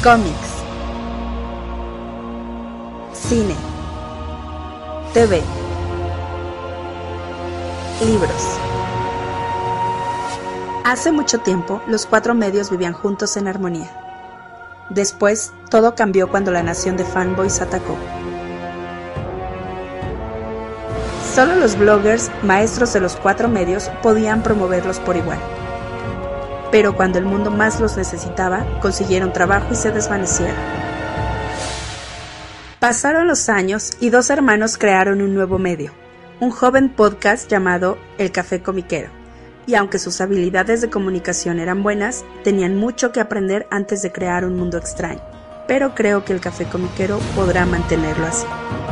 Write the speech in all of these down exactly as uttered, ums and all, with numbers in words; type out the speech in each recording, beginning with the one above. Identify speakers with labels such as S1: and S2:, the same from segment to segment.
S1: Cómics, cine, T V, libros. Hace mucho tiempo, los cuatro medios vivían juntos en armonía. Después, todo cambió cuando la nación de fanboys atacó. Solo los bloggers, maestros de los cuatro medios, podían promoverlos por igual. Pero cuando el mundo más los necesitaba, consiguieron trabajo y se desvanecieron. Pasaron los años y dos hermanos crearon un nuevo medio, un joven podcast llamado El Café Comiquero. Y aunque sus habilidades de comunicación eran buenas, tenían mucho que aprender antes de crear un mundo extraño. Pero creo que El Café Comiquero podrá mantenerlo así.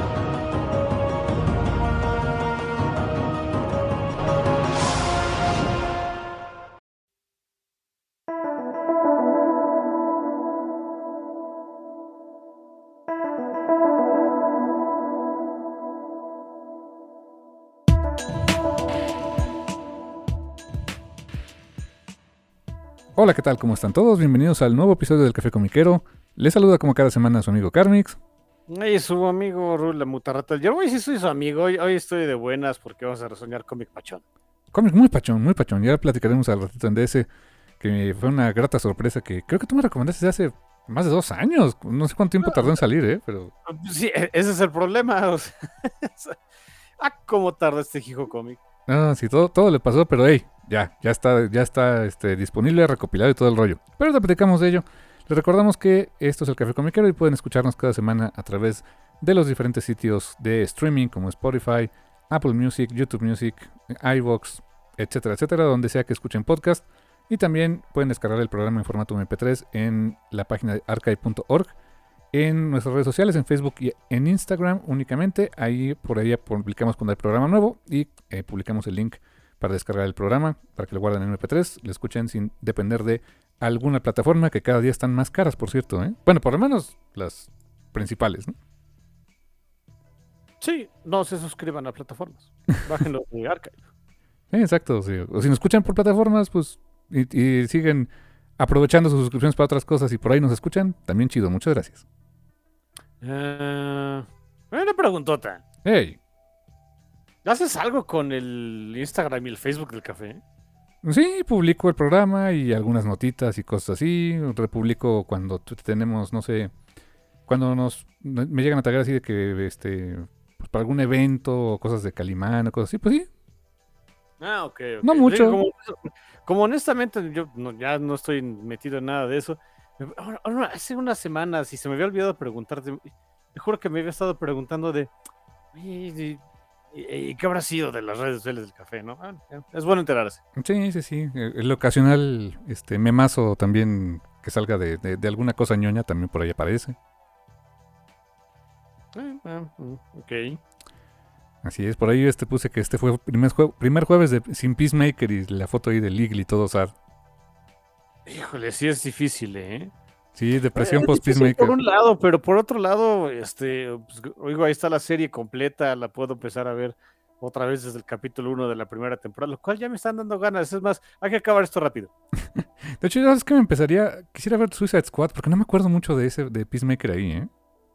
S2: Hola, ¿qué tal? ¿Cómo están todos? Bienvenidos al nuevo episodio del Café Comiquero. Les saluda como cada semana su amigo Carmix.
S3: Y su amigo Rul, la mutarrata. Yo hoy sí soy su amigo, hoy, hoy estoy de buenas porque vamos a reseñar cómic pachón.
S2: Cómic muy pachón, muy pachón. Ya platicaremos al ratito en D S, que fue una grata sorpresa que creo que tú me recomendaste desde hace más de dos años. No sé cuánto tiempo tardó en salir, ¿eh? Pero...
S3: Sí, ese es el problema. O sea, ah, cómo tarda este hijo cómic.
S2: Ah, sí, todo, todo le pasó, pero hey, ya, ya está, ya está este, disponible, recopilado y todo el rollo. Pero te platicamos de ello. Les recordamos que esto es el Café Comiquero y pueden escucharnos cada semana a través de los diferentes sitios de streaming como Spotify, Apple Music, YouTube Music, iVoox, etcétera, etcétera, donde sea que escuchen podcast. Y también pueden descargar el programa en formato eme pe tres en la página de archive punto org, en nuestras redes sociales, en Facebook y en Instagram únicamente. Ahí por ahí publicamos cuando hay programa nuevo y eh, publicamos el link para descargar el programa, para que lo guarden en eme pe tres, lo escuchen sin depender de alguna plataforma, que cada día están más caras, por cierto, ¿eh? Bueno, por lo menos las principales, ¿no?
S3: Sí, no se suscriban a plataformas. Bájenlo de Archive.
S2: Sí, exacto. Sí. O si nos escuchan por plataformas, pues, y, y siguen aprovechando sus suscripciones para otras cosas y por ahí nos escuchan, también chido. Muchas gracias.
S3: Uh, una preguntota.
S2: Hey.
S3: ¿Haces algo con el Instagram y el Facebook del café?
S2: Sí, publico el programa y algunas notitas y cosas así. Republico cuando tenemos, no sé, cuando nos me llegan a tagar así de que, este, pues para algún evento o cosas de Calimán o cosas así, pues sí.
S3: Ah, ok, ok.
S2: No mucho.
S3: Como, como honestamente, yo no, ya no estoy metido en nada de eso. Ahora, ahora, hace unas semanas, y se me había olvidado preguntarte, te juro que me había estado preguntando de, ¿y, y qué habrá sido de las redes sociales del café, no? Ah, es bueno enterarse.
S2: Sí, sí, sí. El ocasional este memazo también que salga de, de, de alguna cosa ñoña también por ahí aparece.
S3: Ah, ah, ok.
S2: Así es, por ahí este puse que este fue el primer, jue- primer jueves de sin Peacemaker y la foto ahí de Leagle y todo sad.
S3: Híjole, sí es difícil, ¿eh?
S2: Sí, depresión
S3: Es
S2: post
S3: difícil
S2: Peacemaker.
S3: por un lado, pero por otro lado, este, pues, oigo, ahí está la serie completa, la puedo empezar a ver otra vez desde el capítulo uno de la primera temporada, lo cual ya me están dando ganas. Es más, hay que acabar esto rápido.
S2: De hecho, ya es que me empezaría, quisiera ver Suicide Squad porque no me acuerdo mucho de ese de Peacemaker ahí, ¿eh?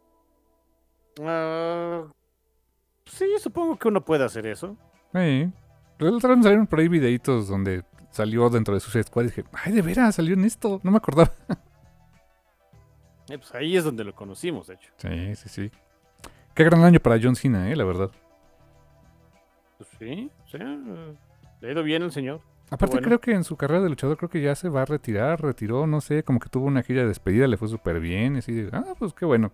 S3: Uh, sí, supongo que uno puede hacer eso.
S2: Sí. Pero la otra vez me salieron por ahí videitos donde salió dentro de Suicide Squad y dije, ay, de veras, salió en esto, no me acordaba.
S3: Eh, pues ahí es donde lo conocimos, de hecho.
S2: Sí, sí, sí. Qué gran año para John Cena, eh, la verdad.
S3: Pues sí, sí, uh, le ha ido bien el señor.
S2: Aparte
S3: bueno.
S2: Creo que en su carrera de luchador creo que ya se va a retirar, retiró, no sé, como que tuvo una gira de despedida, le fue súper bien, y así de, ah, pues qué bueno.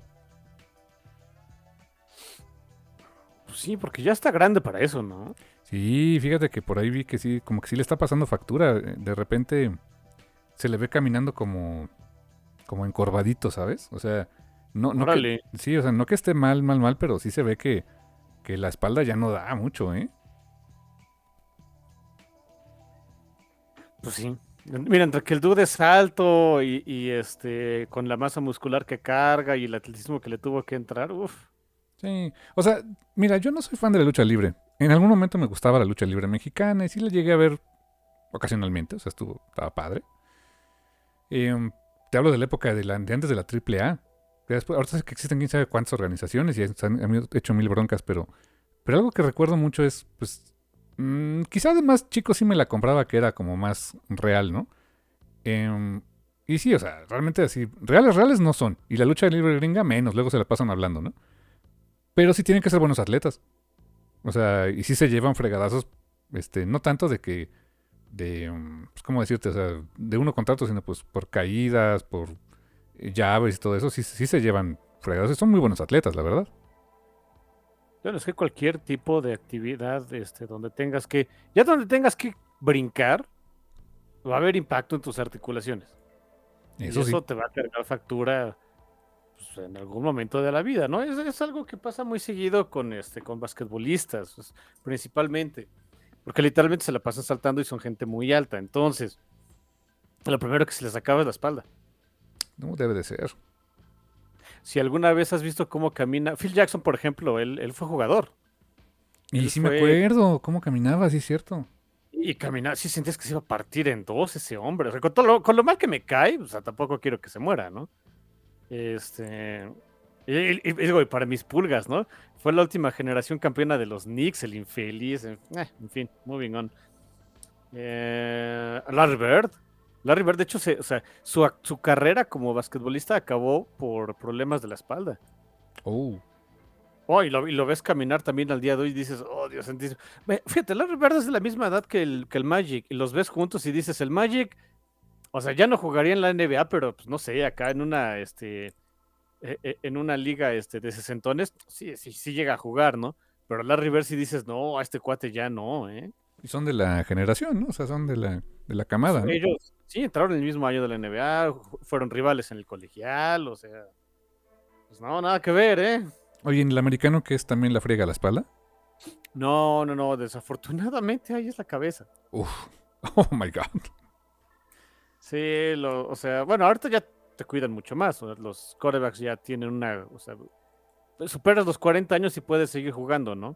S3: Pues sí, porque ya está grande para eso, ¿no?
S2: Sí, fíjate que por ahí vi que sí, como que sí le está pasando factura, de repente se le ve caminando como, como encorvadito, ¿sabes? O sea, no, no que, sí, o sea, no que esté mal, mal, mal, pero sí se ve que, que la espalda ya no da mucho, ¿eh?
S3: Pues sí. Mira, entre que el dude es alto y, y este con la masa muscular que carga y el atletismo que le tuvo que entrar, uff.
S2: Sí, o sea, mira, yo no soy fan de la lucha libre. En algún momento me gustaba la lucha libre mexicana y sí la llegué a ver ocasionalmente, o sea, estuvo, estaba padre. Eh, te hablo de la época de, la, de antes de la triple A. Que después, ahorita sé que existen quién sabe cuántas organizaciones y han, han hecho mil broncas, pero, pero algo que recuerdo mucho es, pues, mmm, quizá de más chico sí me la compraba que era como más real, ¿no? Eh, y sí, o sea, realmente así, reales, reales no son. Y la lucha libre gringa menos, luego se la pasan hablando, ¿no? Pero sí tienen que ser buenos atletas. O sea, y sí se llevan fregadazos, este, no tanto de que, de, um, pues, ¿cómo decirte? O sea, de uno contra otro, sino pues por caídas, por eh, llaves y todo eso, sí, sí se llevan fregadazos. Son muy buenos atletas, la verdad.
S3: Bueno, es que cualquier tipo de actividad, este, donde tengas que, ya donde tengas que brincar, va a haber impacto en tus articulaciones.
S2: Eso
S3: Y
S2: sí.
S3: eso te va a cargar factura, pues, en algún momento de la vida, ¿no? Es, es algo que pasa muy seguido con, este, con basquetbolistas, pues, principalmente. Porque literalmente se la pasan saltando y son gente muy alta. Entonces, lo primero que se les acaba es la espalda.
S2: No debe de ser.
S3: Si alguna vez has visto cómo camina, Phil Jackson, por ejemplo, él, él fue jugador.
S2: Y
S3: Él
S2: sí me
S3: fue
S2: acuerdo cómo caminaba, sí es cierto.
S3: y caminaba, sí sentías que se iba a partir en dos ese hombre. O sea, con, todo lo, con lo mal que me cae, o sea, tampoco quiero que se muera, ¿no? Este. Y, y- y digo, y para mis pulgas, ¿no? Fue la última generación campeona de los Knicks, el infeliz. En, eh, en fin, moving on. Eh, Larry Bird. Larry Bird, de hecho, se, o sea, su, ac- su carrera como basquetbolista acabó por problemas de la espalda.
S2: Oh.
S3: Oh, y lo, y lo ves caminar también al día de hoy y dices, oh, Dios santísimo. Ve, fíjate, Larry Bird es de la misma edad que el, que el Magic. Y los ves juntos y dices, el Magic, o sea, ya no jugaría en la N B A, pero pues no sé, acá en una, este, e- e- en una liga este, de sesentones, sí, sí, sí llega a jugar, ¿no? Pero Larry Bird sí dices, no, a este cuate ya no, ¿eh?
S2: Y son de la generación, ¿no? O sea, son de la, de la camada, ¿no?
S3: Ellos, sí, entraron en el mismo año de la N B A, ju- fueron rivales en el colegial, o sea, pues no, nada que ver, ¿eh?
S2: Oye, en el americano que es también la friega a la espalda.
S3: No, no, no, desafortunadamente ahí es la cabeza.
S2: Uf. Oh my God.
S3: Sí, lo, o sea, bueno, ahorita ya te cuidan mucho más, o sea, los quarterbacks ya tienen una, o sea, superas los cuarenta años y puedes seguir jugando, ¿no?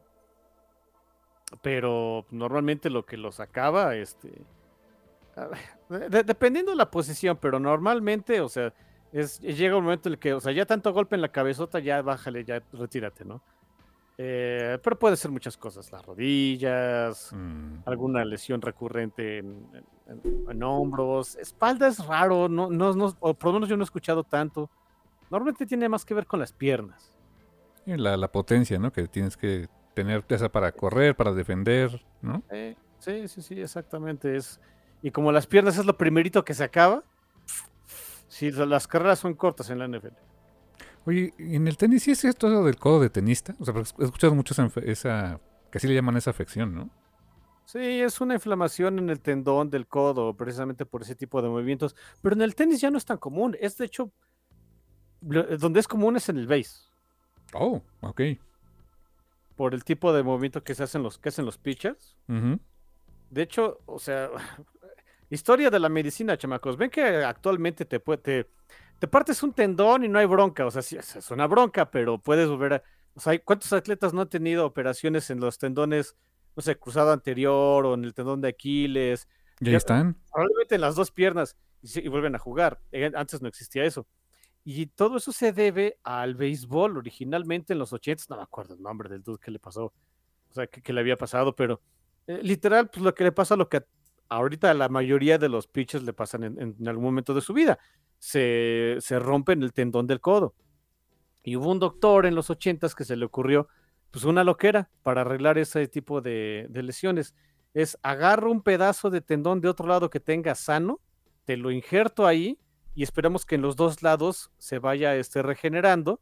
S3: Pero normalmente lo que los acaba, este, a ver, de- dependiendo de la posición, pero normalmente, o sea, es, llega un momento en el que, o sea, ya tanto golpe en la cabezota, ya bájale, ya retírate, ¿no? Eh, pero puede ser muchas cosas, las rodillas,
S2: Mm.
S3: alguna lesión recurrente en, en- en- en hombros, espalda es raro, no, no, no, o por lo menos yo no he escuchado tanto. Normalmente tiene más que ver con las piernas.
S2: Y la, la potencia, ¿no? Que tienes que tener esa para correr, para defender, ¿no?
S3: Eh, sí, sí, sí, exactamente. Es, y como las piernas es lo primerito que se acaba, sí, las carreras son cortas en la N F L.
S2: Oye, ¿y en el tenis sí es esto eso del codo de tenista? O sea, porque he escuchado mucho esa, enfe- esa, que así le llaman esa afección, ¿no?
S3: Sí, es una inflamación en el tendón del codo, precisamente por ese tipo de movimientos. Pero en el tenis ya no es tan común. Es de hecho, lo- donde es común es en el base,
S2: Oh, ok.
S3: por el tipo de movimiento que se hacen los, que hacen los pitchers.
S2: Ujú.
S3: De hecho, o sea, historia de la medicina, chamacos. Ven que actualmente te, puede, te, te partes un tendón y no hay bronca. O sea, sí, es una bronca, pero puedes volver a. O sea, ¿cuántos atletas no han tenido operaciones en los tendones, no sé, cruzado anterior o en el tendón de Aquiles?
S2: Y ahí
S3: Ya,
S2: están.
S3: probablemente en las dos piernas y, sí- y vuelven a jugar. Eh, Antes no existía eso. Y todo eso se debe al béisbol. Originalmente en los ochentas, no me acuerdo el nombre del dude que le pasó, o sea, que, que le había pasado, pero eh, literal, pues lo que le pasa, lo que a- ahorita a la mayoría de los pitchers le pasan en, en algún momento de su vida, se, se rompen el tendón del codo. Y hubo un doctor en los ochentas que se le ocurrió, pues una loquera para arreglar ese tipo de, de lesiones. Es agarro un pedazo de tendón de otro lado que tenga sano, te lo injerto ahí y esperamos que en los dos lados se vaya este, regenerando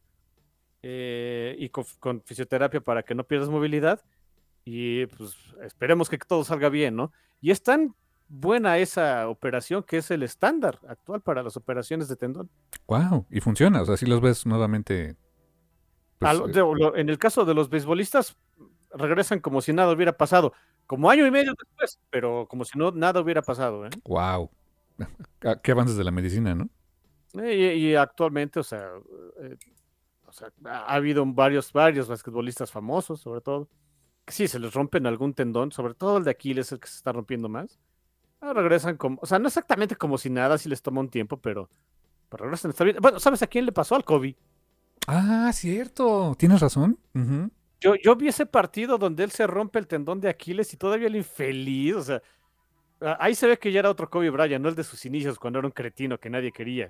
S3: eh, y con, con fisioterapia para que no pierdas movilidad y pues esperemos que todo salga bien, ¿no? Y es tan buena esa operación que es el estándar actual para las operaciones de tendón.
S2: Wow. Y funciona. O sea, si los ves nuevamente. Pues.
S3: Al-
S2: Eh,
S3: de- lo- en el caso de los beisbolistas, regresan como si nada hubiera pasado, como año y medio después, pero como si no nada hubiera pasado, ¿eh?
S2: wow. Qué avances de la medicina, ¿no?
S3: Y, y actualmente, o sea, eh, o sea, ha ha habido varios, varios basquetbolistas famosos, sobre todo, que sí, se les rompen algún tendón, sobre todo el de Aquiles, el que se está rompiendo más. Ah, regresan como, o sea, no exactamente como si nada, si les toma un tiempo, pero, pero regresan a estar bien. Bueno, ¿sabes a quién le pasó? Al Kobe.
S2: Ah, cierto. Tienes razón. Ujú.
S3: Yo, yo vi ese partido donde él se rompe el tendón de Aquiles y todavía el infeliz, o sea, a- ahí se ve que ya era otro Kobe Bryant, no el de sus inicios cuando era un cretino que nadie quería.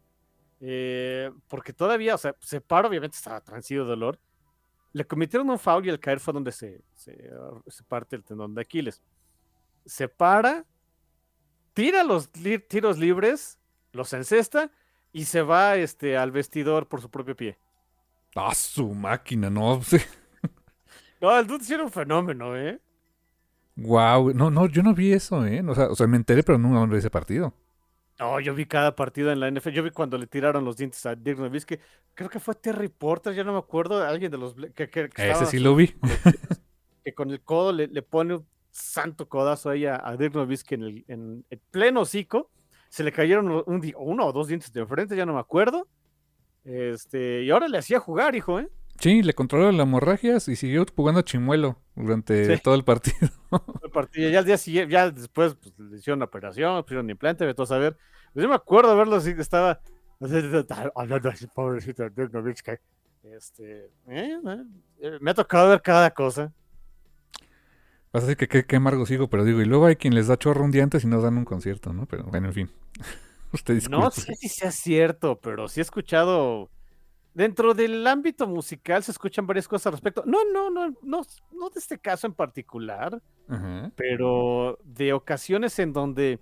S3: Eh, porque todavía, o sea, se para, obviamente estaba transido de dolor. Le cometieron un foul y al caer fue donde se, se, ah, se parte el tendón de Aquiles. Se para, tira los li- tiros libres, los encesta y se va este, al vestidor por su propio pie.
S2: Ah, su máquina, no. Sí.
S3: No, el dude sí era un fenómeno, ¿eh?
S2: Wow. No, no, yo no vi eso, ¿eh? O sea, o sea, me enteré, pero no vi ese partido.
S3: No, yo vi cada partido en la N F L. Yo vi cuando le tiraron los dientes a Dirk Nowitzki. Creo que fue Terry Porter, ya no me acuerdo. Alguien de los Bla- que, que, que
S2: Ese
S3: estaban
S2: sí
S3: a
S2: lo
S3: su-
S2: vi.
S3: que con el codo le, le pone un santo codazo ahí a, a Dirk Nowitzki en el, en el pleno hocico. Se le cayeron un di- uno o dos dientes de enfrente, ya no me acuerdo. Este, y ahora le hacía jugar, hijo, ¿eh?
S2: Sí, le controlaron las hemorragias y siguió jugando a chimuelo durante
S3: Sí.
S2: todo el partido.
S3: El partido. Ya al día siguiente, ya después pues, le hicieron la operación, le pusieron implante, me a ver. Pues yo me acuerdo verlo así, que estaba hablando así, pobrecito Dirk Nowitzki. Este, eh, eh, me ha tocado ver cada cosa.
S2: Vas a decir que qué qué amargo sigo, pero digo, y luego hay quien les da chorro un día antes y nos dan un concierto, ¿no? Pero bueno, en fin. Usted
S3: No
S2: disculpe.
S3: sé si sea cierto, pero sí he escuchado. Dentro del ámbito musical se escuchan varias cosas al respecto. No, no, no, no, no de este caso en particular,
S2: Ajá.
S3: pero de ocasiones en donde,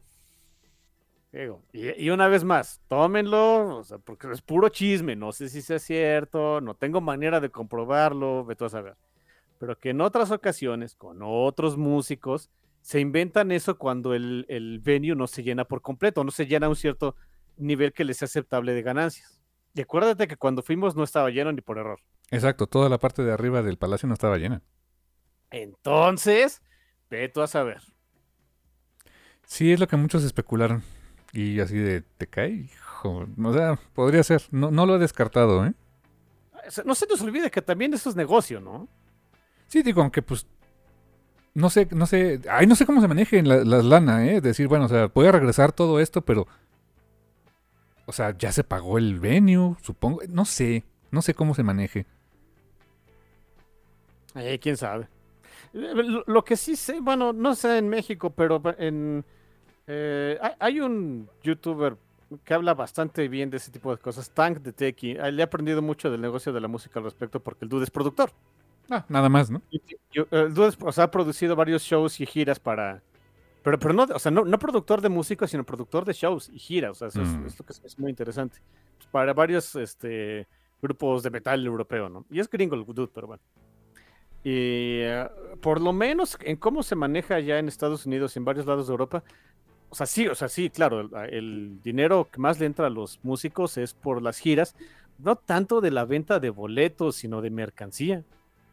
S3: digo, y, y una vez más, tómenlo, o sea, porque es puro chisme, no sé si sea cierto, no tengo manera de comprobarlo, vete a saber. Pero que en otras ocasiones, con otros músicos, se inventan eso cuando el, el venue no se llena por completo, no se llena a un cierto nivel que les sea aceptable de ganancias. Y acuérdate que cuando fuimos no estaba lleno ni por error.
S2: Exacto, toda la parte de arriba del palacio no estaba llena.
S3: Entonces, ve tú a saber.
S2: Sí, es lo que muchos especularon. Y así de, ¿te cae? Hijo. O sea, podría ser. No, no lo he descartado, ¿eh?
S3: O sea, no se nos olvide que también eso es negocio, ¿no?
S2: Sí, digo, aunque pues. No sé, no sé. Ay, no sé cómo se maneje la, la lana, ¿eh? Decir, bueno, o sea, puede regresar todo esto, pero. O sea, ya se pagó el venue, supongo. No sé. No sé cómo se maneje.
S3: Eh, quién sabe. Eh, Lo, lo que sí sé, bueno, no sé en México, pero en eh, hay, hay un youtuber que habla bastante bien de ese tipo de cosas, Tank de Techie. A él le he aprendido mucho del negocio de la música al respecto porque el dude es productor.
S2: Ah, nada más, ¿no?
S3: Y- y- El dude es- o sea, ha producido varios shows y giras para. Pero, pero no, o sea, no, no productor de música, sino productor de shows y giras. O sea, eso es,
S2: Mm.
S3: es lo que es, es muy interesante. Pues para varios este, grupos de metal europeo, ¿no? Y es gringo el dude, pero bueno. Y eh, por lo menos en cómo se maneja ya en Estados Unidos y en varios lados de Europa, o sea, sí, o sea, sí, claro, el, el dinero que más le entra a los músicos es por las giras, no tanto de la venta de boletos, sino de mercancía.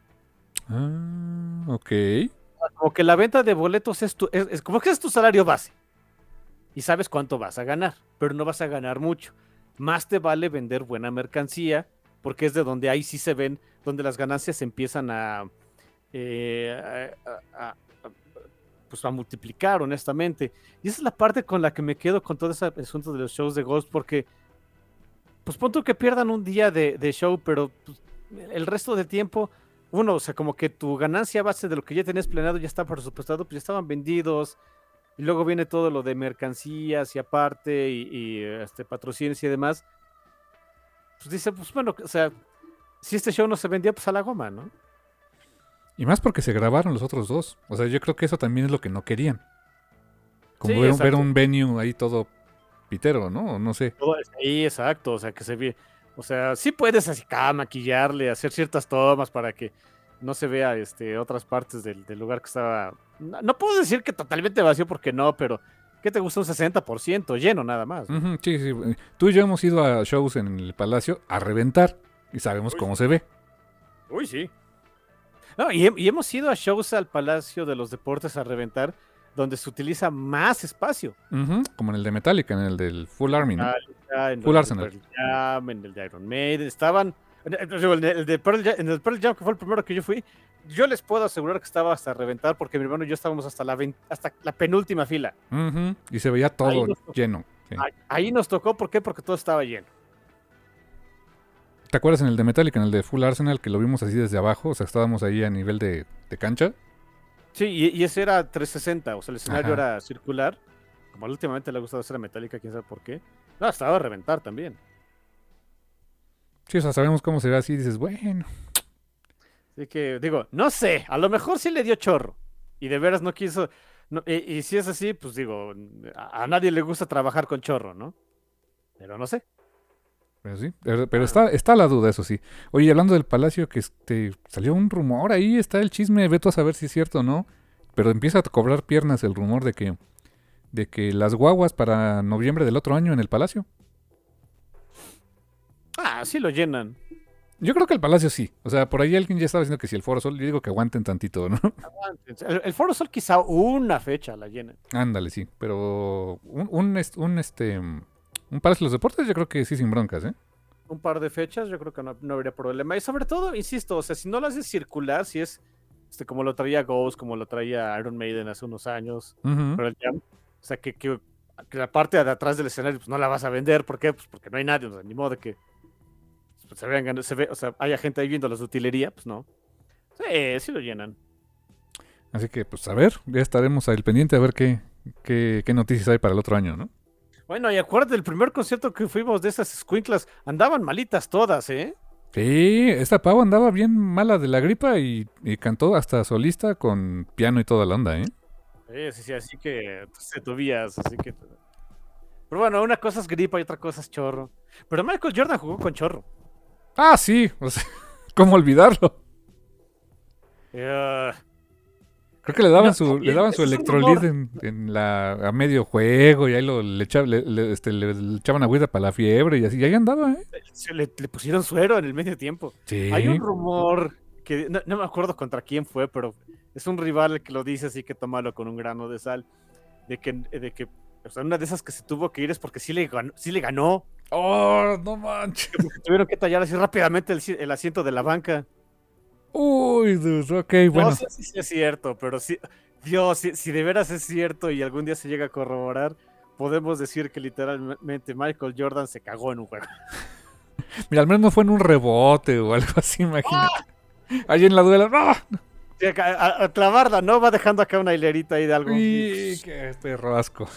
S2: Ah, ok.
S3: Como que la venta de boletos es, tu, es, es como que es tu salario base y sabes cuánto vas a ganar, pero no vas a ganar mucho. Más te vale vender buena mercancía porque es de donde ahí sí se ven, donde las ganancias empiezan a, eh, a, a- a- pues a multiplicar, honestamente. Y esa es la parte con la que me quedo con todo ese asunto de los shows de Ghost, porque pues pon tú que pierdan un día de, de show, pero pues, el resto del tiempo, uno, o sea, como que tu ganancia a base de lo que ya tenías planeado ya está presupuestado, pues ya estaban vendidos, y luego viene todo lo de mercancías y aparte, y, y, este, patrocinios y demás. Pues dice, pues bueno, o sea, si este show no se vendía, pues a la goma, ¿no?
S2: Y más porque se grabaron los otros dos. O sea, yo creo que eso también es lo que no querían. Como
S3: Sí,
S2: ver, ver
S3: exacto.
S2: un venue ahí todo pitero, ¿no? No sé.
S3: Todo es ahí, exacto, o sea, que se ve, o sea, sí puedes así acá maquillarle, hacer ciertas tomas para que no se vea este, otras partes del, del lugar que estaba, no, no puedo decir que totalmente vacío porque no, pero ¿qué te gusta? Un sesenta por ciento lleno nada más, ¿no?
S2: Ujú, sí, sí. Tú y yo hemos ido a shows en el Palacio a reventar. Y sabemos
S3: Uy,
S2: cómo se ve.
S3: Uy, sí. No, y, he- y hemos ido a shows al Palacio de los Deportes a reventar, donde se utiliza más espacio.
S2: Ujú, como en el de Metallica, en el del Full Army, ¿no?
S3: Metallica, en
S2: Full
S3: el
S2: Arsenal.
S3: Pearl Jam, en el de Iron Maiden, estaban, en el de, el de Pearl Jam, en el Pearl Jam, que fue el primero que yo fui, yo les puedo asegurar que estaba hasta reventar, porque mi hermano y yo estábamos hasta la, vein- hasta la penúltima fila.
S2: Ujú, y se veía
S3: Ahí
S2: todo
S3: nos tocó.
S2: lleno. sí.
S3: Ahí nos tocó, ¿por qué? Porque todo estaba lleno.
S2: ¿Te acuerdas en el de Metallica, en el de Full Arsenal, que lo vimos así desde abajo? O sea, estábamos ahí a nivel de, de cancha.
S3: Sí, y, y ese era trescientos sesenta, o sea, el escenario
S2: Ajá.
S3: era circular. Como últimamente le ha gustado hacer a Metallica, quién sabe por qué. No, estaba a reventar también.
S2: Sí, o sea, sabemos cómo se ve así y dices, bueno.
S3: Así que, digo, no sé, a lo mejor sí le dio chorro. Y de veras no quiso. no- y, y si es así, pues digo, a, a nadie le gusta trabajar con chorro, ¿no? Pero no sé.
S2: Pero sí, pero, pero
S3: Ah,
S2: está, está la duda, eso sí. Oye, hablando del Palacio, que este, salió un rumor ahí, está el chisme, veto a saber si es cierto o no. Pero empieza a cobrar piernas el rumor de que, de que las guaguas para noviembre del otro año en el Palacio.
S3: ah, sí lo llenan.
S2: Yo creo que el Palacio sí. O sea, por ahí alguien ya estaba diciendo que si el Foro Sol, yo digo que aguanten tantito, ¿no?
S3: Aguántense. El, el Foro Sol quizá una fecha la llenen.
S2: Ándale, sí. Pero un, un, est- un, este, un Palacio de los Deportes yo creo que sí sin broncas, ¿eh?
S3: Un par de fechas, yo creo que no, no habría problema. Y sobre todo, insisto, o sea, si no lo haces circular, si es este, como lo traía Ghost, como lo traía Iron Maiden hace unos años,
S2: Ujú.
S3: pero el Jam, o sea, que, que, que la parte de atrás del escenario pues, no la vas a vender. ¿Por qué? Pues porque no hay nadie, o sea, ni modo de que pues, se vean, gan- se ve, o sea, haya gente ahí viendo los de utilería, pues no. Sí, sí lo llenan.
S2: Así que, pues a ver, ya estaremos al pendiente a ver qué, qué, qué noticias hay para el otro año, ¿no?
S3: Bueno, y acuérdate del primer concierto que fuimos de esas escuinclas, andaban malitas todas, ¿eh?
S2: Sí, esta pava andaba bien mala de la gripa y, y cantó hasta solista con piano y toda la onda, ¿eh?
S3: Sí, sí, sí, así que se tuvías, así que. Pero bueno, una cosa es gripa y otra cosa es chorro. Pero Michael Jordan jugó con chorro.
S2: Ah, sí, o sea, ¿cómo olvidarlo?
S3: Eh,
S2: Creo que le
S3: no,
S2: daban
S3: está
S2: su, le
S3: bien,
S2: daban su
S3: ese es un
S2: electrolit
S3: rumor.
S2: en, en la, a medio juego y ahí lo, le, echa- le- le- este, le- le echaban agüita para la fiebre y así, y ahí andaba, ¿eh?
S3: Se le, le pusieron suero en el medio tiempo. Hay un
S2: Sí.
S3: rumor que no, no me acuerdo contra quién fue, pero es un rival el que lo dice, así que tómalo con un grano de sal. De que, de que o sea, una de esas que se tuvo que ir es porque sí le ganó. Sí le ganó
S2: Oh, no manches.
S3: porque tuvieron que tallar así rápidamente el, si- el asiento de la banca.
S2: Uy, dude, ok,
S3: No
S2: bueno.
S3: sé si sí es cierto, pero sí. Dios, si, si de veras es cierto y algún día se llega a corroborar, podemos decir que literalmente Michael Jordan se cagó en un juego.
S2: Mira, al menos no fue en un rebote o algo así, imagínate. Ahí en la duela, ¡ah!
S3: Sí, a, a- a clavarla, ¿no? Va dejando acá una hilerita ahí de algo.
S2: Uy, qué perro asco.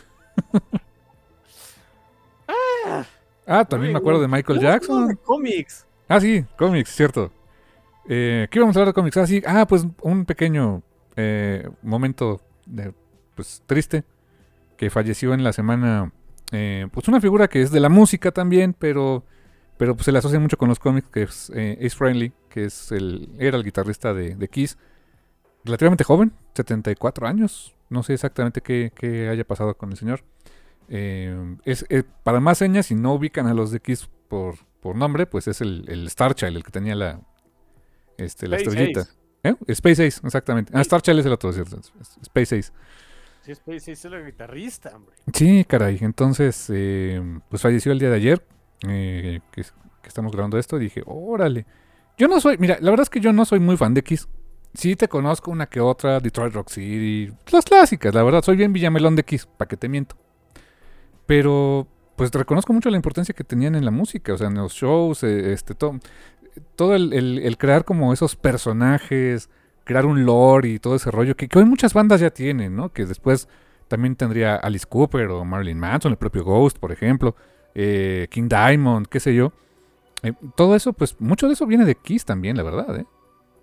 S2: Ah, también
S3: Muy
S2: me acuerdo
S3: bien.
S2: de Michael
S3: No hemos hablado de
S2: Jackson.
S3: cómics.
S2: Ah, sí, cómics, cierto. Eh, ¿qué íbamos a hablar de cómics? Ah, sí, ah, pues un pequeño eh, momento de, pues, triste que falleció en la semana. Eh, pues una figura que es de la música también, pero, pero pues, se le asocia mucho con los cómics, que es eh, Ace Frehley, que es el, era el guitarrista de, de Kiss. Relativamente joven, setenta y cuatro años. No sé exactamente qué, qué haya pasado con el señor. Eh, es, eh, para más señas, si no ubican a los de Kiss por, por nombre, pues es el, el Star Child, el que tenía la, este, la
S3: Space
S2: estrellita.
S3: Ace.
S2: ¿Eh? Space Ace, exactamente. Ah,
S3: Sí,
S2: Star Child es el otro, ¿cierto? Es- Space Ace.
S3: sí, Space Ace es el guitarrista, hombre.
S2: Sí, caray. Entonces, eh, pues falleció el día de ayer, eh, que, es- que estamos grabando esto. Y dije, órale. Yo no soy, mira, la verdad es que yo no soy muy fan de Kiss. Sí te conozco una que otra, Detroit Rock City, las clásicas, la verdad. Soy bien Villamelón de Kiss, para que te miento. Pero, pues reconozco mucho la importancia que tenían en la música, o sea, en los shows, eh, este, to- todo el, el- el crear como esos personajes, crear un lore y todo ese rollo, que, que hoy muchas bandas ya tienen, ¿no? Que después también tendría Alice Cooper o Marilyn Manson, el propio Ghost, por ejemplo, eh, King Diamond, qué sé yo. Eh, todo eso, pues mucho de eso viene de Kiss también, la verdad, ¿eh?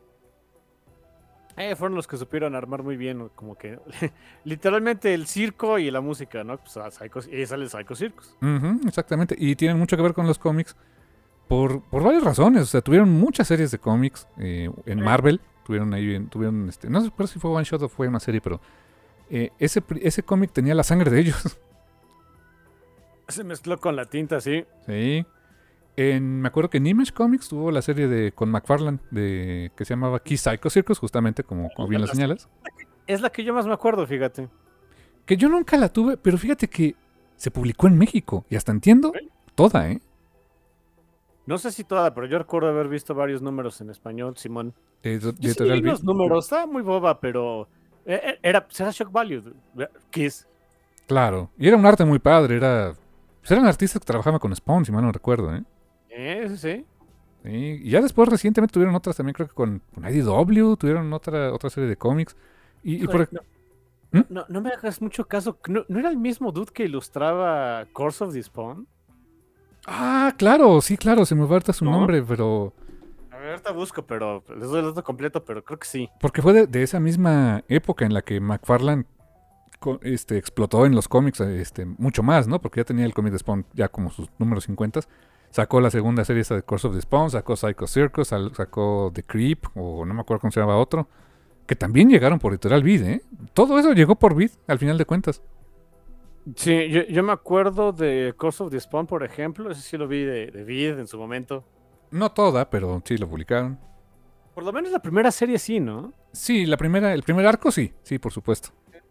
S3: Eh, fueron los que supieron armar muy bien, como que literalmente el circo y la música, ¿no? Pues a Psycho, y ahí sale Psycho Circus.
S2: Ujú, exactamente, y tienen mucho que ver con los cómics por, por varias razones, o sea, tuvieron muchas series de cómics eh, en Marvel, tuvieron ahí, tuvieron, este, no sé si fue One Shot o fue una serie, pero eh, ese, pri- ese cómic tenía la sangre de ellos.
S3: Se mezcló con la tinta, sí.
S2: Sí. En, me acuerdo que en Image Comics tuvo la serie de con McFarlane de que se llamaba Kiss Psycho Circus, justamente como, como bien lo señalas.
S3: Es la que yo más me acuerdo, fíjate.
S2: Que yo nunca la tuve, pero fíjate que se publicó en México y hasta entiendo toda, ¿eh?
S3: No sé si toda, pero yo recuerdo haber visto varios números en español, Simón.
S2: De, de
S3: Yo sí
S2: Editorial
S3: leí
S2: Beat.
S3: los números, estaba muy boba, pero eh, eh, era, será shock value. Kiss.
S2: Claro. Y era un arte muy padre, era Pues eran artistas que trabajaban con Spawn, si mal no recuerdo, ¿eh?
S3: Eh, sí, sí.
S2: Sí, y ya después recientemente tuvieron otras también, creo que con, con I D W, tuvieron otra, otra serie de cómics. Y, y por...
S3: Híjole, no,
S2: ¿Mm?
S3: no, no me hagas mucho caso. ¿No, no era el mismo dude que ilustraba Curse of the Spawn?
S2: Ah, claro, sí, claro, se me va ahorita su
S3: ¿No?
S2: nombre, pero...
S3: A ver, ahorita busco, pero les doy el dato completo, pero creo que sí.
S2: Porque fue de, de esa misma época en la que McFarlane co- este, explotó en los cómics este, mucho más, ¿no? Porque ya tenía el cómic de Spawn ya como sus números cincuenta. Sacó la segunda serie esta de Curse of the Spawn, sacó Psycho Circus, sal- sacó The Creep, o no me acuerdo cómo se llamaba otro, que también llegaron por Editorial Vid, ¿eh? Todo eso llegó por Vid, al final de cuentas.
S3: Sí, yo, yo me acuerdo de Curse of the Spawn, por ejemplo. Ese sí lo vi de, de Vid en su momento.
S2: No toda, pero sí lo publicaron.
S3: Por lo menos la primera serie sí, ¿no?
S2: Sí, la primera, el primer arco sí, sí, por supuesto.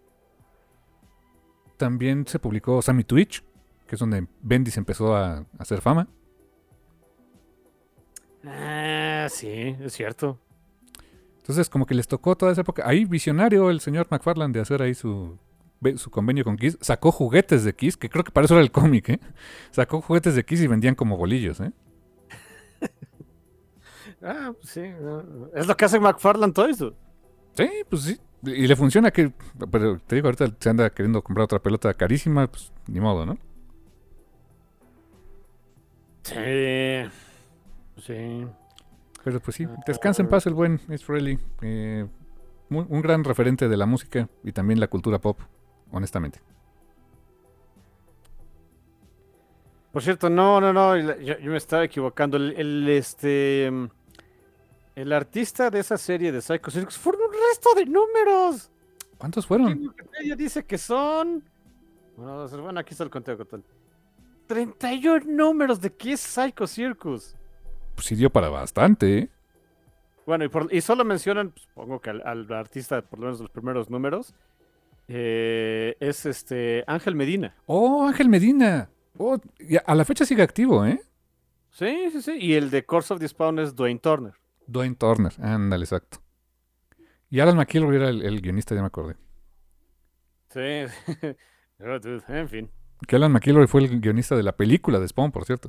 S2: También se publicó Sammy Twitch, que es donde Bendis empezó a, a hacer fama.
S3: Ah, sí, es cierto.
S2: Entonces, como que les tocó toda esa época. Ahí, visionario el señor McFarlane de hacer ahí su, ve- su convenio con Kiss. Sacó juguetes de Kiss, que creo que para eso era el cómic, ¿eh? Sacó juguetes de Kiss y vendían como bolillos, ¿eh?
S3: Ah, pues sí. ah, Es lo que hace McFarlane Toys, dude.
S2: Sí, pues sí. Y le funciona que... Pero te digo, ahorita se anda queriendo comprar otra pelota carísima, pues ni modo, ¿no?
S3: Sí. Sí.
S2: Pero pues sí, descansa en paz el buen Ace Frehley. Eh, muy- un gran referente de la música y también la cultura pop, honestamente.
S3: Por cierto, no, no, no. el- Yo, yo me estaba equivocando. El, el, este. mm, El artista de esa serie de Psycho Circus fueron un resto de números.
S2: ¿Cuántos
S3: Aquí
S2: fueron?
S3: en Wikipedia dice que son. Bueno, bueno, aquí está el conteo total. treinta y uno números de qué es Psycho Circus.
S2: Pues sí dio para bastante, ¿eh?
S3: Bueno, y, por- y solo mencionan, pues, supongo que al, al artista, por lo menos los primeros números, eh, es este Ángel Medina.
S2: ¡Oh, Ángel Medina! Oh, y a a la fecha sigue activo, ¿eh?
S3: Sí, sí, sí. Y el de Curse of the Spawn es Dwayne Turner.
S2: Dwayne Turner, ándale, exacto. Y Alan McKillroy era el, el guionista, ya me acordé.
S3: Sí. Oh, dude, en fin.
S2: Que Alan McKillroy fue el guionista de la película de Spawn, por cierto.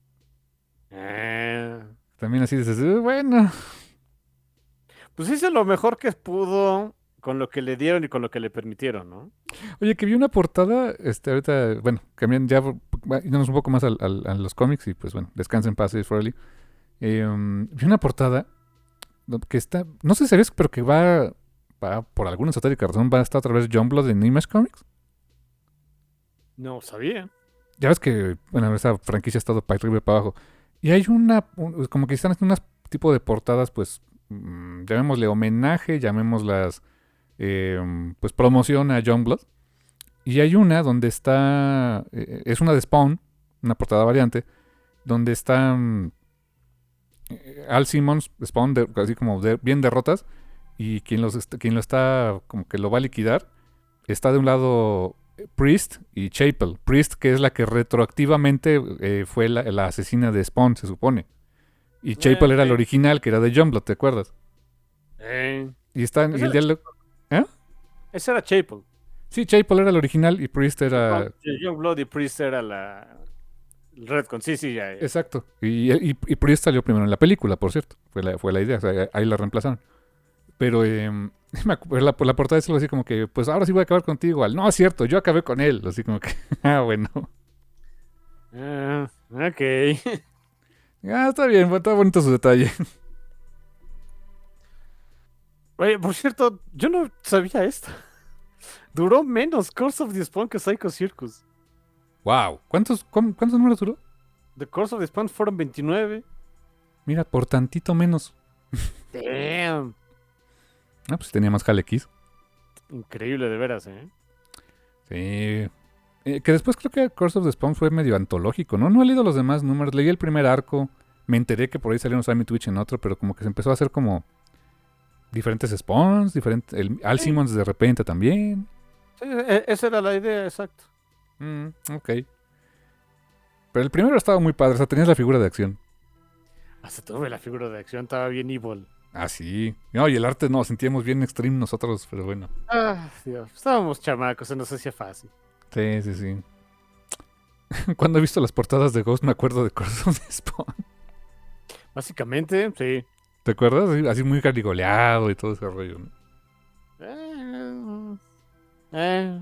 S3: Eh,
S2: También así dices, "Eh, bueno,
S3: Pues hizo lo mejor que pudo con lo que le dieron y con lo que le permitieron, ¿no?
S2: oye, que vi una portada, este, ahorita, bueno, cambian ya, va- yéndonos un poco más al- al- a los cómics y pues bueno, descansa en paz, Ace Frehley. Eh, um, vi una portada do- que está, no sé si sabes, pero que va, va por alguna esotérica razón, va a estar a través de John Blood en Image Comics.
S3: No sabía.
S2: Ya ves que, bueno, esa franquicia ha estado para arriba y para abajo. Y hay una, un- como que están haciendo unas tipo de portadas, pues, mm, llamémosle homenaje, llamémoslas, eh, pues, promoción a John Blood. Y hay una donde está, eh, es una de Spawn, una portada variante, donde están eh, Al Simmons, Spawn, de- así como de- bien derrotas, y quien, los est- quien lo está, como que lo va a liquidar, está de un lado eh, Priest y Chapel. Priest, que es la que retroactivamente eh, fue la, la asesina de Spawn, se supone. Y Chapel era el
S3: ok.
S2: original, que era de Youngblood, ¿te acuerdas?
S3: Eh,
S2: Y están, y
S3: Ese
S2: el
S3: era-
S2: diálogo...
S3: Ese era Chapel.
S2: Sí, Chapel era el original y Priest era...
S3: Young Blood y Priest era la... el Redcon. Sí, sí, ya. ya.
S2: Exacto. Y, y, y Priest salió primero en la película, por cierto. Fue la, fue la idea, o sea, ahí la reemplazaron. Pero eh, me acu- la, la portada es algo así como que, pues ahora sí voy a acabar contigo. Al, no, es cierto, yo acabé con él. Así como que, ah, bueno.
S3: Ah, ok.
S2: Ah, está bien, está bonito su detalle.
S3: Oye, por cierto, yo no sabía esto. Duró menos Curse of the Spawn que Psycho Circus.
S2: Wow. ¿Cuántos, cuán- ¿Cuántos números duró?
S3: The Curse of the Spawn fueron veintinueve.
S2: Mira, por tantito menos.
S3: Damn.
S2: Ah, pues tenía más Hale Kiss.
S3: Increíble, de veras, ¿eh?
S2: Sí. Eh, que después creo que Curse of the Spawn fue medio antológico, ¿no? No he leído los demás números. Leí el primer arco. Me enteré que por ahí salieron Sammy Twitch en otro, pero como que se empezó a hacer como diferentes Spawns, diferentes... El, Al
S3: Sí.
S2: Simmons de repente también.
S3: Sí, e- esa era la idea, exacto.
S2: Mm, ok. Pero el primero estaba muy padre, o sea, tenías la figura de acción.
S3: Hasta tuve la figura de acción, estaba bien evil.
S2: Ah, sí. No, y el arte no, sentíamos bien extreme nosotros, pero bueno.
S3: Ah, Dios. Estábamos chamacos, se nos hacía fácil.
S2: Sí, sí, sí. Cuando he visto las portadas de Ghost me acuerdo de Corazón de Spawn.
S3: Básicamente, sí.
S2: ¿Te acuerdas? Así, así muy carigoleado y todo ese rollo, ¿no?
S3: Eh, eh.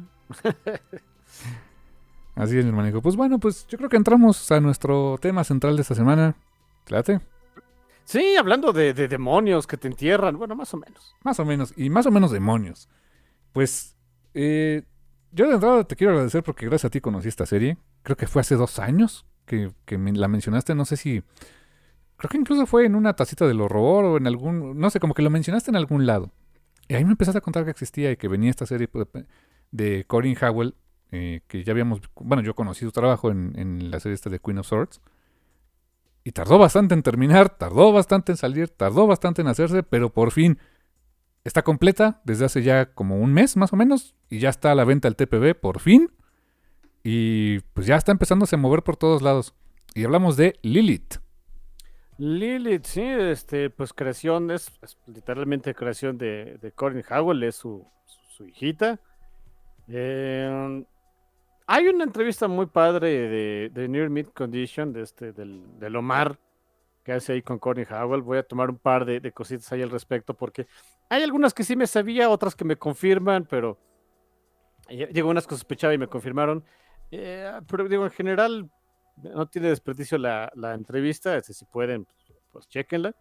S2: Así es, mi hermanico. Pues bueno, pues yo creo que entramos a nuestro tema central de esta semana. ¿Te late?
S3: Sí, hablando de, de demonios que te entierran, bueno, más o menos.
S2: Más o menos, y más o menos demonios. Pues, eh, yo de entrada te quiero agradecer porque gracias a ti conocí esta serie. Creo que fue hace dos años que, que me la mencionaste, no sé si... Creo que incluso fue en una tacita del horror o en algún... No sé, como que lo mencionaste en algún lado. Y ahí me empezaste a contar que existía y que venía esta serie de Corin Howell, eh, que ya habíamos... Bueno, yo conocí su trabajo en, en la serie esta de Queen of Swords. Y tardó bastante en terminar, tardó bastante en salir, tardó bastante en hacerse, pero por fin está completa desde hace ya como un mes más o menos. Y ya está a la venta el T P B, por fin. Y pues ya está empezándose a mover por todos lados. Y hablamos de Lilith.
S3: Lilith, sí, este, pues creación, es, es literalmente creación de, de Corin Howell, es su, su, su hijita. Eh, hay una entrevista muy padre de, de Near Mid Condition, de este, del, del Omar, que hace ahí con Corin Howell. Voy a tomar un par de, de cositas ahí al respecto, porque hay algunas que sí me sabía, otras que me confirman, pero llegó unas que sospechaba y me confirmaron. Eh, pero digo, en general, no tiene desperdicio la, la entrevista, este, si pueden, pues, pues chéquenla.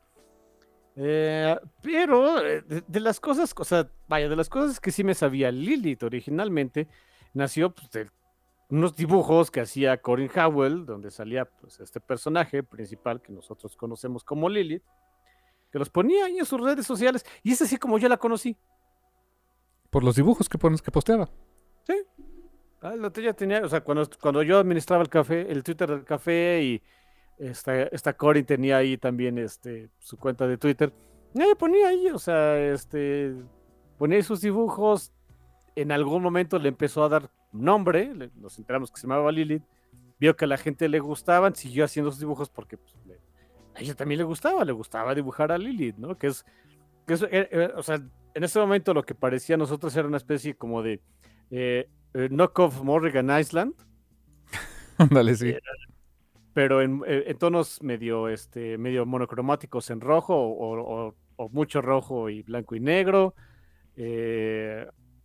S3: Eh, pero eh, de, de, las cosas, o sea, vaya, de las cosas que sí me sabía, Lilith originalmente nació pues, de unos dibujos que hacía Corin Howell, donde salía pues, este personaje principal que nosotros conocemos como Lilith, que los ponía ahí en sus redes sociales, y es así como yo la conocí.
S2: Por los dibujos que pones que posteaba.
S3: Sí. Ah, lo ya tenía, o sea, cuando, cuando yo administraba el café, el Twitter del café, y esta, esta Corin tenía ahí también este, su cuenta de Twitter, eh, ponía ahí, o sea, este, ponía ahí sus dibujos. En algún momento le empezó a dar nombre, le, nos enteramos que se llamaba Lilith, vio que a la gente le gustaban, siguió haciendo sus dibujos porque pues, le, a ella también le gustaba, le gustaba dibujar a Lilith, ¿no? Que es, que es eh, eh, o sea, en ese momento lo que parecía a nosotros era una especie como de eh, eh, knockoff Morrigan Island.
S2: Dale, sí.
S3: Eh, pero en, en, tonos medio, este, medio monocromáticos en rojo o, o, o mucho rojo y blanco y negro. Eh,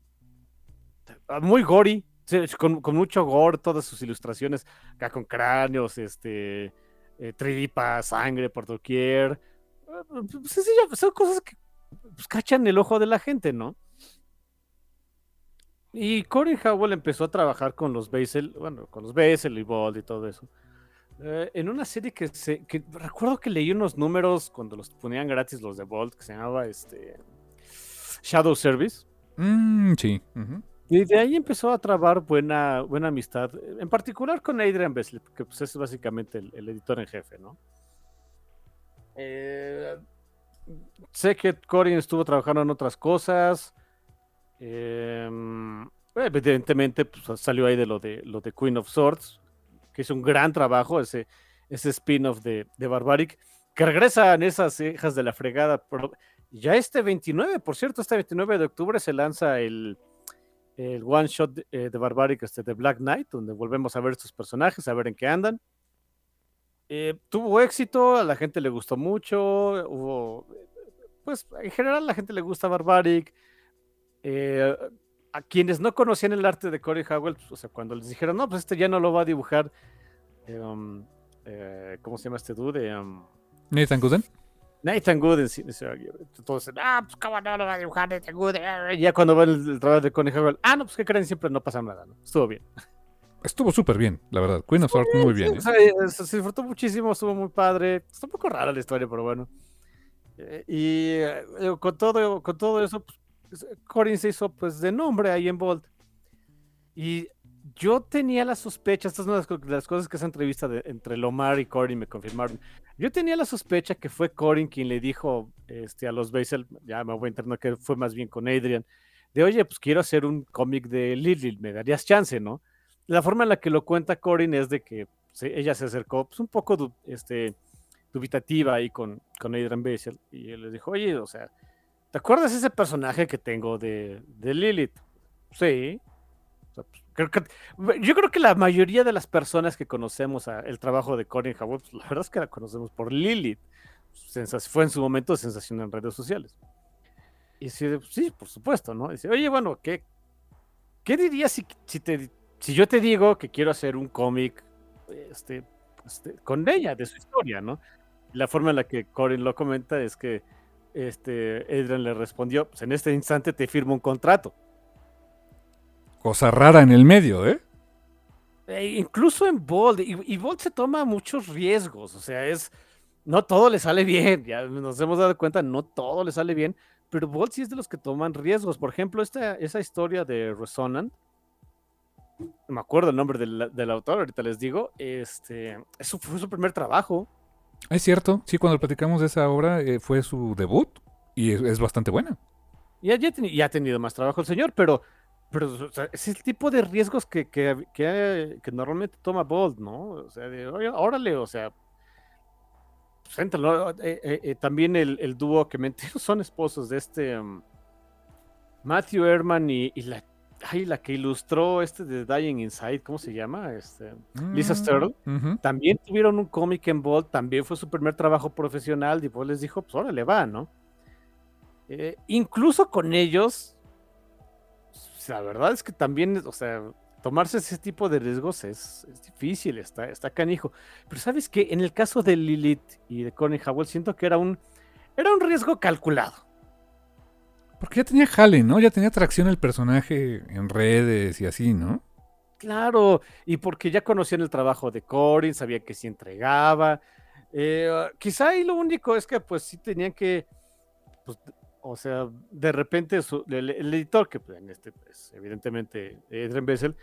S3: muy gory, con, con, mucho gore, todas sus ilustraciones, acá con cráneos, este, eh, tripas, sangre por doquier. Pues, sí, son cosas que pues, cachan el ojo de la gente, ¿no? Y Corin Howell empezó a trabajar con los Basel, bueno, con los Basel y Bold y todo eso. Eh, en una serie que, se, que recuerdo que leí unos números cuando los ponían gratis los de Bold, que se llamaba este Shadow Service.
S2: Mm, sí. Uh-huh.
S3: Y de ahí empezó a trabar buena, buena amistad, en particular con Adrian Besley, que pues, es básicamente el, el editor en jefe, ¿no? Eh, sé que Corin estuvo trabajando en otras cosas. Eh, evidentemente pues, salió ahí de lo de lo de Queen of Swords, que es un gran trabajo, ese, ese spin-off de, de Barbaric, que regresan esas hijas de la fregada. Pero ya este veintinueve, por cierto, este veintinueve de octubre se lanza el, el one shot de, eh, de Barbaric, este, de Black Knight, donde volvemos a ver estos personajes, a ver en qué andan. Eh, tuvo éxito, a la gente le gustó mucho, hubo, pues en general a la gente le gusta Barbaric. Eh, a quienes no conocían el arte de Cory Howell, pues, o sea, cuando les dijeron, no, pues este ya no lo va a dibujar, eh, um, eh, ¿cómo se llama este dude? Um,
S2: Nathan Gooden.
S3: Nathan Gooden, sí, todos dicen, ah, pues cómo no lo va a dibujar Nathan Gooden. Y ya cuando ven el, el trabajo de Cory Howell, ah, no, pues que creen, siempre no pasa nada, ¿no? Estuvo bien.
S2: Estuvo súper bien, la verdad. Queen of Swords, muy bien.
S3: Sí,
S2: ¿eh?
S3: o sea, se disfrutó muchísimo, estuvo muy padre. Está un poco rara la historia, pero bueno. Eh, y eh, con, todo, con todo eso, pues, Corin se hizo pues de nombre ahí en Bold. Y yo tenía la sospecha, esta es una de las cosas que esa entrevista de, entre Lomar y Corin me confirmaron. Yo tenía la sospecha que fue Corin quien le dijo este, a los Basel, ya me voy a internar, que fue más bien con Adrian, de oye, pues quiero hacer un cómic de Lilith, me darías chance, ¿no? La forma en la que lo cuenta Corin es de que pues, ella se acercó pues, un poco este, dubitativa ahí con, con Adrian Basel y él le dijo, oye, o sea, ¿te acuerdas ese personaje que tengo de, de Lilith? Sí. O sea, pues, creo que, yo creo que la mayoría de las personas que conocemos a, el trabajo de Corin Howard, pues, la verdad es que la conocemos por Lilith. Sensas, fue en su momento sensación en redes sociales. Y sí, sí, por supuesto, ¿no? Dice, oye, bueno, ¿qué, qué dirías si, si, te, si yo te digo que quiero hacer un cómic este, este, con ella, de su historia, ¿no? La forma en la que Corin lo comenta es que este, Adrian le respondió, pues en este instante te firmo un contrato.
S2: Cosa rara en el medio, ¿eh?
S3: E incluso en Bold, y, y Bold se toma muchos riesgos, o sea, es, no todo le sale bien, ya nos hemos dado cuenta, no todo le sale bien, pero Bold sí es de los que toman riesgos. Por ejemplo, esta, esa historia de Resonant, no me acuerdo el nombre del, del autor, ahorita les digo, este, eso fue su primer trabajo.
S2: Es cierto, sí, cuando platicamos de esa obra eh, fue su debut y es, es bastante buena.
S3: Ya, ya, ten, ya ha tenido más trabajo el señor, pero, pero o sea, es el tipo de riesgos que, que, que, que normalmente toma Bold, ¿no? O sea, de, oye, órale, o sea, pues, éntralo. Eh, eh, eh, también el, el dúo que me entero son esposos de este um, Matthew Ehrman y, y la, ay, la que ilustró este de Dying Inside, ¿cómo se llama? Este,
S2: Mm,
S3: Lisa Sterle.
S2: uh-huh.
S3: También tuvieron un cómic en Bold, también fue su primer trabajo profesional y Bold les dijo, pues órale, va, ¿no? Eh, incluso con ellos, la verdad es que también, o sea, tomarse ese tipo de riesgos es, es difícil, está, está canijo. Pero sabes que en el caso de Lilith y de Corin Howell, siento que era un, era un riesgo calculado.
S2: Porque ya tenía jale, ¿no? Ya tenía atracción el personaje en redes y así, ¿no?
S3: Claro, y porque ya conocían el trabajo de Corin, sabía que sí entregaba. Eh, quizá ahí lo único es que pues sí tenían que, pues, o sea, de repente su, el, el, editor, que pues, en este, pues, evidentemente, Adrian Bessel,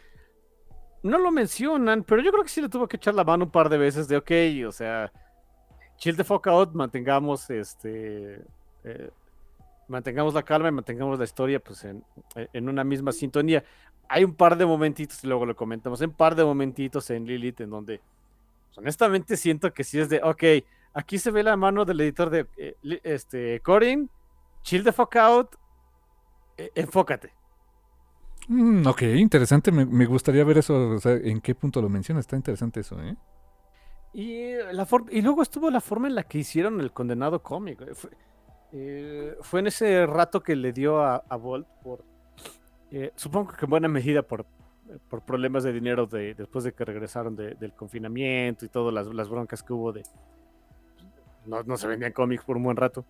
S3: no lo mencionan, pero yo creo que sí le tuvo que echar la mano un par de veces de, ok, o sea, chill the fuck out, mantengamos este, eh, mantengamos la calma y mantengamos la historia pues en, en una misma sintonía. Hay un par de momentitos, y luego lo comentamos, un par de momentitos en Lilith en donde, pues, honestamente siento que sí es de, ok, aquí se ve la mano del editor de eh, este, Corin, chill the fuck out, eh, enfócate.
S2: Mm, ok, interesante. Me, me gustaría ver eso. O sea, ¿en qué punto lo mencionas? Está interesante eso, ¿eh?
S3: Y, la for- y luego estuvo la forma en la que hicieron el condenado cómic. Fue, eh, fue en ese rato que le dio a, a Bolt por, eh, supongo que en buena medida por, por problemas de dinero de, después de que regresaron de, del confinamiento y todas las, las broncas que hubo de no, no se vendían cómics por un buen rato.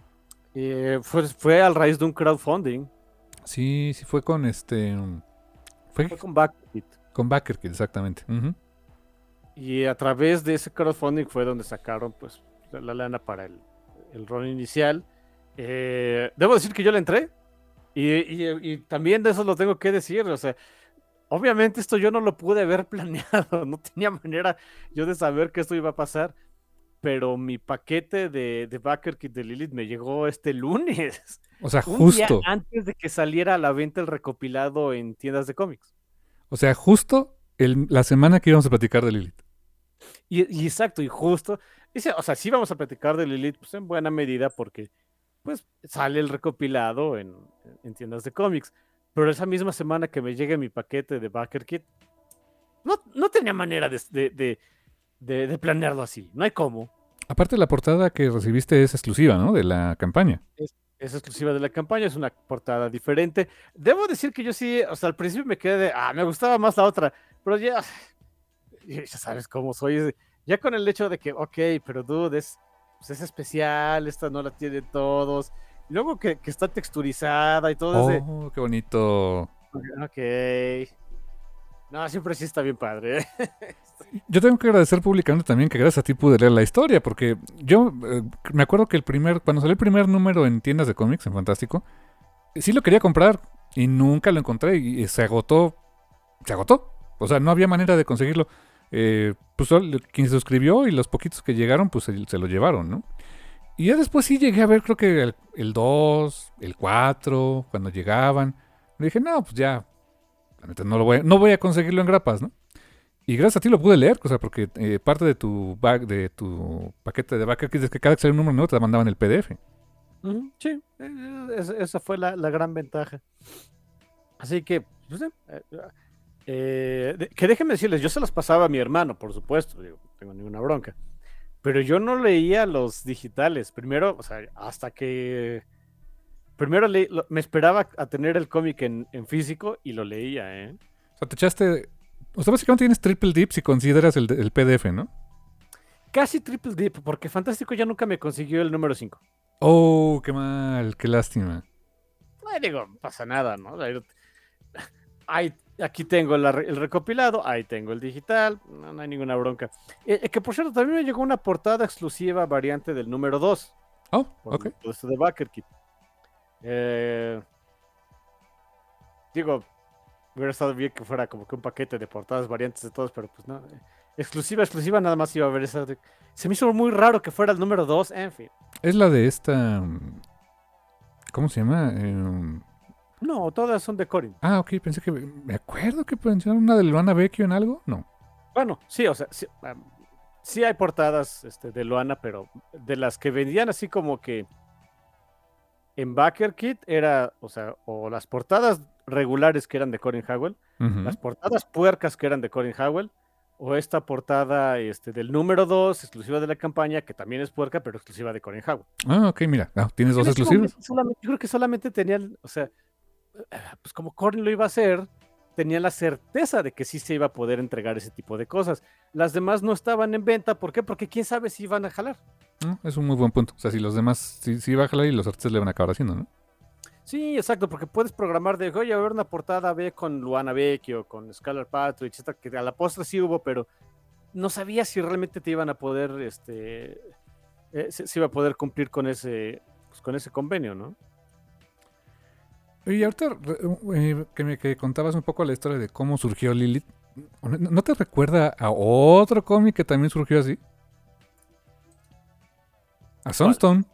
S3: Eh, fue, fue a raíz de un crowdfunding.
S2: Sí, sí, fue con este. Fue,
S3: fue con Backerkit.
S2: Con Backerkit, exactamente. Uh-huh.
S3: Y a través de ese crowdfunding fue donde sacaron pues la, la lana para el, el rol inicial. Eh, debo decir que yo le entré. Y, y, y también de eso lo tengo que decir. O sea, obviamente esto yo no lo pude haber planeado. No tenía manera yo de saber que esto iba a pasar. Pero mi paquete de, de Backerkit de Lilith me llegó este lunes.
S2: O sea,
S3: un
S2: justo.
S3: Día antes de que saliera a la venta el recopilado en tiendas de cómics.
S2: O sea, justo el, la semana que íbamos a platicar de Lilith.
S3: Y, y exacto, y justo. Dice, o sea, sí vamos a platicar de Lilith, pues en buena medida, porque pues sale el recopilado en, en tiendas de cómics. Pero esa misma semana que me llegue mi paquete de Backerkit, no, no tenía manera de, de, de, de, de planearlo así. No hay cómo.
S2: Aparte, la portada que recibiste es exclusiva, ¿no? De la campaña.
S3: Es, es exclusiva de la campaña, es una portada diferente. Debo decir que yo sí, o sea, al principio me quedé de, ah, me gustaba más la otra, pero ya, ya sabes cómo soy. Ya con el hecho de que, ok, pero dude, es, pues es especial, esta no la tienen todos. Y luego que, que está texturizada y todo.
S2: Oh,
S3: ese...
S2: qué bonito.
S3: Ok. No, siempre sí está bien padre. ¿eh?
S2: Yo tengo que agradecer públicamente también que gracias a ti pude leer la historia, porque yo eh, me acuerdo que el primer, cuando salió el primer número en tiendas de cómics, en Fantástico, sí lo quería comprar y nunca lo encontré y se agotó, se agotó. O sea, no había manera de conseguirlo. Eh, pues quien se suscribió y los poquitos que llegaron, pues se, se lo llevaron, ¿no? Y ya después sí llegué a ver, creo que el, el dos, el cuatro, cuando llegaban. Le dije, no, pues ya, la neta, no, lo voy a, no voy a conseguirlo en grapas, ¿no? Y gracias a ti lo pude leer, o sea, porque eh, parte de tu back, de tu paquete de Backerkit es que cada que sale un número nuevo te mandaban el P D F.
S3: Uh-huh, sí, esa, esa fue la, la gran ventaja. Así que, pues, eh, Eh, de- que déjenme decirles, yo se las pasaba a mi hermano, por supuesto, digo, no tengo ninguna bronca. Pero yo no leía los digitales. Primero, o sea, hasta que... Primero leí- lo- me esperaba a tener el cómic en, en físico y lo leía, ¿eh?
S2: O sea, te echaste... O sea, básicamente tienes triple dip si consideras el, el P D F, ¿no?
S3: Casi triple dip, porque Fantástico ya nunca me consiguió el número cinco.
S2: Oh, qué mal, qué lástima.
S3: Ay, digo, no pasa nada, ¿no? Ahí- ahí- aquí tengo la re- el recopilado, ahí tengo el digital, no, no hay ninguna bronca. Eh, eh, que por cierto, también me llegó una portada exclusiva variante del número dos,
S2: Oh,
S3: por,
S2: ok.
S3: por esto de Backer Kid. Eh, digo, hubiera estado bien que fuera como que un paquete de portadas variantes de todos, pero pues no. eh, Exclusiva, exclusiva, nada más iba a ver esa. de- Se me hizo muy raro que fuera el número dos, en fin.
S2: Es la de esta... mm, ¿Cómo se llama? Eh,
S3: No, todas son de Corin.
S2: ah, ok, pensé que... Me acuerdo que mencionaron una de Luana Vecchio en algo. No.
S3: Bueno, sí, o sea, sí, am, sí hay portadas este, de Loana, pero de las que vendían así como que en Backer Kit era, o sea, o las portadas regulares que eran de Corin Howell,
S2: Ujú.
S3: las portadas puercas que eran de Corin Howell, o esta portada este, del número dos, exclusiva de la campaña, que también es puerca, pero exclusiva de Corin Howell.
S2: Ah, ok, mira. Ah, tienes dos
S3: En ese
S2: exclusivos.
S3: momento solamente- yo creo que solamente tenían, o sea, pues como Corin lo iba a hacer, tenía la certeza de que sí se iba a poder entregar ese tipo de cosas. Las demás no estaban en venta, ¿por qué? Porque quién sabe si iban a jalar.
S2: No, es un muy buen punto. O sea, si los demás sí, sí va a jalar y los artistas le van a acabar haciendo, ¿no?
S3: Sí, exacto, porque puedes programar de, oye, a ver una portada B con Luana Vecchio, con Scarlett Patrick, etcétera, que a la postre sí hubo, pero no sabía si realmente te iban a poder, este, eh, se, se iba a poder cumplir con ese, pues, con ese convenio, ¿no?
S2: Y ahorita re- eh, que me que contabas un poco la historia de cómo surgió Lilith, ¿no no te recuerda a otro cómic que también surgió así? A Sunstone.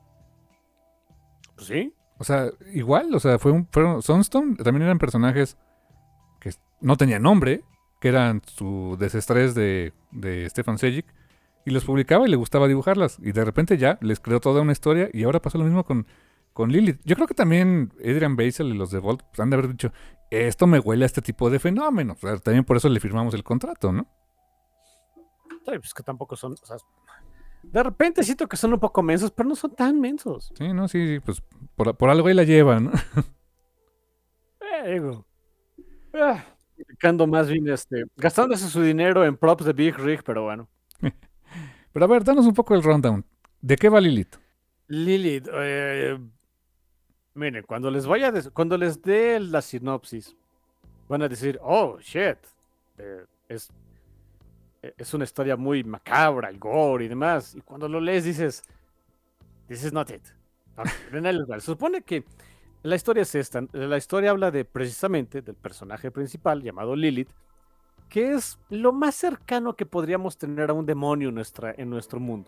S3: Pues sí.
S2: O sea, igual, o sea, fue un, fueron, Sunstone también eran personajes que no tenían nombre, que eran su desestrés de, de Stefan Sejic, y los publicaba y le gustaba dibujarlas. Y de repente ya les creó toda una historia y ahora pasó lo mismo con, con Lilith. Yo creo que también Adrian Basel y los de Volt pues, han de haber dicho, esto me huele a este tipo de fenómeno. O sea, también por eso le firmamos el contrato, ¿no?
S3: Sí, pues que tampoco son, o sea, de repente siento que son un poco mensos, pero no son tan mensos.
S2: Sí, no, sí, sí, pues por, por algo ahí la llevan, ¿no?
S3: Eh, digo. Ah, Criticando más bien, este, gastándose su dinero en props de Big Rig, pero bueno.
S2: Pero a ver, danos un poco el rundown. ¿De qué va Lilith?
S3: Lilith, eh, miren, cuando les vaya, a des- cuando les dé la sinopsis, van a decir, oh, shit, eh, es, eh, es una historia muy macabra, el gore y demás. Y cuando lo lees dices, this is not it. Ok, en el lugar. Se supone que la historia es esta. La historia habla de precisamente del personaje principal llamado Lilith, que es lo más cercano que podríamos tener a un demonio en, nuestra, en nuestro mundo.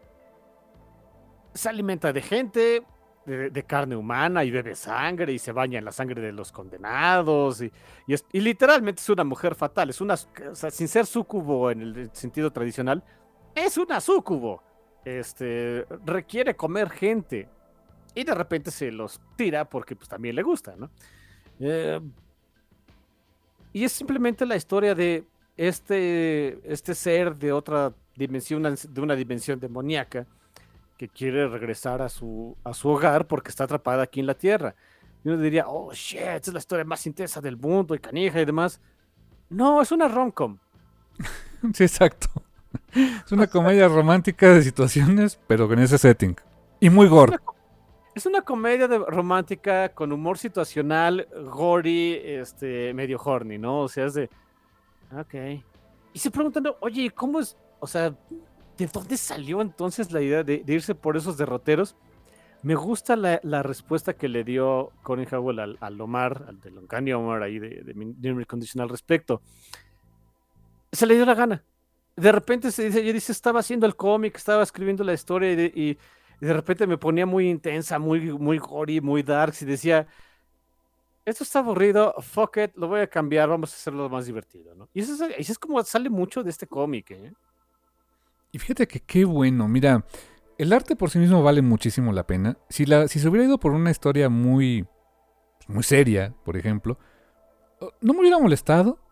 S3: Se alimenta de gente, de, de carne humana y bebe sangre y se baña en la sangre de los condenados y, y, es- y literalmente es una mujer fatal, es una, o sea, sin ser súcubo en el sentido tradicional, es una súcubo. Este, requiere comer gente y de repente se los tira porque pues también le gusta, ¿no? Eh, y es simplemente la historia de este, este ser de otra dimensión, de una dimensión demoníaca, que quiere regresar a su, a su hogar porque está atrapada aquí en la Tierra. Y uno diría, oh, shit, es la historia más intensa del mundo y canija y demás. No, es una rom-com.
S2: Sí, exacto. Es una comedia romántica de situaciones, pero en ese setting. Y muy
S3: Es
S2: gore.
S3: una, es una comedia de- romántica con humor situacional, gory, este, medio horny, ¿no? O sea, es de, ok. Y se preguntan, oye, ¿cómo es? O sea, ¿de dónde salió entonces la idea de, de irse por esos derroteros? Me gusta la, la respuesta que le dio Colin Howell al, al Omar, al del Uncanny Omar ahí de, de Minimum Condition al respecto. Se le dio la gana. De repente se dice, yo dice, estaba haciendo el cómic, estaba escribiendo la historia y de, y de repente me ponía muy intensa, muy, muy gory, muy dark y decía, esto está aburrido, fuck it, lo voy a cambiar, vamos a hacerlo más divertido, ¿no? Y eso es, eso es como sale mucho de este cómic, ¿eh?
S2: Y fíjate que qué bueno. Mira, el arte por sí mismo vale muchísimo la pena. Si, la, si se hubiera ido por una historia muy, muy seria, por ejemplo, no me hubiera molestado,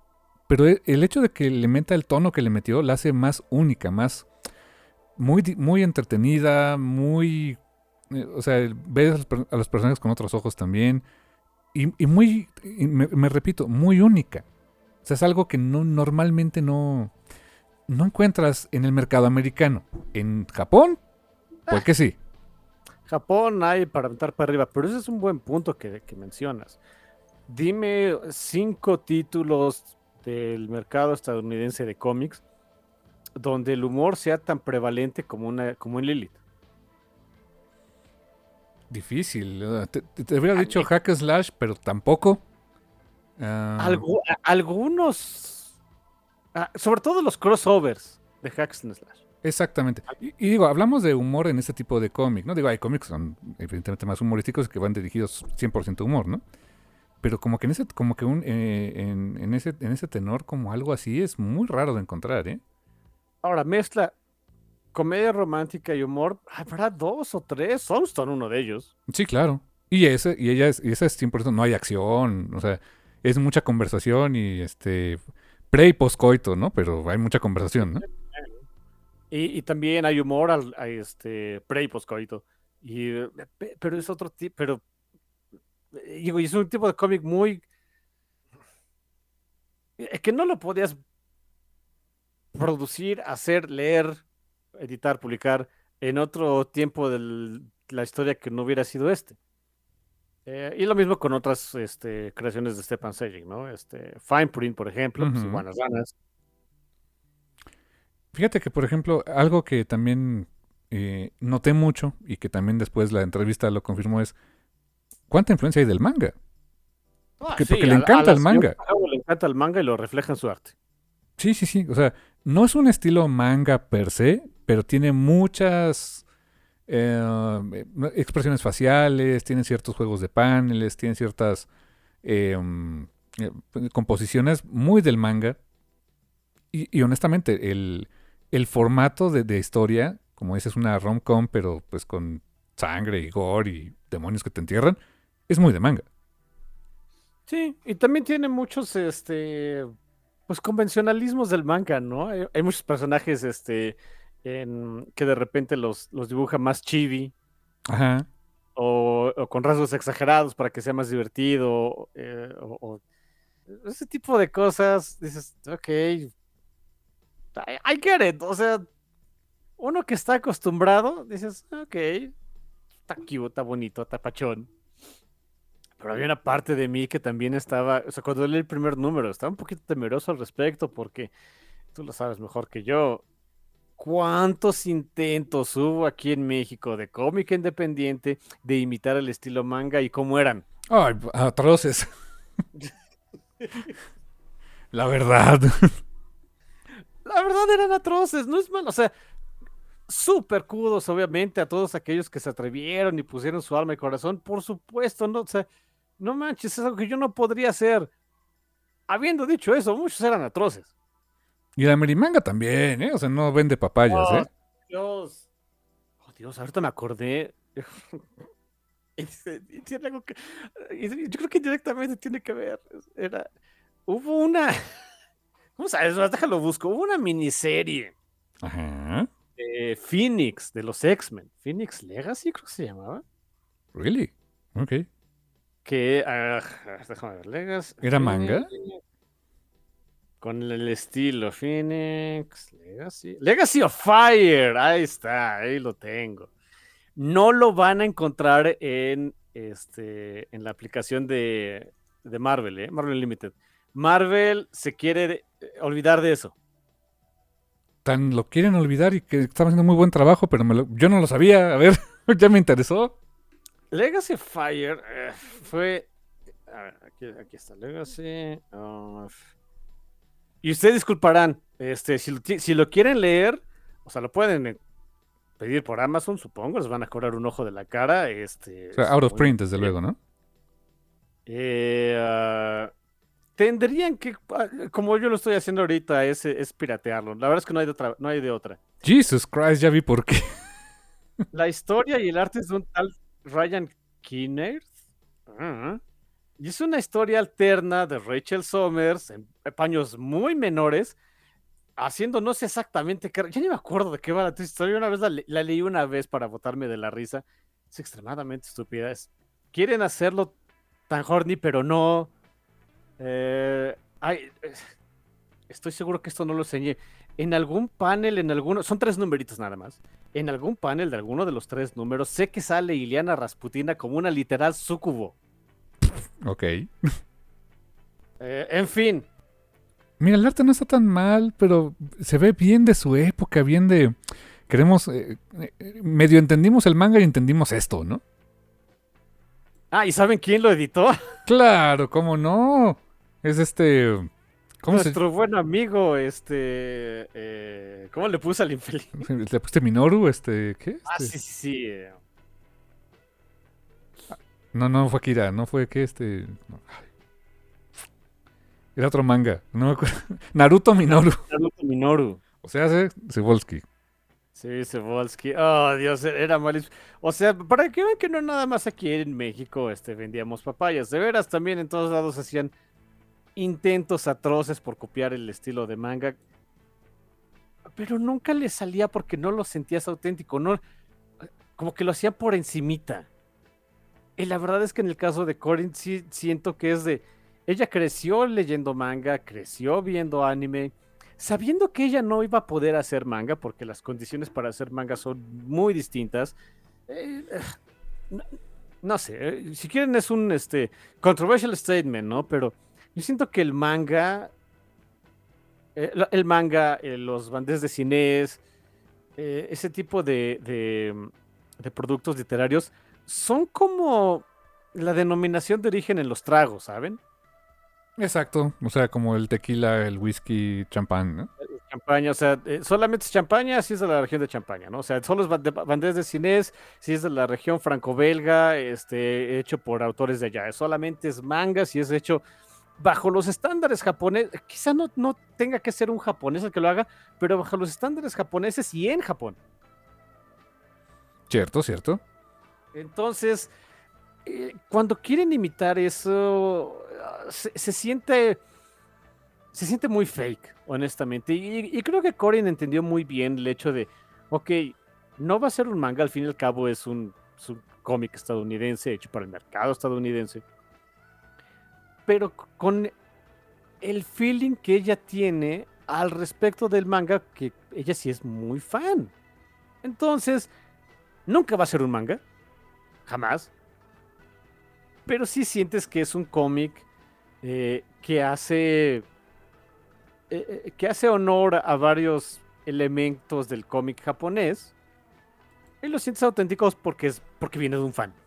S2: pero e- el hecho de que le meta el tono que le metió la hace más única, más muy, di- muy entretenida, muy... eh, o sea, ves a los, per- a los personajes con otros ojos también. Y, y muy, y me, me repito, muy única. O sea, es algo que no normalmente no, no encuentras en el mercado americano. En Japón, pues que sí.
S3: Japón hay para aventar para arriba, pero ese es un buen punto que, que mencionas. Dime cinco títulos del mercado estadounidense de cómics donde el humor sea tan prevalente como, una, como en Lilith.
S2: Difícil. eh, Te, te- te hubiera
S3: A
S2: dicho
S3: mí-
S2: hack slash, pero tampoco. Ah,
S3: algu- a- algunos, ah, sobre todo los crossovers de Hacks and Slash.
S2: exactamente. Y, y digo, hablamos de humor en este tipo de cómic, ¿no? Digo, hay cómics que son evidentemente más humorísticos que van dirigidos cien por ciento humor, ¿no? Pero como que en ese, como que un, eh, en, en ese, en ese tenor, como algo así, es muy raro de encontrar, ¿eh?
S3: Ahora, mezcla comedia romántica y humor. Habrá dos o tres. Soulstone, uno de ellos.
S2: Sí, claro. Y ese, y ella es, y esa es cien por ciento, no hay acción, o sea, es mucha conversación y este pre y poscoito, ¿no? Pero hay mucha conversación, ¿no?
S3: Y, y también hay humor al a este pre y poscoito. Y, eh, pe- pero es otro tipo, pero eh, digo, y es un tipo de cómic muy eh, que no lo podías producir, hacer, leer, editar, publicar en otro tiempo de la historia que no hubiera sido este. Eh, y lo mismo con otras este, creaciones de Stepan Sejic, ¿no? Este, Fine Print, por ejemplo, pues
S2: Ujú.
S3: iguanas ranas.
S2: Fíjate que, por ejemplo, algo que también eh, noté mucho y que también después la entrevista lo confirmó es cuánta influencia hay del manga.
S3: Ah,
S2: Porque, porque
S3: sí,
S2: le
S3: a, a
S2: encanta
S3: la
S2: el
S3: señora
S2: manga.
S3: Kagawa le encanta el manga y lo refleja en su arte.
S2: Sí, sí, sí. O sea, no es un estilo manga per se, pero tiene muchas eh, eh, expresiones faciales, tiene ciertos juegos de paneles, tiene ciertas eh, mm, eh, composiciones muy del manga. Y, y honestamente, el, el formato de, de historia, como dices, es una rom-com, pero pues con sangre y gore y demonios que te entierran, es muy de manga.
S3: Sí, y también tiene muchos, este, pues convencionalismos del manga, ¿no? Hay, hay muchos personajes, este, en- que de repente los, los dibuja más chibi
S2: Ajá.
S3: o, o con rasgos exagerados para que sea más divertido, eh, o, o ese tipo de cosas. Dices, ok, I, I get it. O sea, uno que está acostumbrado, dices, ok, está cute, está bonito, está pachón. Pero había una parte de mí que también estaba, o sea, cuando leí el primer número, estaba un poquito temeroso al respecto porque tú lo sabes mejor que yo. ¿Cuántos intentos hubo aquí en México de cómic independiente de imitar el estilo manga y cómo eran?
S2: Ay, atroces. La verdad.
S3: La verdad eran atroces, no es malo, o sea, súper kudos obviamente a todos aquellos que se atrevieron y pusieron su alma y corazón, por supuesto, no, o sea, no manches, es algo que yo no podría hacer. Habiendo dicho eso, muchos eran atroces.
S2: Y la Merimanga también, ¿eh? O sea, no vende papayas,
S3: Oh,
S2: ¿eh?
S3: Dios. Oh, Dios, ahorita me acordé. Ese- y tiene algo que- y yo creo que directamente tiene que ver. Era, hubo una, ¿cómo sabes? Déjalo busco. Hubo una miniserie
S2: Ajá.
S3: de Phoenix, de los X-Men. Phoenix Legacy, creo que se llamaba.
S2: Really? Ok.
S3: Que, ah, déjame ver, Legacy,
S2: ¿Era
S3: Phoenix,
S2: manga?
S3: con el estilo Phoenix, Legacy. Legacy of Fire, ahí está, ahí lo tengo. No lo van a encontrar en, este, en la aplicación de, de Marvel, ¿eh? Marvel Limited. Marvel se quiere eh, olvidar de eso.
S2: Tan lo quieren olvidar y que están haciendo muy buen trabajo, pero me lo- yo no lo sabía. A ver, ya me interesó.
S3: Legacy of Fire eh, fue. A ver, aquí, aquí está Legacy of. Y ustedes disculparán, este, si, lo, ti- si lo quieren leer, o sea, lo pueden eh, pedir por Amazon, supongo, les van a cobrar un ojo de la cara. Este,
S2: O sea,
S3: es
S2: out of
S3: muy-
S2: print, desde luego, ¿no?
S3: Eh, ah, tendrían que, ah, como yo lo estoy haciendo ahorita, es, es piratearlo. La verdad es que no hay de otra, no hay de otra.
S2: Jesus Christ, ya vi por qué.
S3: La historia y el arte es de un tal Ryan Kinnear. Ah, y es una historia alterna de Rachel Summers en, paños muy menores, haciendo no sé exactamente qué, ya ni me acuerdo de qué va la triste historia, una vez la, la leí una vez para botarme de la risa, es extremadamente estúpida, es, quieren hacerlo tan horny, pero no, eh, ay, estoy seguro que esto no lo enseñé, en algún panel, en alguno, son tres numeritos nada más, en algún panel de alguno de los tres números, sé que sale Iliana Rasputina como una literal súcubo.
S2: Ok.
S3: Eh, en fin.
S2: Mira, el arte no está tan mal, pero se ve bien de su época, bien de... Queremos... Eh, eh, medio entendimos el manga y entendimos esto, ¿no?
S3: Ah, ¿y saben quién lo editó?
S2: Claro, ¿cómo no? Es este... ¿Cómo
S3: Nuestro se... buen amigo, este... Eh, ¿Cómo le puso al infeliz?
S2: ¿Le pusiste Minoru? Este, ¿qué? Este...
S3: Ah, sí, sí, sí.
S2: No, no fue Akira, no fue que este... No. Era otro manga, no me acuerdo. Naruto Minoru.
S3: Naruto Minoru.
S2: O sea, hace Cebulski.
S3: Sí, Cebulski. Oh, Dios, era malísimo. O sea, para que vean que no nada más aquí en México este, vendíamos papayas. De veras, también en todos lados hacían intentos atroces por copiar el estilo de manga. Pero nunca les salía porque no lo sentías auténtico. No, como que lo hacían por encimita. Y la verdad es que en el caso de Corin sí siento que es de... Ella creció leyendo manga, creció viendo anime, sabiendo que ella no iba a poder hacer manga porque las condiciones para hacer manga son muy distintas. Eh, no, no sé, eh, si quieren es un este, controversial statement, ¿no? Pero yo siento que el manga, eh, el manga, eh, los bandes de cines, eh, ese tipo de, de, de productos literarios son como la denominación de origen en los tragos, ¿saben?
S2: Exacto, o sea, como el tequila, el whisky, champán, ¿no?
S3: Champaña, o sea, eh, solamente es champaña si es de la región de Champaña, ¿no? O sea, solo es banderas de Cinés si es de la región franco-belga, este, hecho por autores de allá. Solamente es manga si es hecho bajo los estándares japoneses. Quizá no, no tenga que ser un japonés el que lo haga, pero bajo los estándares japoneses y en Japón.
S2: Cierto, cierto.
S3: Entonces, eh, cuando quieren imitar eso, se, se siente... Se siente muy fake, honestamente. Y, y creo que Corin entendió muy bien el hecho de, ok, no va a ser un manga, al fin y al cabo es un, es un cómic estadounidense hecho para el mercado estadounidense. Pero con el feeling que ella tiene al respecto del manga, que ella sí es muy fan. Entonces, nunca va a ser un manga, jamás. Pero sí sientes que es un cómic eh, que hace... Eh, que hace honor a varios elementos del cómic japonés y los sientes auténticos porque es porque viene de un fan.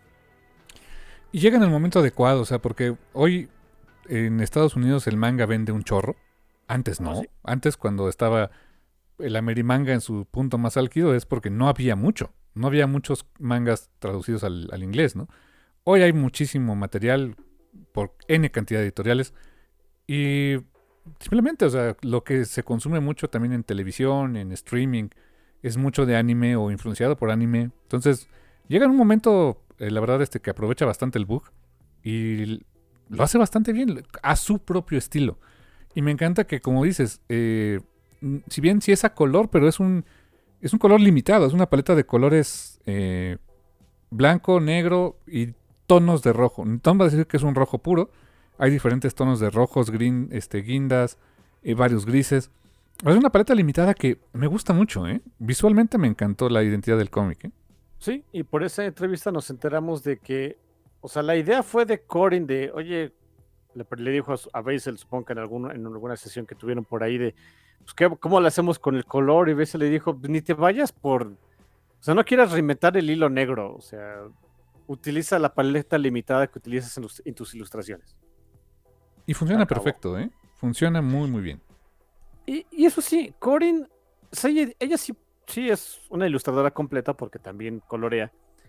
S2: Y llega en el momento adecuado, o sea, porque hoy en Estados Unidos el manga vende un chorro. Antes no. Oh, sí. Antes, cuando estaba el Amerimanga en su punto más álgido, es porque no había mucho. No había muchos mangas traducidos al, al inglés, ¿no? Hoy hay muchísimo material por N cantidad de editoriales y simplemente, o sea, lo que se consume mucho también en televisión, en streaming, es mucho de anime o influenciado por anime. Entonces, llega en un momento, eh, la verdad, este que aprovecha bastante el bug y lo hace bastante bien, a su propio estilo. Y me encanta que, como dices, eh, si bien sí es a color, pero es un, es un color limitado, es una paleta de colores eh, blanco, negro y tonos de rojo. No vamos a decir que es un rojo puro. Hay diferentes tonos de rojos, green, este, guindas, eh, varios grises. Es una paleta limitada que me gusta mucho, ¿eh? Visualmente me encantó la identidad del cómic, ¿eh?
S3: Sí, y por esa entrevista nos enteramos de que, o sea, la idea fue de Corin de, oye, le, le dijo a, a Basil, supongo que en, alguno, en alguna sesión que tuvieron por ahí de, pues, ¿qué, ¿cómo lo hacemos con el color? Y Basil le dijo, ni te vayas por, o sea, no quieras reinventar el hilo negro, o sea, utiliza la paleta limitada que utilizas en, los, en tus ilustraciones.
S2: Y funciona perfecto, ¿eh? Funciona muy, muy bien.
S3: Y, y eso sí, Corin, ella, ella sí, sí es una ilustradora completa porque también colorea.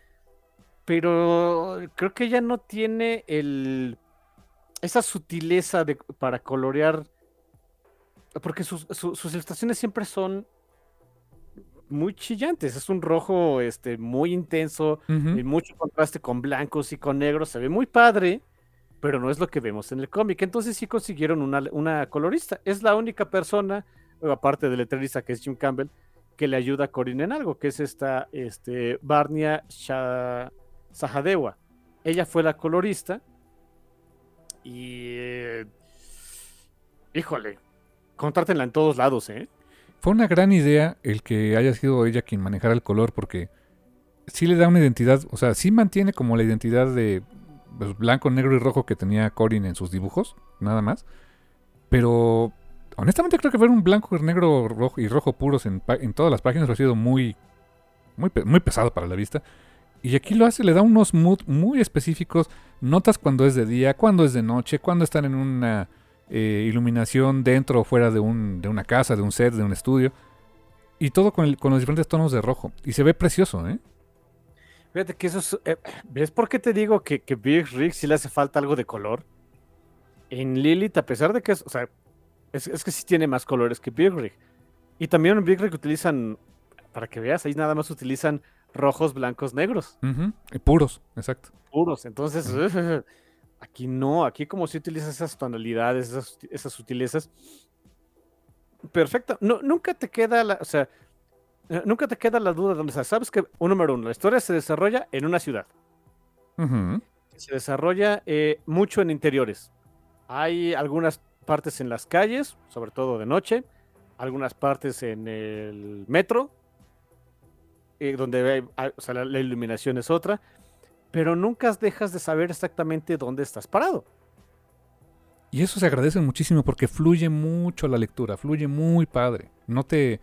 S3: Pero creo que ella no tiene el esa sutileza de, para colorear. Porque sus, su, sus ilustraciones siempre son muy chillantes. Es un rojo este, muy intenso, uh-huh. y mucho contraste con blancos y con negros. Se ve muy padre. pero no es lo que vemos en el cómic. Entonces sí consiguieron una, una colorista. Es la única persona, aparte del letrerista que es Jim Campbell, que le ayuda a Corin en algo, que es esta este, Barnia Shah- Sahadewa. Ella fue la colorista y... Eh, híjole, contrátenla en todos lados, ¿eh?
S2: Fue una gran idea el que haya sido ella quien manejara el color, porque sí le da una identidad, o sea, sí mantiene como la identidad de pues, blanco, negro y rojo que tenía Corin en sus dibujos, nada más. Pero honestamente creo que ver un blanco, negro rojo y rojo puros en, en todas las páginas ha sido muy, muy, muy pesado para la vista. Y aquí lo hace, le da unos mood muy específicos, notas cuando es de día, cuando es de noche, cuando están en una eh, iluminación dentro o fuera de, un, de una casa, de un set, de un estudio. Y todo con, el, con los diferentes tonos de rojo. Y se ve precioso, ¿eh?
S3: Fíjate que eso es... Eh, ¿Ves por qué te digo que, que Big Rig sí le hace falta algo de color? En Lilith, a pesar de que es... O sea, es, es que sí tiene más colores que Big Rig. Y también en Big Rig utilizan... Para que veas, ahí nada más utilizan rojos, blancos, negros.
S2: Uh-huh. Y puros, exacto.
S3: Puros. Entonces, uh-huh. Aquí no. Aquí como si utilizas esas tonalidades, esas, esas sutilezas. Perfecto. No, nunca te queda la... O sea... Nunca te queda la duda donde sabes que, un número uno, la historia se desarrolla en una ciudad.
S2: Uh-huh.
S3: Se desarrolla eh, mucho en interiores. Hay algunas partes en las calles, sobre todo de noche, algunas partes en el metro, eh, donde hay, o sea, la, la iluminación es otra, pero nunca dejas de saber exactamente dónde estás parado.
S2: Y eso se agradece muchísimo porque fluye mucho la lectura, fluye muy padre. No te...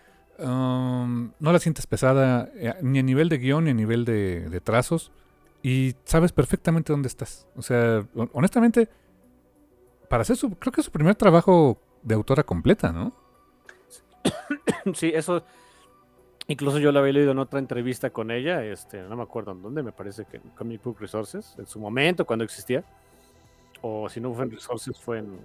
S2: Um, no la sientes pesada eh, ni a nivel de guión ni a nivel de, de trazos y sabes perfectamente dónde estás. O sea, honestamente, para hacer su, creo que es su primer trabajo de autora completa, ¿no?
S3: Sí, eso. Incluso yo la había leído en otra entrevista con ella, este, no me acuerdo en dónde, me parece que en Comic Book Resources, en su momento, cuando existía. O si no fue en Resources, fue en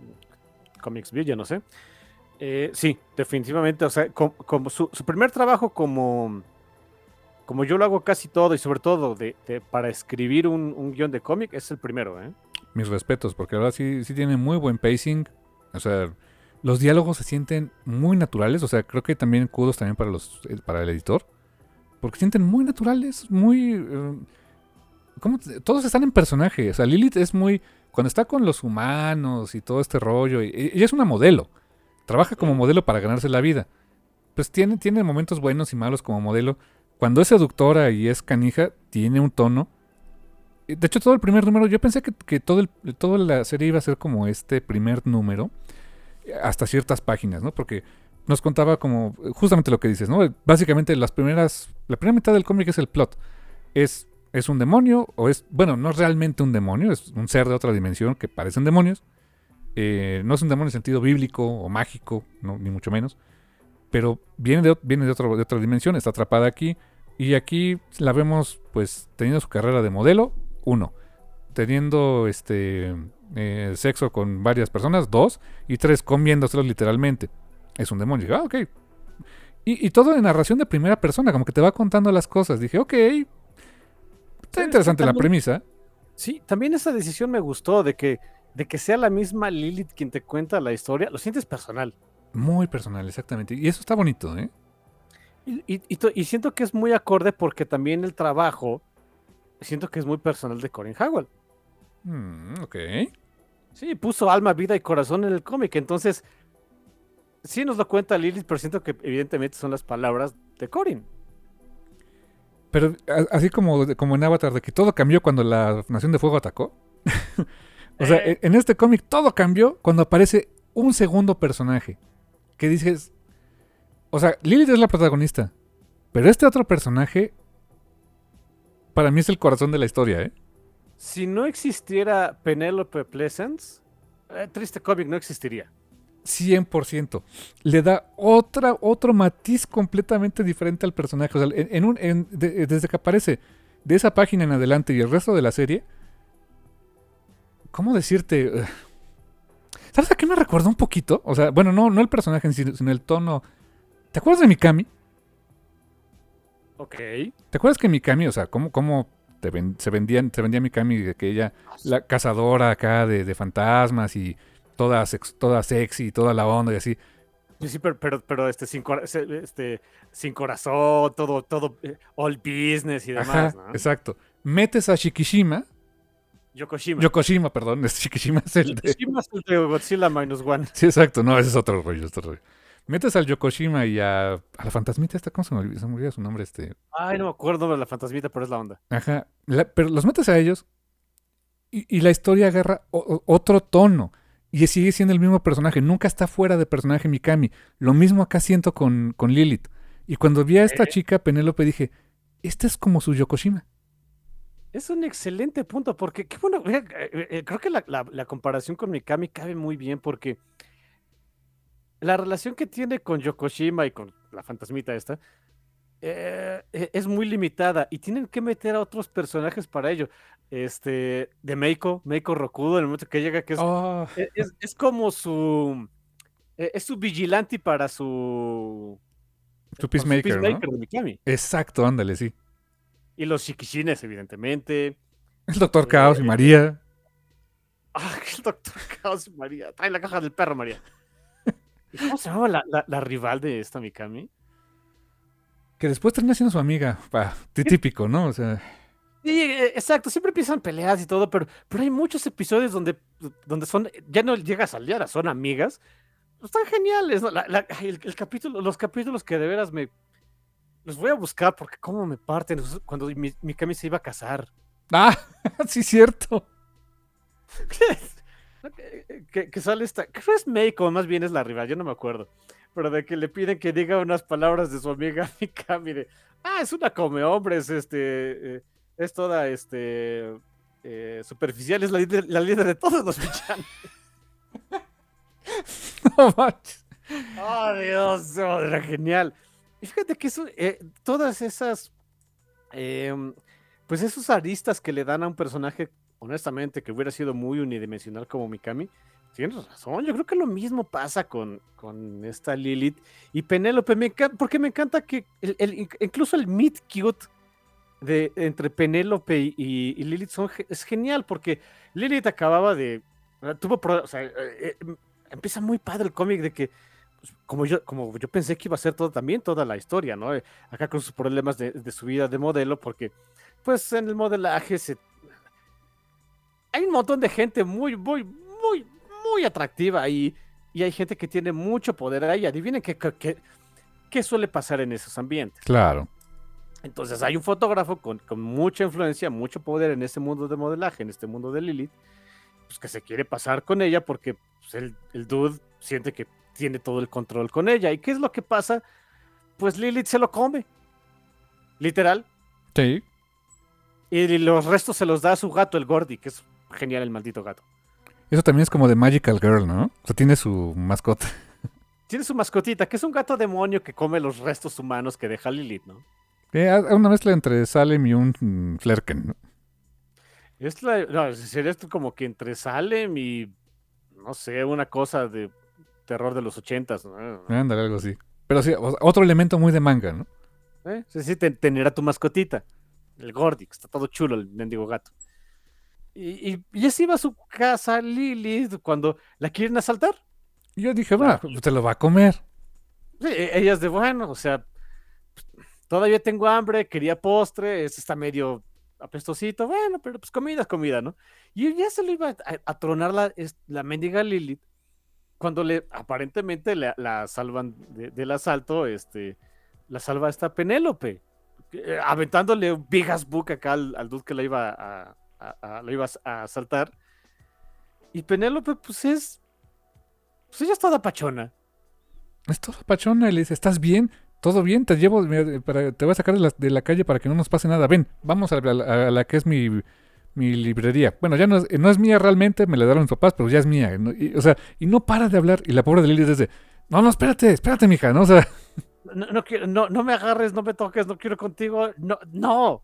S3: Comics View, ya no sé. Eh, sí, definitivamente, o sea, como, como su, su primer trabajo como, como yo lo hago casi todo y sobre todo de, de, para escribir un, un guión de cómic, es el primero, ¿eh?
S2: Mis respetos, porque ahora sí, sí tiene muy buen pacing, o sea, los diálogos se sienten muy naturales, o sea, creo que también kudos también para, los, para el editor, porque se sienten muy naturales, muy... Uh, ¿cómo? Todos están en personaje, o sea, Lilith es muy... Cuando está con los humanos y todo este rollo, y, ella es una modelo. Trabaja como modelo para ganarse la vida. Pues tiene, tiene momentos buenos y malos como modelo. Cuando es seductora y es canija, tiene un tono. De hecho, todo el primer número, yo pensé que, que todo el, toda la serie iba a ser como este primer número, hasta ciertas páginas, ¿no? Porque nos contaba como justamente lo que dices, ¿no? Básicamente las primeras, la primera mitad del cómic es el plot. Es, es un demonio, o es, bueno, no es realmente un demonio, es un ser de otra dimensión que parecen demonios. Eh, no es un demonio en sentido bíblico o mágico, no, ni mucho menos, pero viene, de, viene de, otro, de otra dimensión, está atrapada aquí, y aquí la vemos pues teniendo su carrera de modelo, uno, teniendo este eh, sexo con varias personas, dos, y tres, comiéndoselos literalmente. Es un demonio. Dije, ah, ok. Y, y todo en narración de primera persona, como que te va contando las cosas. Dije, ok, está interesante la premisa.
S3: Sí, también esa decisión me gustó de que de que sea la misma Lilith quien te cuenta la historia, lo sientes personal.
S2: Muy personal, exactamente. Y eso está bonito, ¿eh?
S3: Y, y, y, y siento que es muy acorde porque también el trabajo, siento que es muy personal de Corin Howell.
S2: Mm, ok.
S3: Sí, puso alma, vida y corazón en el cómic, entonces sí nos lo cuenta Lilith, pero siento que evidentemente son las palabras de Corin.
S2: Pero así como, como en Avatar, de que todo cambió cuando la Nación de Fuego atacó. O sea, eh. en este cómic todo cambió cuando aparece un segundo personaje. Que dices... O sea, Lilith es la protagonista. Pero este otro personaje... Para mí es el corazón de la historia, ¿eh?
S3: Si no existiera Penelope Pleasance, eh, triste cómic no existiría.
S2: cien por ciento. Le da otra, otro matiz completamente diferente al personaje. O sea, en, en un, en, de, desde que aparece de esa página en adelante y el resto de la serie... ¿Cómo decirte? ¿Sabes a qué me recordó un poquito? O sea, bueno, no, no el personaje en sí, sino el tono. ¿Te acuerdas de Mikami?
S3: Ok.
S2: ¿Te acuerdas que Mikami, o sea, cómo, cómo te ven- se vendían, se vendía Mikami de que ella, la cazadora acá de, de fantasmas y toda, sex- toda sexy, toda la onda y así.
S3: Sí, sí, pero, pero, pero este, sin, cora- se- este, sin corazón, todo, todo, eh, all business y
S2: Ajá,
S3: demás, ¿no?
S2: exacto. Metes a Shikishima,
S3: Yokoshima.
S2: Yokoshima, perdón, es Shikishima es el de...
S3: Yokoshima es el de Godzilla Minus One.
S2: Sí, exacto, no, ese es otro rollo, es otro rollo. Metes al Yokoshima y a, a la fantasmita esta, ¿cómo se me olvida? Se me olvida su nombre, este...
S3: Ay, no me acuerdo de la fantasmita, pero es la onda.
S2: Ajá, la- pero los metes a ellos y, y la historia agarra o- o- otro tono y sigue siendo el mismo personaje, nunca está fuera de personaje Mikami. Lo mismo acá siento con, con Lilith. Y cuando vi a esta
S3: Eh,
S2: chica, Penélope, dije, esta es como su Yokoshima.
S3: Es un excelente punto, porque qué bueno, mira, eh, eh, creo que la, la- la comparación con Mikami cabe muy bien, porque la relación que tiene con Yokoshima y con la fantasmita esta eh, e- es muy limitada y tienen que meter a otros personajes para ello. Este, de Meiko, Meiko Rokudo, en el momento que llega, que es,
S2: Oh,
S3: e- es, es como su, e- es su vigilante para su,
S2: su
S3: para su
S2: Peacemaker, ¿no?
S3: Peacemaker de Mikami.
S2: Exacto, ándale, sí.
S3: Y los Shikishines, evidentemente.
S2: El Doctor
S3: Eh,
S2: Caos y María.
S3: ah, el Doctor Caos, María. Trae la caja del perro, María. ¿Y cómo se llamaba la, la- la rival de esta Mikami?
S2: Que después termina siendo su amiga. Pa, tí- típico, ¿no? O sea,
S3: Sí, eh, exacto, siempre empiezan peleas y todo, pero, pero hay muchos episodios donde, donde son, ya no llegas a liar, son amigas. Están geniales, ¿no? La- la- ay, el, el capítulo, los capítulos que de veras me... Los voy a buscar porque cómo me parten cuando mi, Mikami se iba a casar.
S2: ah, sí, cierto.
S3: que, que- que sale esta, creo que es Meiko, más bien es la rival, yo no me acuerdo, pero de que le piden que diga unas palabras de su amiga Mikami de, ah, es una come hombres, este, eh, es toda, este, eh, superficial, es la líder, la líder de todos los villanos.
S2: No manches.
S3: Oh, Dios, oh, era genial. Y fíjate que eso, eh, todas esas, em, pues esos aristas que le dan a un personaje, honestamente, que hubiera sido muy unidimensional como Mikami, tienes razón. Yo creo que lo mismo pasa con, con esta Lilith y Penélope, me encan- porque me encanta que el- el- incluso el meet cute de, entre Penélope y, y Lilith son ge- es genial, porque Lilith acababa de, tuvo, pro- o sea, eh, eh, empieza muy padre el cómic de que pues, como yo, como yo pensé que iba a ser todo también toda la historia, ¿no? Eh, Acá con sus problemas de, de su vida de modelo, porque pues en el modelaje se... hay un montón de gente muy, muy, muy, muy atractiva ahí y hay gente que tiene mucho poder ahí. Adivinen qué, qué, qué- qué suele pasar en esos ambientes.
S2: Claro.
S3: Entonces hay un fotógrafo con, con mucha influencia, mucho poder en este mundo de modelaje, en este mundo de Lilith, pues que se quiere pasar con ella porque pues, el, el dude siente que tiene todo el control con ella. ¿Y qué es lo que pasa? Pues Lilith se lo come, literal,
S2: Sí.
S3: y los restos se los da a su gato, el Gordy, que es genial el maldito gato.
S2: Eso también es como de Magical Girl, ¿no? O sea, tiene su mascota.
S3: Tiene su mascotita, que es un gato demonio que come los restos humanos que deja Lilith, ¿no?
S2: Eh, a- una mezcla entre Salem y un mm, Flerken, ¿no?
S3: Es la, no, sería esto como que entre Salem y, no sé, una cosa de terror de los ochentas, ¿no?
S2: Ándale, algo así. Pero sí, o sea, otro elemento muy de manga, ¿no?
S3: ¿Eh? Sí, sí, te- tener a tu mascotita, el Gordy, que está todo chulo, el mendigo gato. Y, y, y así va a su casa Lilith cuando la quieren asaltar.
S2: Y yo dije, va, pues te lo va a comer.
S3: Sí, e- ella es de, bueno, o sea, todavía tengo hambre, quería postre, este está medio apestosito, bueno, pero pues comida es comida, ¿no? Y ya se lo iba a, a tronar la, es- la mendiga Lilith cuando le aparentemente la, la salvan de- del asalto, este, la salva esta Penélope, eh, aventándole un big ass book acá al, al dude que la iba a, a- a- la iba a asaltar. Y Penélope, pues es, pues ella es toda pachona.
S2: Es todo pachona y le dice, ¿estás bien? ¿Todo bien? Te llevo, mira, para, te voy a sacar de la, de la calle para que no nos pase nada. Ven, vamos a la, a la que es mi, mi librería. Bueno, ya no es, no es mía realmente, me la dieron mis papás, pero ya es mía. ¿no? Y, o sea, y no para de hablar. Y la pobre de Lily dice, no, no, espérate, espérate, mija, ¿no? O sea,
S3: No, no, quiero- no, no me agarres, no me toques, no quiero contigo. No, no.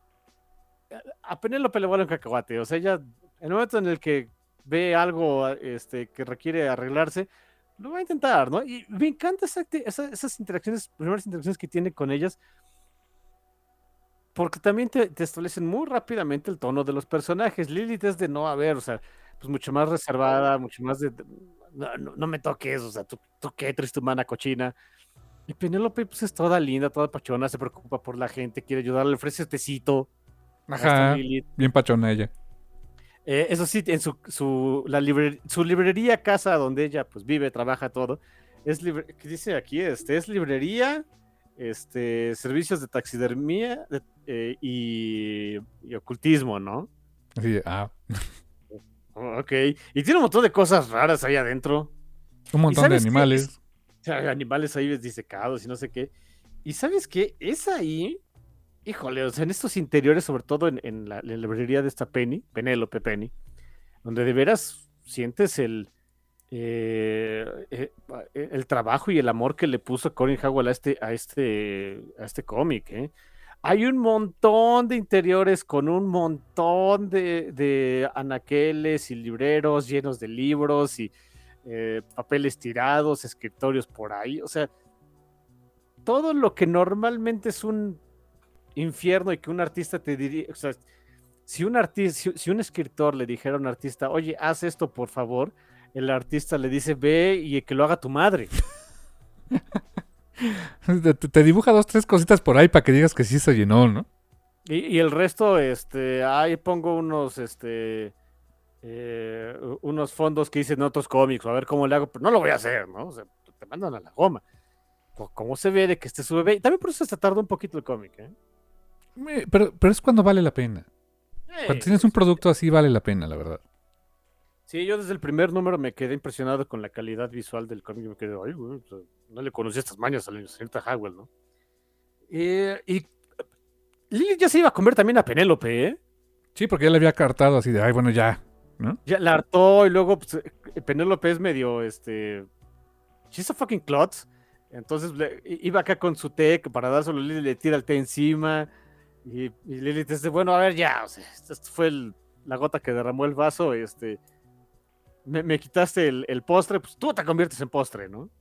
S3: A Penélope le vale un cacahuate. O sea, ella, en el momento en el que ve algo este, que requiere arreglarse, lo va a intentar, ¿no? Y me encanta esa acti- esa- esas interacciones, primeras interacciones que tiene con ellas, porque también te, te establecen muy rápidamente el tono de los personajes. Lilith es de no haber, o sea, pues mucho más reservada, mucho más de, de- no, no, no me toques, o sea, tú, tú qué, triste humana cochina. Y Penélope, pues es toda linda, toda pachona, se preocupa por la gente, quiere ayudar, le ofrece tecito a esta
S2: Ajá,
S3: Lilith.
S2: bien pachona ella.
S3: Eh, eso sí, en su, su, la libre- su librería, casa donde ella pues vive, trabaja todo, es libre- ¿qué dice aquí? Este, es librería, este, servicios de taxidermía de- eh, y, y ocultismo, ¿no?
S2: Así de, ah,
S3: Oh, ok, y tiene un montón de cosas raras ahí adentro.
S2: un
S3: ¿Y
S2: montón de
S3: sabes qué? Es-
S2: animales.
S3: o sea, animales ahí disecados y no sé qué. ¿Y sabes qué? Es ahí, híjole, o sea, en estos interiores, sobre todo en, en la, la librería de esta Penny, Penélope Penny, donde de veras sientes el, eh, eh, eh, el trabajo y el amor que le puso Colin Howell a este, a este, a este cómic, ¿eh? Hay un montón de interiores con un montón de, de anaqueles y libreros llenos de libros y eh, papeles tirados, escritorios por ahí. O sea, todo lo que normalmente es un infierno y que un artista te diría, o sea, si un artista, si, si un escritor le dijera a un artista, oye, haz esto por favor, el artista le dice, ve y que lo haga tu madre.
S2: Te, te dibuja dos, tres cositas por ahí para que digas que sí se llenó, ¿no?
S3: Y, y el resto, este, ahí pongo unos, este, eh, unos fondos que dicen otros cómics, a ver cómo le hago, pero no lo voy a hacer, ¿no? O sea, te mandan a la goma. ¿Cómo se ve de que este sube? También por eso se tarda un poquito el cómic, ¿eh?
S2: Eh, Pero, pero es cuando vale la pena. Cuando
S3: Eh,
S2: tienes un producto así vale la pena, la verdad.
S3: Sí, yo desde el primer número me quedé impresionado con la calidad visual del cómic. Me quedé, ay, güey, o sea, no le conocí estas mañas a la señorita Howell, ¿no? Eh, y Lily ya se iba a comer también a Penélope, ¿eh?
S2: Sí, porque ya le había cartado así de, ay, bueno, ya, ¿no?
S3: Ya la hartó y luego pues, eh, Penélope es medio, este... She's a fucking klutz. Entonces le- i- iba acá con su té que para dárselo, Lily le tira el té encima. Y, y Lily te dice, bueno, a ver, ya, o sea, esto esto fue el- la gota que derramó el vaso, este... Me, me quitaste el, el postre, pues tú te conviertes en postre, ¿no?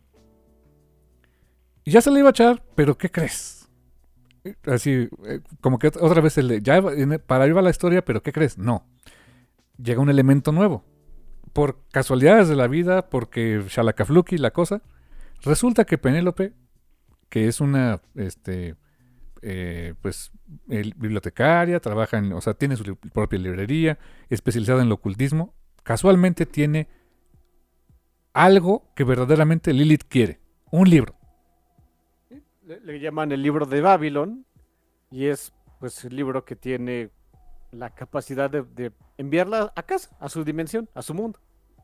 S2: Y ya se le iba a echar, pero ¿qué crees? Así, eh, como que otra vez el de, ya iba- en- para ahí va la historia, pero ¿qué crees? No. Llega un elemento nuevo. Por casualidades de la vida, porque Shalakafluki, la cosa, resulta que Penélope, que es una, este, eh, pues, el- bibliotecaria, trabaja en, o sea, tiene su li- propia librería, especializada en el ocultismo, casualmente tiene algo que verdaderamente Lilith quiere, un libro.
S3: Le, le llaman el libro de Babylon y es pues el libro que tiene la capacidad de, de enviarla a casa, a su dimensión, a su mundo.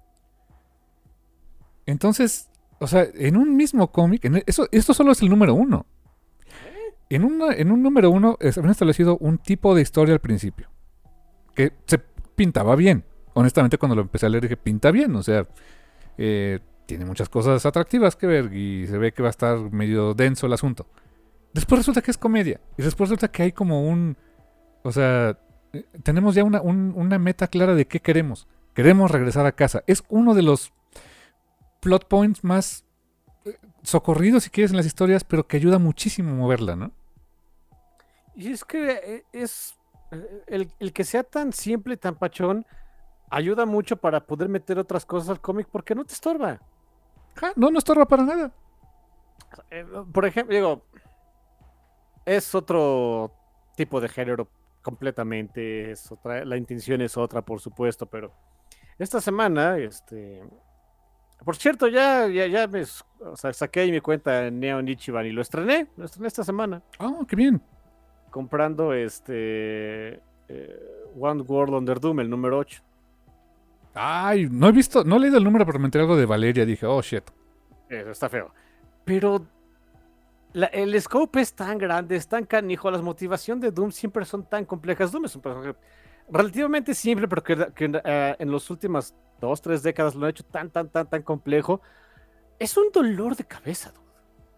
S2: Entonces, o sea, en un mismo cómic, en eso, esto solo es el número uno. En, una, en un número uno es- habían establecido un tipo de historia al principio, que se pintaba bien. Honestamente, cuando lo empecé a leer dije, pinta bien, o sea, eh, tiene muchas cosas atractivas que ver y se ve que va a estar medio denso el asunto. Después resulta que es comedia y después resulta que hay como un, o sea, eh, tenemos ya una, un- una meta clara de qué queremos. Queremos regresar a casa. Es uno de los plot points más eh, socorridos, si quieres, en las historias, pero que ayuda muchísimo a moverla, ¿no?
S3: Y es que eh, es eh, el, el que sea tan simple y tan pachón ayuda mucho para poder meter otras cosas al cómic porque no te estorba.
S2: Ja, no, no estorba para nada.
S3: Eh, por ejemplo, digo, es otro tipo de género completamente, es otra, la intención es otra, por supuesto, pero esta semana, este, por cierto, ya, ya, ya me, s- o sea, saqué ahí mi cuenta en Neon Ichiban y lo estrené, lo estrené esta semana,
S2: Oh, qué bien.
S3: comprando este eh, One World Under Doom, el número ocho.
S2: Ay, no he visto, no he leído el número, pero me enteré algo de Valeria. Dije, oh, shit.
S3: Eso está feo. Pero la- el scope es tan grande, es tan canijo, las motivaciones de Doom siempre son tan complejas. Doom es un personaje relativamente simple, pero que, que, eh, en las últimas dos, tres décadas lo ha hecho tan, tan, tan, tan complejo. Es un dolor de cabeza, dude.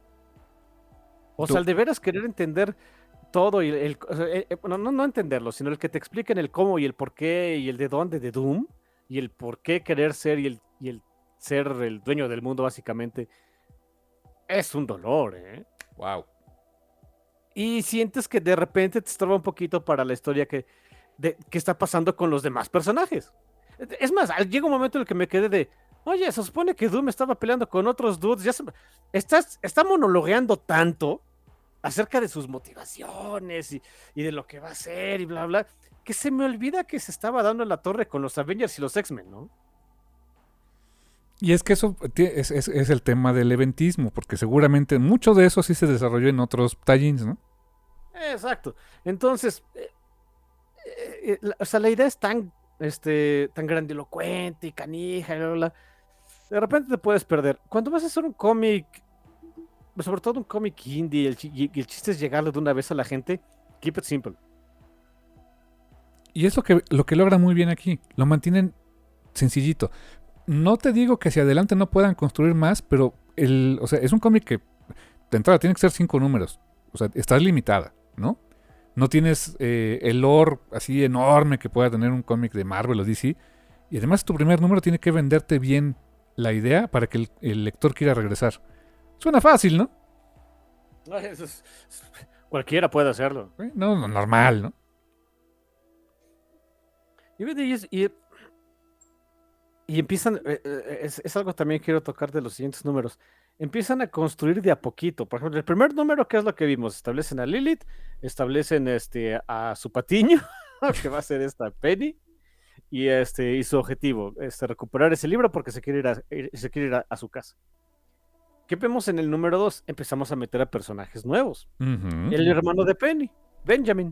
S3: O
S2: Tú-
S3: sea, al de veras querer entender todo y el, el- o sea, eh, eh, no, no, no entenderlo, sino el que te expliquen el cómo y el por qué y el de dónde de Doom y el por qué querer ser y el, y el ser el dueño del mundo, básicamente, es un dolor, ¿eh?
S2: Wow.
S3: y sientes que de repente te estorba un poquito para la historia que, de, que está pasando con los demás personajes. Es más, llega un momento en el que me quedé de, oye, se supone que Doom estaba peleando con otros dudes, ya se, estás, está monologueando tanto acerca de sus motivaciones y, y de lo que va a hacer y bla, bla, que se me olvida que se estaba dando en la torre con los Avengers y los X-Men, ¿no?
S2: Y es que eso es, es, es el tema del eventismo, porque seguramente mucho de eso sí se desarrolló en otros tie-ins, ¿no?
S3: Exacto. Entonces, eh, eh, la, o sea, la idea es tan, este, tan grandilocuente y canija, y bla, bla, bla. De repente te puedes perder. Cuando vas a hacer un cómic, sobre todo un cómic indie, y el, y el chiste es llegarle de una vez a la gente, keep it simple.
S2: Y es lo que, lo que logra muy bien aquí. Lo mantienen sencillito. No te digo que hacia adelante no puedan construir más, pero el, o sea, es un cómic que de entrada tiene que ser cinco números. O sea, estás limitada, ¿no? No tienes eh, el lore así enorme que pueda tener un cómic de Marvel o D C. Y además tu primer número tiene que venderte bien la idea para que el, el lector quiera regresar. Suena fácil, ¿no?
S3: No, eso es, cualquiera puede hacerlo.
S2: ¿Eh? No, no, normal, ¿no?
S3: Y, y, y, y empiezan, eh, es, es algo también que quiero tocar de los siguientes números. Empiezan a construir de a poquito. Por ejemplo, el primer número, ¿qué es lo que vimos? Establecen a Lilith, establecen este, a su patiño, que va a ser esta Penny, y, este, y su objetivo, este, recuperar ese libro porque se quiere ir a, se quiere ir a, a su casa. ¿Qué vemos en el número dos? Empezamos a meter a personajes nuevos.
S2: Uh-huh.
S3: El hermano de Penny, Benjamin.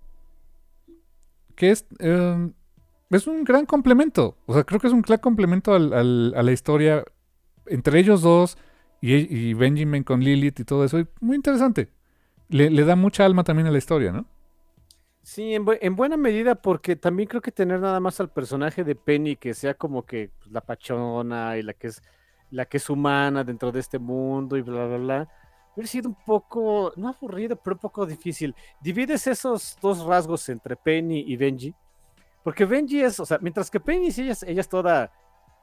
S2: Que es, eh, es un gran complemento. O sea, creo que es un gran complemento al, al, a la historia entre ellos dos y, y Benjamin con Lilith y todo eso. Y muy interesante. Le, le da mucha alma también a la historia, ¿no?
S3: Sí, en, bu en, buena medida, porque también creo que tener nada más al personaje de Penny que sea como que pues, la pachona y la que es la que es humana dentro de este mundo y bla, bla, bla, hubiera sido un poco, no aburrido, pero un poco difícil. Divides esos dos rasgos entre Penny y Benji, porque Benji es, o sea, mientras que Penny sí, ella, ella es toda,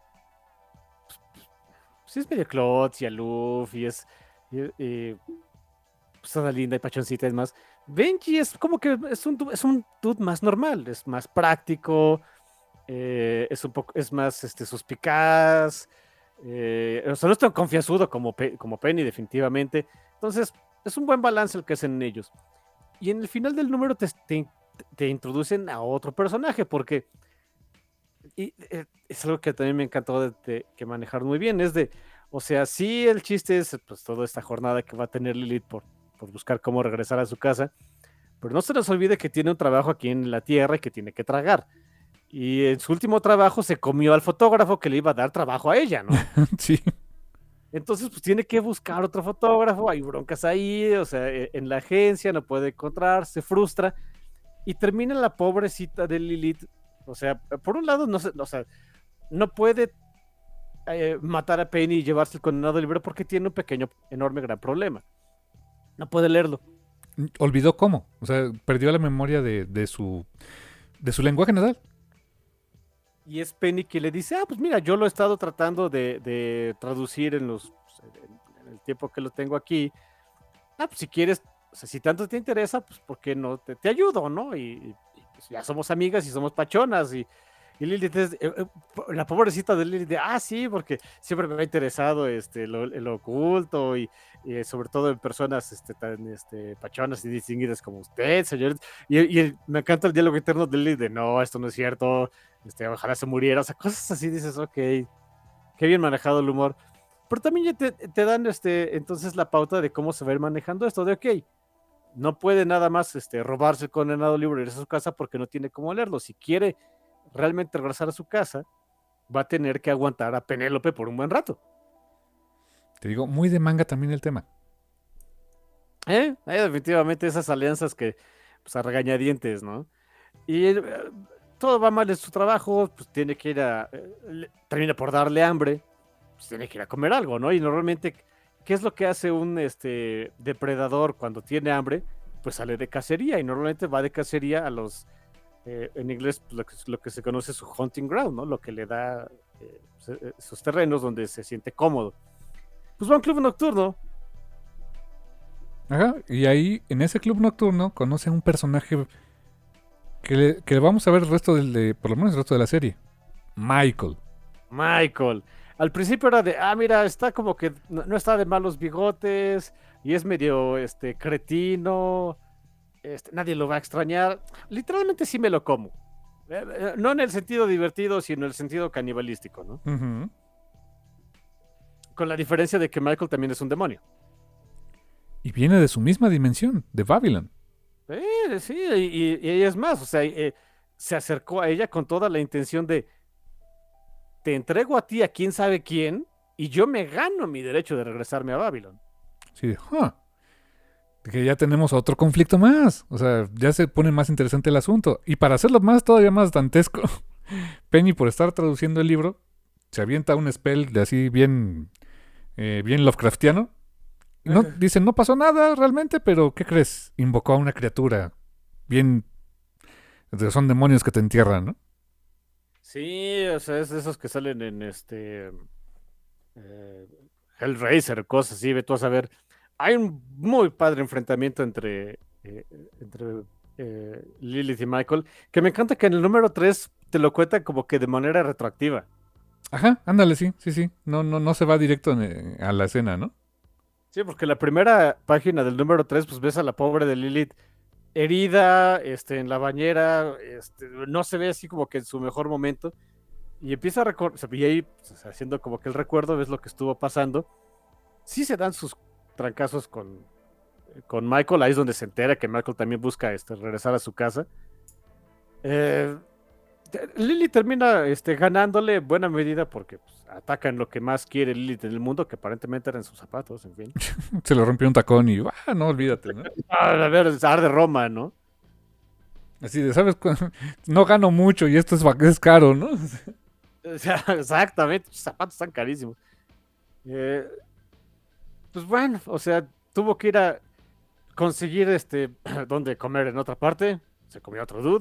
S3: sí es medio clotz y aloof y es, y, y, pues toda linda y pachoncita, es más. Benji es como que es un, es un dude más normal, es más práctico, eh, es un poco, es más este, suspicaz, eh, o sea, no es tan confianzudo como, Pe como Penny, definitivamente. Entonces, es un buen balance el que hacen ellos. Y en el final del número te, te, te introducen a otro personaje, porque y, eh, es algo que también me encantó de, de, que manejar muy bien, es de, o sea, sí el chiste es pues toda esta jornada que va a tener Lilith por por buscar cómo regresar a su casa, pero no se nos olvide que tiene un trabajo aquí en la Tierra y que tiene que tragar. Y en su último trabajo se comió al fotógrafo que le iba a dar trabajo a ella, ¿no?
S2: Sí.
S3: Entonces, pues tiene que buscar otro fotógrafo, hay broncas ahí, o sea, en la agencia no puede encontrar, se frustra y termina la pobrecita de Lilith, o sea, por un lado, no, se, o sea, no puede eh, matar a Penny y llevarse el condenado libro porque tiene un pequeño, enorme, gran problema. No puede leerlo.
S2: Olvidó cómo. O sea, perdió la memoria de, de su de su lenguaje nasal.
S3: Y es Penny que le dice, ah, pues mira, yo lo he estado tratando de, de traducir en los en el tiempo que lo tengo aquí. Ah, pues si quieres, o sea, si tanto te interesa, pues ¿por qué no te, te ayudo, no? Y, y pues ya somos amigas y somos pachonas y Y Lilith es, eh, eh, la pobrecita de Lilith, de, ah, sí, porque siempre me ha interesado este, lo, lo oculto y, y, sobre todo en personas este, tan este, pachonas y distinguidas como usted, señor. Y, y el, me encanta el diálogo interno de Lilith de, no, esto no es cierto, este, ojalá se muriera, o sea, cosas así, dices, ok, qué bien manejado el humor. Pero también ya te, te dan este, entonces la pauta de cómo se va a ir manejando esto, de, ok, no puede nada más este, robarse el condenado libro y irse a su casa porque no tiene cómo leerlo. Si quiere realmente regresar a su casa, va a tener que aguantar a Penélope por un buen rato.
S2: Te digo, muy de manga también el tema.
S3: ¿Eh? Hay definitivamente esas alianzas que, pues a regañadientes, ¿no? Y eh, todo va mal en su trabajo, pues tiene que ir a, eh, termina por darle hambre, pues tiene que ir a comer algo, ¿no? Y normalmente, ¿qué es lo que hace un este, depredador cuando tiene hambre? Pues sale de cacería y normalmente va de cacería a los Eh, en inglés lo que, lo que se conoce su hunting ground, ¿no? Lo que le da eh, esos terrenos donde se siente cómodo. Pues va a un club nocturno
S2: Ajá, y ahí, en ese club nocturno, conoce a un personaje que, le- que vamos a ver el resto del, de, por lo menos el resto de la serie. Michael.
S3: Michael. Al principio era de, ah, mira, está como que no, no está de malos bigotes y es medio este cretino. Este, nadie lo va a extrañar. Literalmente sí me lo como. Eh, eh, no en el sentido divertido, sino en el sentido canibalístico, ¿no?
S2: Ujú.
S3: Con la diferencia de que Michael también es un demonio.
S2: Y viene de su misma dimensión, de Babylon.
S3: Eh, sí, y, y- y es más, o sea, eh, se acercó a ella con toda la intención de, te entrego a ti a quién sabe quién y yo me gano mi derecho de regresarme a Babylon.
S2: Así de, "Huh, que ya tenemos otro conflicto más. O sea, ya se pone más interesante el asunto. Y para hacerlo más, todavía más dantesco, Penny, por estar traduciendo el libro, se avienta un spell de así bien, eh, bien Lovecraftiano. Y no, dicen, no pasó nada realmente, pero ¿qué crees? Invocó a una criatura bien... Son demonios que te entierran, ¿no?
S3: Sí, o sea, es de esos que salen en este eh, Hellraiser, cosas así, ve tú a saber. Hay un muy padre enfrentamiento entre, eh, entre eh, Lilith y Michael, que me encanta que en el número tres te lo cuentan como que de manera retroactiva.
S2: Ajá, ándale, sí, sí, sí. No, no, no se va directo en, eh, a la escena, ¿no?
S3: Sí, porque la primera página del número tres pues ves a la pobre de Lilith herida, este, en la bañera, este, no se ve así como que en su mejor momento, y empieza a recordar, y ahí pues, haciendo como que el recuerdo, ves lo que estuvo pasando. Sí se dan sus trancazos con, con Michael, ahí es donde se entera que Michael también busca este, regresar a su casa. Eh, Lily termina este, ganándole en buena medida porque pues, atacan lo que más quiere Lilith en el mundo, que aparentemente eran sus zapatos, en fin.
S2: Se le rompió un tacón y, ah, no, olvídate, ¿no?
S3: Ah, a ver, es de Roma, ¿no?
S2: Así de, ¿sabes? cu- No gano mucho y esto es, va- es caro, ¿no?
S3: O sea, exactamente, sus zapatos están carísimos. Eh, pues bueno, o sea, tuvo que ir a conseguir este donde comer en otra parte. Se comió otro dude.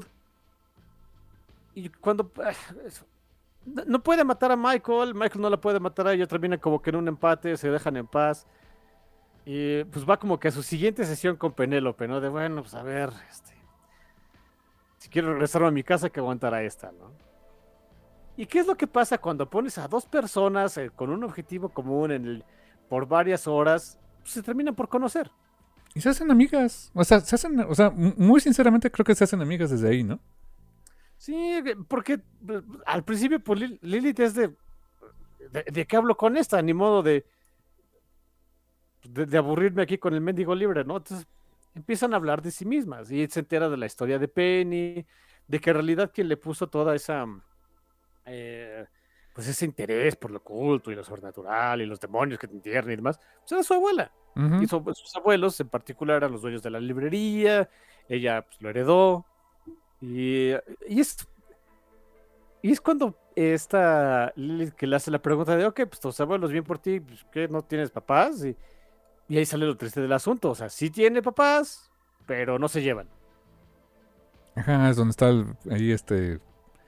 S3: Y cuando ah, eso, no no puede matar a Michael, Michael no la puede matar a ella, termina como que en un empate, se dejan en paz. Y pues va como que a su siguiente sesión con Penélope, ¿no? De bueno, pues a ver, este, si quiero regresarme a mi casa, que aguantará esta, ¿no? ¿Y qué es lo que pasa cuando pones a dos personas eh, con un objetivo común en el, por varias horas? Pues, se terminan por conocer.
S2: Y se hacen amigas. O sea, se hacen, o sea, m- muy sinceramente creo que se hacen amigas desde ahí, ¿no?
S3: Sí, eh, porque eh, al principio pues Lil- Lilith es de, de, de qué hablo con esta, ni modo de, de, de aburrirme aquí con el mendigo libre, ¿no? Entonces empiezan a hablar de sí mismas y se entera de la historia de Penny, de que en realidad quien le puso toda esa, eh, pues ese interés por lo oculto y lo sobrenatural y los demonios que te entierran y demás, pues era su abuela. Y
S2: Ujú.
S3: su- sus abuelos en particular eran los dueños de la librería, ella pues, lo heredó. Y, y es Y es cuando esta Lilith que le hace la pregunta de, ok, pues tus abuelos bien por ti, pues, ¿qué? ¿No tienes papás? Y, y ahí sale lo triste del asunto. O sea, sí tiene papás, pero no se llevan.
S2: Ajá, es donde está el- ahí este...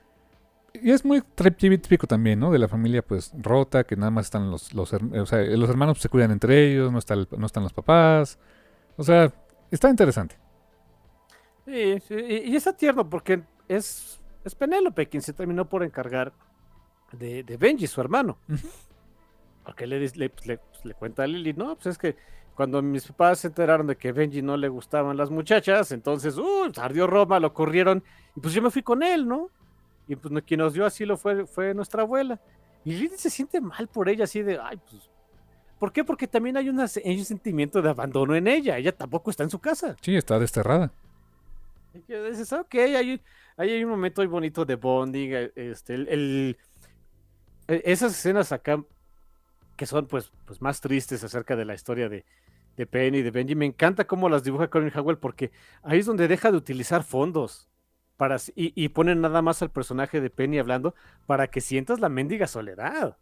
S2: Y es muy tri- típico también, ¿no? De la familia, pues, rota, que nada más están los, los, her- o sea, los hermanos pues, se cuidan entre ellos, no, está el- no están los papás. O sea, está interesante.
S3: Sí, sí, y, y está tierno porque es, es Penélope quien se terminó por encargar de, de Benji, su hermano.
S2: Ujú.
S3: Porque le, dis- le, pues, le, pues, le cuenta a Lily, no, pues es que cuando mis papás se enteraron de que Benji no le gustaban las muchachas, entonces, uh, ardió Roma, lo corrieron, y pues yo me fui con él, ¿no? Y pues no- quien nos dio asilo fue, fue nuestra abuela. Y Lily se siente mal por ella, así de, ay, pues, ¿por qué? Porque también hay, una, hay un sentimiento de abandono en ella, ella tampoco está en su casa.
S2: Sí, está desterrada.
S3: Y que dices, ok, hay, ahí hay un momento muy bonito de bonding, eh, este, el, el- e- esas escenas acá que son pues, pues más tristes acerca de la historia de, de Penny y de Benji. Me encanta cómo las dibuja Colin Howell porque ahí es donde deja de utilizar fondos para, y, y ponen nada más al personaje de Penny hablando para que sientas la mendiga soledad.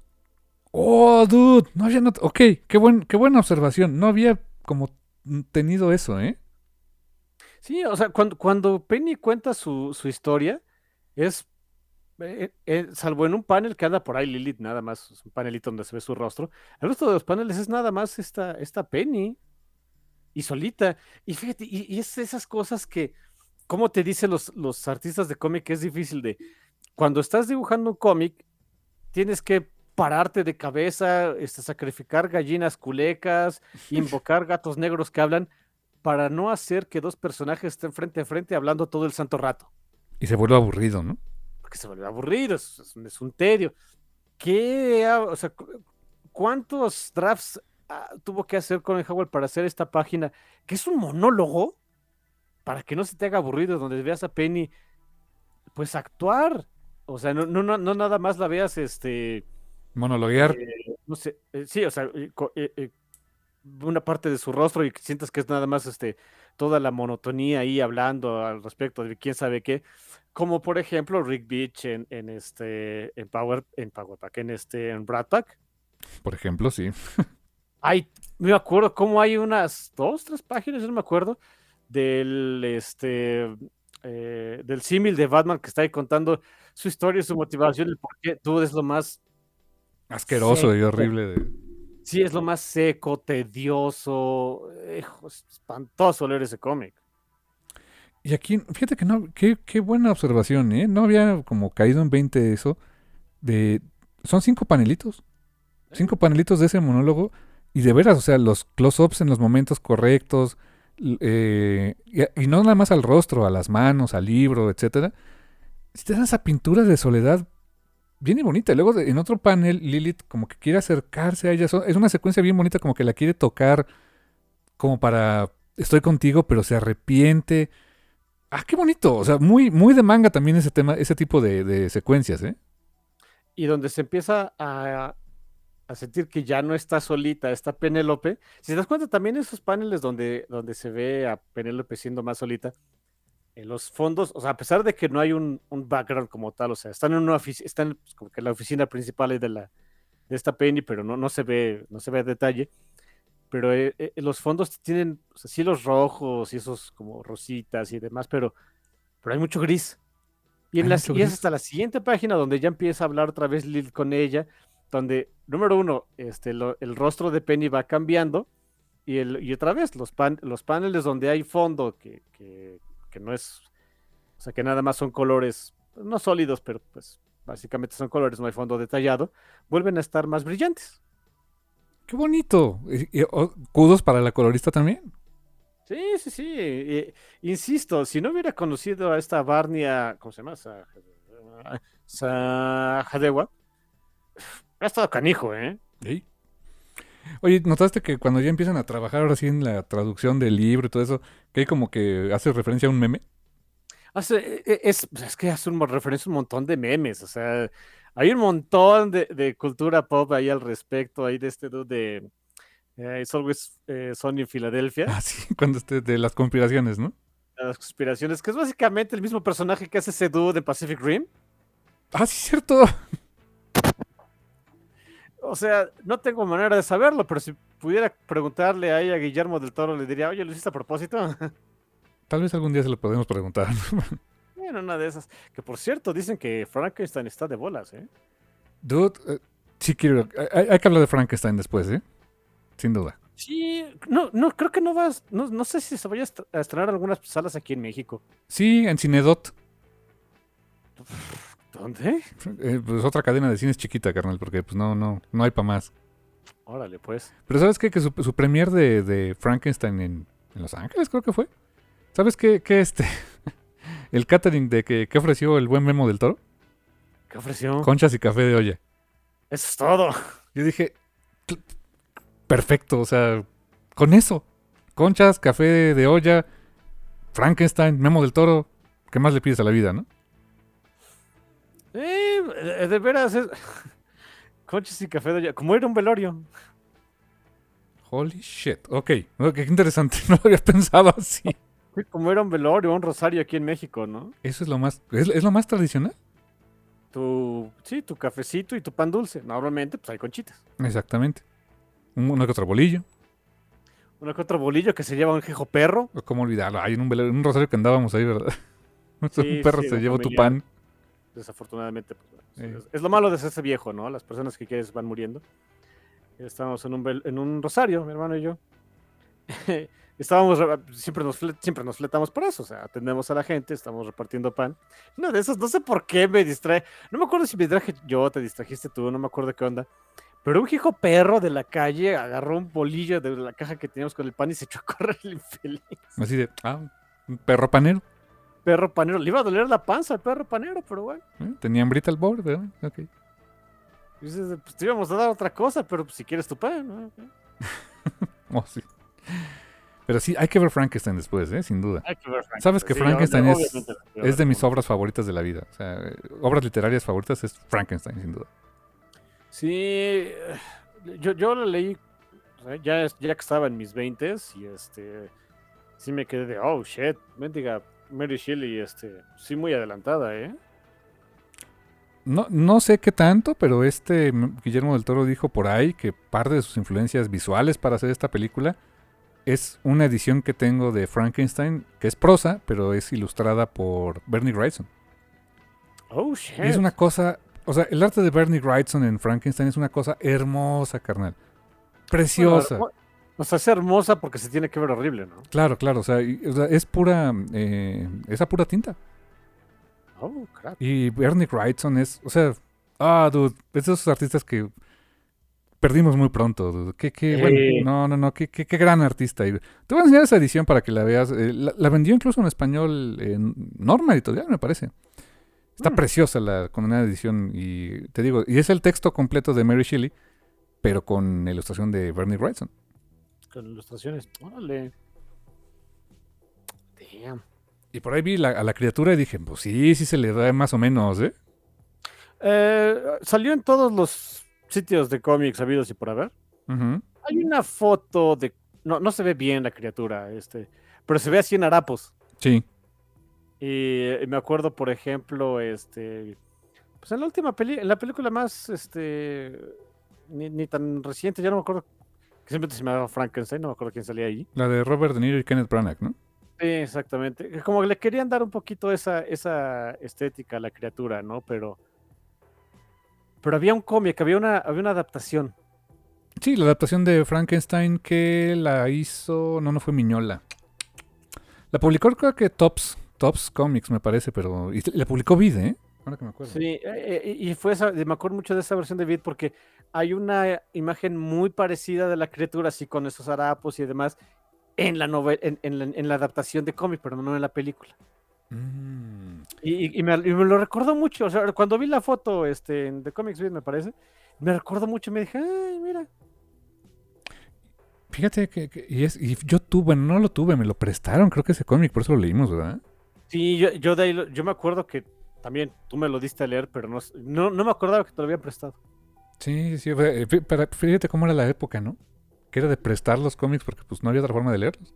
S2: Oh, dude, no había not- Ok, qué, buen, qué buena observación. No había como tenido eso, ¿eh?
S3: Sí, o sea, cuando, cuando Penny cuenta su, su historia, es, eh, eh, salvo en un panel que anda por ahí Lilith, nada más, es un panelito donde se ve su rostro, el resto de los paneles es nada más esta, esta Penny. y solita. Y fíjate, y, y es esas cosas que, como te dicen los, los artistas de cómic, es difícil de, cuando estás dibujando un cómic, tienes que pararte de cabeza, este, sacrificar gallinas culecas, invocar gatos negros que hablan, para no hacer que dos personajes estén frente a frente hablando todo el santo rato,
S2: Y se vuelve aburrido, ¿no?
S3: porque se vuelve aburrido, es, es un, es un tedio. ¿Qué, ha- o sea, cu- cuántos drafts ah, tuvo que hacer Colin Howell para hacer esta página, que es un monólogo, para que no se te haga aburrido, donde veas a Penny, pues actuar? O sea, no, no, no, no nada más la veas, este,
S2: Monologuear.
S3: eh, no sé, eh, sí, o sea, eh, co- eh, eh, una parte de su rostro y que sientas que es nada más este, toda la monotonía ahí hablando al respecto de quién sabe qué. Como por ejemplo Rick Beach en, en este en Power, en Power Pack, en este en Brat Pack.
S2: Por ejemplo, sí.
S3: Hay, me acuerdo cómo hay unas dos, tres páginas, yo no me acuerdo, del este eh, del símil de Batman que está ahí contando su historia y su motivación, el por qué tú es lo más
S2: Asqueroso y
S3: seco.
S2: horrible. De...
S3: Sí, es lo más seco, tedioso, hijo, es espantoso leer ese cómic.
S2: Y aquí, fíjate que no, qué, qué buena observación, ¿eh? No había como caído en veinte eso. De, son cinco panelitos. Cinco panelitos de ese monólogo. Y de veras, o sea, los close-ups en los momentos correctos. l- eh, y, y no nada más al rostro, a las manos, al libro, etcétera. Si te dan esa pintura de soledad bien y bonita. Y luego de- en otro panel, Lilith como que quiere acercarse a ella. So- Es una secuencia bien bonita, como que la quiere tocar, como para estoy contigo, pero se arrepiente. Ah, qué bonito. O sea, muy, muy de manga también ese tema, ese tipo de, de secuencias, ¿eh?
S3: Y donde se empieza a, a sentir que ya no está solita, está Penélope. Si te das cuenta, también esos paneles donde, donde se ve a Penélope siendo más solita, en los fondos, o sea, a pesar de que no hay un, un background como tal, o sea, están en una oficina, están pues, como que en la oficina principal ahí de la de esta Penny, pero no, no se ve, no se ve a detalle. Pero eh, eh, los fondos tienen, o sea, sí los rojos y esos como rositas y demás, pero, pero hay mucho gris. Y, en
S2: Hay
S3: las,
S2: mucho
S3: y es
S2: gris.
S3: hasta la siguiente página donde ya empieza a hablar otra vez Lil con ella, donde, número uno, este, lo- el rostro de Penny va cambiando y, el, y otra vez los, pan, los paneles donde hay fondo, que, que, que no es, o sea, que nada más son colores, pues, no sólidos, pero pues básicamente son colores, no hay fondo detallado, vuelven a estar más brillantes.
S2: Qué bonito. Y- y, oh, kudos para la colorista también.
S3: Sí, sí, sí. eh, insisto, si no hubiera conocido a esta Barnia, ¿cómo se llama? Sa- Sajadewa, ha estado canijo, ¿eh?
S2: Sí. Oye, ¿notaste que cuando ya empiezan a trabajar ahora sí en la traducción del libro y todo eso, que hay como que hace referencia a un meme?
S3: Hace, e- e- es, pues, es que hace un, mo- referencia a un montón de memes, o sea, hay un montón de, de cultura pop ahí al respecto, ahí de este dude de eh, It's Always eh, Sunny en Filadelfia,
S2: Ah, sí, cuando esté de las conspiraciones, ¿no?
S3: las conspiraciones, que es básicamente el mismo personaje que hace ese dude de Pacific Rim.
S2: Ah, sí, cierto.
S3: O sea, no tengo manera de saberlo, pero si pudiera preguntarle ahí a Guillermo del Toro, le diría, oye, ¿lo hiciste a propósito?
S2: Tal vez algún día se lo podemos preguntar.
S3: Bueno, una de esas. Que por cierto, dicen que Frankenstein está de bolas, ¿eh?
S2: Dude, eh, sí quiero. Hay, hay que hablar de Frankenstein después, ¿eh? Sin duda.
S3: Sí, no, no, creo que no vas, no, no sé si se vaya a est- a estrenar algunas salas aquí en México.
S2: Sí, en Cinedot.
S3: ¿Dónde?
S2: Eh, pues otra cadena de cines chiquita, carnal, porque pues no, no, no hay para más.
S3: Órale, pues.
S2: Pero ¿sabes qué? Que su, su premier de, de Frankenstein en, en Los Ángeles creo que fue. ¿Sabes qué? qué este? El catering de que, que ofreció el buen Memo del Toro.
S3: ¿Qué ofreció?
S2: Conchas y café de olla.
S3: Eso es todo.
S2: Yo dije, "Cl- perfecto, o sea, con eso. Conchas, café de, de olla, Frankenstein, Memo del Toro. ¿Qué más le pides a la vida, no?
S3: Eh, de, de veras, es... Conchas y café de olla. Como era un velorio.
S2: Holy shit. Ok, ok, qué interesante. No lo había pensado así.
S3: Sí, como era un velorio, un rosario aquí en México, ¿no?
S2: Eso es lo más, es, es lo más tradicional.
S3: Tu, sí, tu cafecito y tu pan dulce. Normalmente, pues hay conchitas.
S2: Exactamente. Un- Uno que otro bolillo.
S3: Uno que otro bolillo que se lleva un jejo perro.
S2: O ¿Cómo olvidarlo? Hay en un, velo- en un rosario que andábamos ahí, ¿verdad?
S3: Sí,
S2: un perro
S3: sí,
S2: se
S3: un
S2: llevó tu
S3: familiar.
S2: pan.
S3: Desafortunadamente, pues, bueno,
S2: Eh.
S3: es, es lo malo de hacerse viejo, ¿no? Las personas que quieres van muriendo. Estábamos en un, vel- en un rosario, mi hermano y yo. estábamos, siempre nos, siempre nos fletamos por eso, o sea, atendemos a la gente, estamos repartiendo pan. Uno de esos, no sé por qué me distrae, no me acuerdo si me distraje yo, te distrajiste tú, no me acuerdo qué onda, pero un hijo perro de la calle agarró un bolillo de la caja que teníamos con el pan y se echó a correr el infeliz.
S2: Así de, ah, un perro panero.
S3: Perro panero, le iba a doler la panza al perro panero, pero bueno.
S2: ¿Eh? Tenía hambrita al pobre, ¿verdad? Ok.
S3: Dices, pues te íbamos a dar otra cosa, pero pues, si quieres tu pan, ¿no? Okay.
S2: Oh, sí. Pero sí, hay que ver Frankenstein después, ¿eh? Sin duda.
S3: Hay que ver Frankenstein.
S2: Sabes que
S3: Sí,
S2: Frankenstein
S3: yo,
S2: es, es de mis obras favoritas de la vida. O sea, obras literarias favoritas es Frankenstein, sin duda.
S3: Sí, yo, yo lo leí, o sea, ya, ya que estaba en mis veintes y este, sí me quedé de, oh, shit, mendiga Mary Shelley, este, sí muy adelantada, ¿eh?
S2: No, no sé qué tanto, pero este Guillermo del Toro dijo por ahí que parte de sus influencias visuales para hacer esta película es una edición que tengo de Frankenstein, que es prosa, pero es ilustrada por Bernie Wrightson.
S3: Oh, shit.
S2: Y es una cosa, o sea, el arte de Bernie Wrightson en Frankenstein es una cosa hermosa, carnal. Preciosa.
S3: Bueno, o sea, es hermosa porque se tiene que ver horrible, ¿no?
S2: Claro, claro, o sea, y, o sea es pura, eh, esa pura tinta.
S3: Oh, crap.
S2: Y Bernie Wrightson es, o sea, ah, dude, es de esos artistas que perdimos muy pronto, dude. Qué, qué,
S3: Eh.
S2: bueno, no, no, no, qué, qué, qué gran artista. Y te voy a enseñar esa edición para que la veas. Eh, la, la vendió incluso en español en Norma Editorial, me parece. Está mm. preciosa la condenada edición y te digo, y es el texto completo de Mary Shelley, pero con ilustración de Bernie Wrightson.
S3: Con ilustraciones, órale. Damn.
S2: Y por ahí vi la, a la criatura y dije, pues sí, sí se le da más o menos, ¿eh?
S3: eh salió en todos los sitios de cómics habidos y por haber.
S2: Uh-huh.
S3: Hay una foto de... No, no se ve bien la criatura, este, pero se ve así en harapos.
S2: Sí.
S3: Y, y me acuerdo, por ejemplo, este... Pues en la última peli... En la película más, este... Ni, ni tan reciente, ya no me acuerdo... Que simplemente se me llamaba Frankenstein, no me acuerdo quién salía ahí.
S2: La de Robert De Niro y Kenneth Branagh, ¿no?
S3: Sí, exactamente. Como que le querían dar un poquito esa, esa estética a la criatura, ¿no? Pero... Pero había un cómic, había una, había una adaptación.
S2: Sí, la adaptación de Frankenstein que la hizo... No, no fue Miñola. La publicó creo que Tops, Tops Comics me parece, pero... Y la publicó Vid, ¿eh? Ahora que me acuerdo.
S3: Sí, eh, y fue esa, me acuerdo mucho de esa versión de Vid porque hay una imagen muy parecida de la criatura, así con esos harapos y demás, en la novela, en, en, la, en la adaptación de cómic, pero no en la película.
S2: Mm.
S3: Y, y, me, y me lo recordó mucho, o sea, cuando vi la foto este, de Comics Vid, me parece, me recordó mucho y me dije, ay, mira.
S2: Fíjate que, que y, es, y yo tuve, bueno, no lo tuve, me lo prestaron, creo que ese cómic, por eso lo leímos, ¿verdad?
S3: Sí, yo, yo de ahí, lo, yo me acuerdo que también tú me lo diste a leer, pero no, no, no me acordaba que te lo había prestado.
S2: Sí, sí, pero fíjate cómo era la época, ¿no? Que era de prestar los cómics porque pues no había otra forma de leerlos.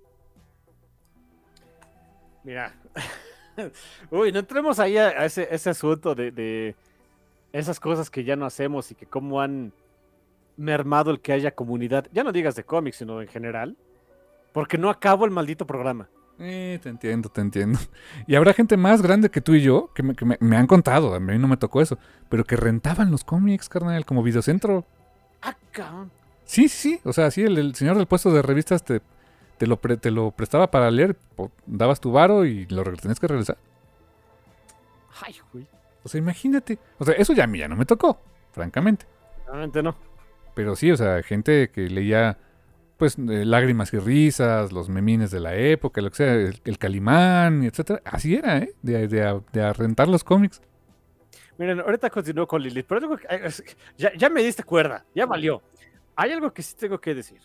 S3: Mira, uy, no entremos ahí a, a ese, ese asunto de, de esas cosas que ya no hacemos y que cómo han mermado el que haya comunidad, ya no digas de cómics, sino en general, porque no acabo el maldito programa.
S2: Eh, te entiendo, te entiendo. Y habrá gente más grande que tú y yo que me, que me, me han contado, a mí no me tocó eso, pero que rentaban los cómics, carnal, como Videocentro.
S3: Ah, cabrón.
S2: Sí, sí, sí, o sea, sí, el, el señor del puesto de revistas te, te, lo, pre, te lo prestaba para leer, dabas tu varo y lo tenías que regresar.
S3: Ay, güey.
S2: O sea, imagínate. O sea, eso ya a mí ya no me tocó, francamente.
S3: Realmente no.
S2: Pero sí, o sea, gente que leía, pues, eh, Lágrimas y Risas, los memines de la época, lo que sea, el, el Calimán, etcétera. Así era, ¿eh? De, de, de a rentar los cómics.
S3: Miren, ahorita continúo con Lilith, pero algo que, ya, ya me diste cuerda, ya valió. Hay algo que sí tengo que decir.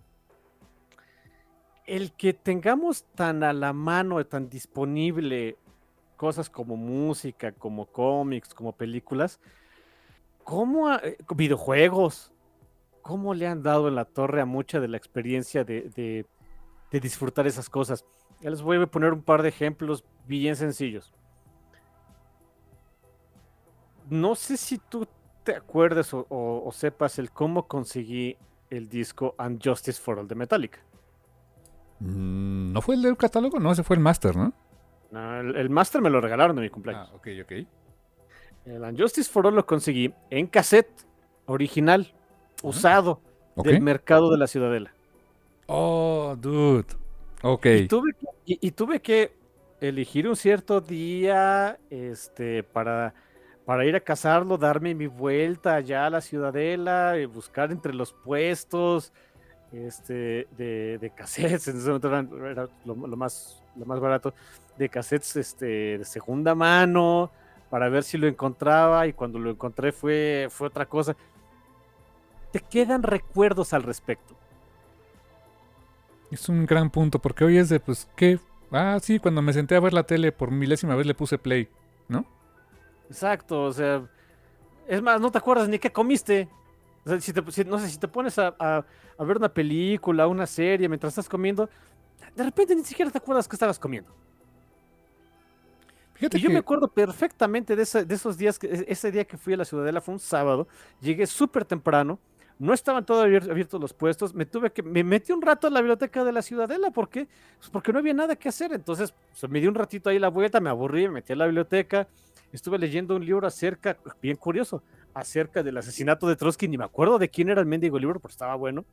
S3: El que tengamos tan a la mano, tan disponible cosas como música, como cómics, como películas, como eh, videojuegos, cómo le han dado en la torre a mucha de la experiencia de, de, de disfrutar esas cosas. Ya les voy a poner un par de ejemplos bien sencillos. No sé si tú te acuerdas o, o, o sepas el cómo conseguí el disco And Justice for All de Metallica.
S2: Mm, ¿No fue el del catálogo? No, ese fue el máster, ¿no?
S3: No, el, el máster me lo regalaron de mi cumpleaños.
S2: Ah, ok, ok.
S3: El And Justice for All lo conseguí en cassette original, uh-huh. usado, okay. del mercado de la Ciudadela.
S2: Oh, dude. Ok.
S3: Y tuve que, y, y tuve que elegir un cierto día este, para, para ir a cazarlo, darme mi vuelta allá a la ciudadela, y buscar entre los puestos este, de, de cassettes. En ese momento eran- era lo, lo más, lo más barato, de cassettes este, de segunda mano, para ver si lo encontraba. Y cuando lo encontré fue, fue otra cosa. ¿Te quedan recuerdos al respecto?
S2: Es un gran punto, porque hoy es de, pues, ¿qué? Ah, sí, cuando me senté a ver la tele por milésima vez le puse play, ¿no?
S3: Exacto, o sea, es más, no te acuerdas ni qué comiste. O sea, si te- si- no sé, si te pones a, a- a ver una película, una serie mientras estás comiendo, de repente ni siquiera te acuerdas que estabas comiendo.
S2: Fíjate
S3: Y yo me
S2: que,
S3: acuerdo perfectamente de, ese- de esos días, que, e- ese día que fui a la Ciudadela fue un sábado, llegué súper temprano, no estaban todos abier- abiertos los puestos, me tuve que, me metí un rato en la biblioteca de la Ciudadela, ¿por qué? Pues porque no había nada que hacer, entonces pues, me di un ratito ahí la vuelta, me aburrí, me metí a la biblioteca, estuve leyendo un libro acerca, bien curioso, acerca del asesinato de Trotsky, ni me acuerdo de quién era el mendigo libro, pero estaba bueno.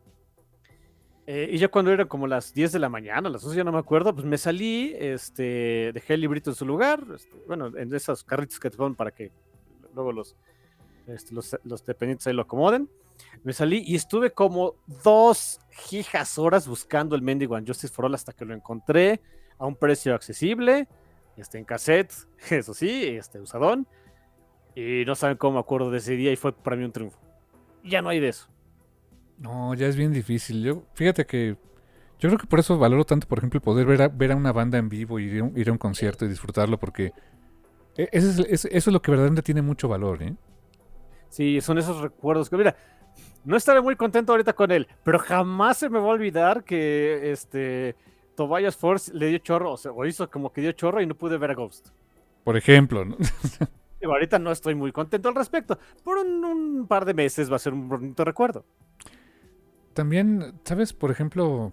S3: Eh, y ya cuando eran como las diez de la mañana, las once ya no me acuerdo, pues me salí, este, dejé el librito en su lugar, este, bueno, en esos carritos que te ponen para que luego los, este, los, los dependientes ahí lo acomoden. Me salí y estuve como dos gijas horas buscando el mendigo and Justice for All hasta que lo encontré a un precio accesible, este, en cassette, eso sí, este, usadón, y no saben cómo me acuerdo de ese día y fue para mí un triunfo. Ya no hay de eso.
S2: no, ya es bien difícil. Yo, fíjate que, yo creo que por eso valoro tanto, por ejemplo, el poder ver a, ver a una banda en vivo y ir a un, ir a un concierto y disfrutarlo, porque e- ese es- es- eso es lo que verdaderamente tiene mucho valor, ¿eh?
S3: Sí, son esos recuerdos que, mira, no estaré muy contento ahorita con él, pero jamás se me va a olvidar que este Tobias Force le dio chorro, o sea, o hizo como que dio chorro y no pude ver a Ghost.
S2: Por ejemplo, ¿no?
S3: Y ahorita no estoy muy contento al respecto. Por un, un par de meses va a ser un bonito recuerdo.
S2: También, ¿sabes? Por ejemplo,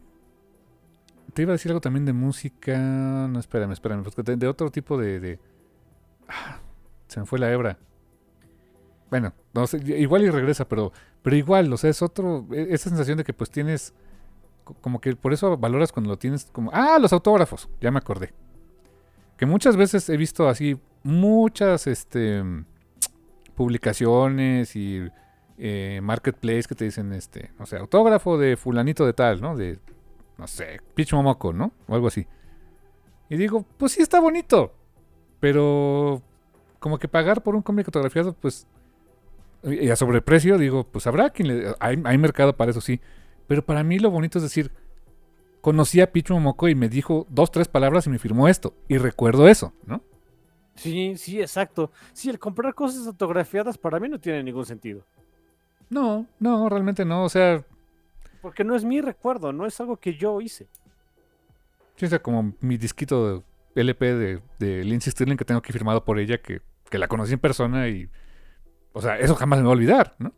S2: te iba a decir algo también de música. No, espérame, espérame. Porque de, de otro tipo de, de- ah, se me fue la hebra. Bueno, no sé, igual y regresa, pero, pero igual, o sea, es otro. e- Esa sensación de que pues tienes. co- Como que por eso valoras cuando lo tienes como. Ah, los autógrafos. Ya me acordé. Que muchas veces he visto así muchas este, publicaciones y eh, marketplace que te dicen, este, no sé, autógrafo de fulanito de tal, ¿no? De, no sé, Pitch Momoko, ¿no? O algo así. Y digo, pues sí está bonito, pero como que pagar por un cómic autografiado, pues, y a sobreprecio, digo, pues habrá quien le... Hay, hay mercado para eso, sí. Pero para mí lo bonito es decir, conocí a Pichu Momoko y me dijo dos, tres palabras y me firmó esto. Y recuerdo eso, ¿no?
S3: Sí, sí, exacto. Sí, el comprar cosas autografiadas para mí no tiene ningún sentido.
S2: No, no, realmente no. O sea,
S3: Porque no es mi recuerdo, no es algo que yo hice.
S2: sí, o sea, como mi disquito de L P de, de Lindsay Stirling que tengo aquí firmado por ella, que, que la conocí en persona y... O sea, eso jamás me va a olvidar, ¿no?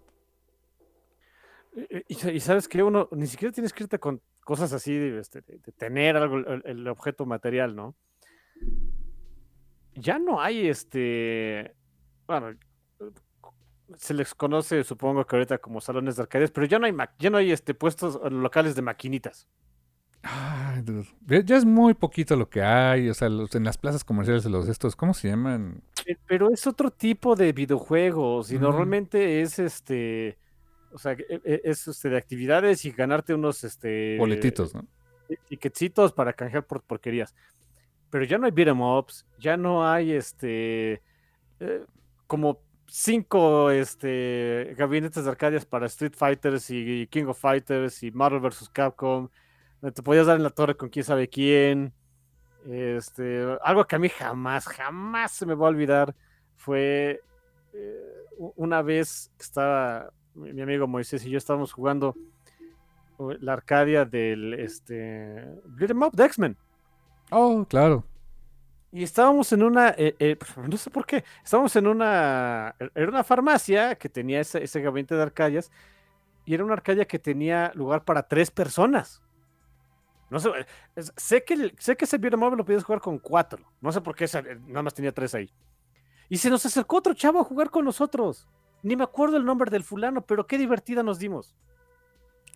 S3: Y, y- y sabes que uno ni siquiera tienes que irte con cosas así de, este, de- de tener algo, el, el objeto material, ¿no? Ya no hay este, bueno, se les conoce, supongo que ahorita como salones de arcades, pero ya no hay ma- ya no hay este puestos eh, locales de maquinitas.
S2: Ay, dude. Ya ya es muy poquito lo que hay. O sea, los- en las plazas comerciales de los estos, ¿cómo se llaman?
S3: Eh, Pero es otro tipo de videojuegos y
S2: Mm,
S3: normalmente es este, o sea, e- e- es este de actividades y ganarte unos este
S2: boletitos, ¿no?
S3: ticketcitos para canjear por porquerías. Pero ya no hay beat 'em ups, ya no hay este eh, como cinco este gabinetes de arcadias para Street Fighters y King of Fighters y Marvel versus. Capcom. donde Te podías dar en la torre con quién sabe quién. Este, algo que a mí jamás, jamás se me va a olvidar fue eh, u- una vez que estaba mi, mi amigo Moisés y yo estábamos jugando uh, la Arcadia del este beat 'em up de X-Men.
S2: Oh, claro.
S3: Y estábamos en una, eh, eh, no sé por qué, estábamos en una, e-, era una farmacia que tenía ese, ese gabinete de Arcadias y era una Arcadia que tenía lugar para tres personas. No sé, eh, es- sé que, el- sé que ese beat'em up lo podías jugar con cuatro. No sé por qué esa- eh, nada más tenía tres ahí. Y se nos acercó otro chavo a jugar con nosotros. Ni me acuerdo el nombre del fulano, pero qué divertida nos dimos.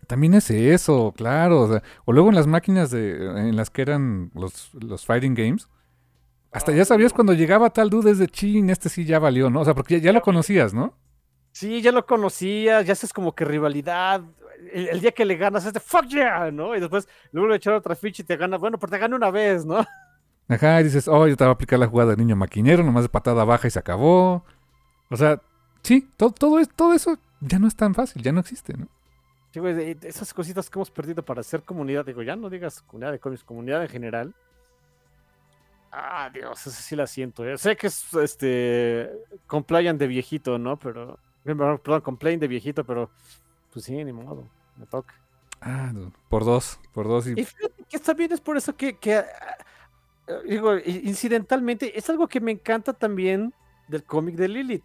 S2: también es eso, claro. O, sea, o luego en las máquinas de, en las que eran los, los fighting games, hasta ya sabías cuando llegaba tal dude desde chin, este sí ya valió, ¿no? O sea, porque ya, ya lo conocías, ¿no?
S3: Sí, ya lo conocías, ya haces como que rivalidad. El, el día que le ganas es de fuck yeah, ¿no? Y después luego le echar otra ficha y te ganas, bueno, pero te gana una vez, ¿no?
S2: Ajá, y dices, oh, yo te voy a aplicar la jugada de niño maquinero, nomás de patada baja y se acabó. O sea, sí, todo, todo, es, todo eso ya no es tan fácil, ya no existe, ¿no?
S3: Sí, güey, de- de esas cositas que hemos perdido para hacer comunidad, digo, ya no digas comunidad de cómics, comunidad en general. Ah, Dios, eso sí la siento. eh. Sé que es, este, complayan de viejito, ¿no? Pero, perdón, perdón, complain de viejito, pero, pues sí, ni modo, me toca.
S2: Ah, no, por dos, por dos y...
S3: Y fíjate que también es por eso que, que, ah, ah, digo, i- incidentalmente, es algo que me encanta también del cómic de Lilith.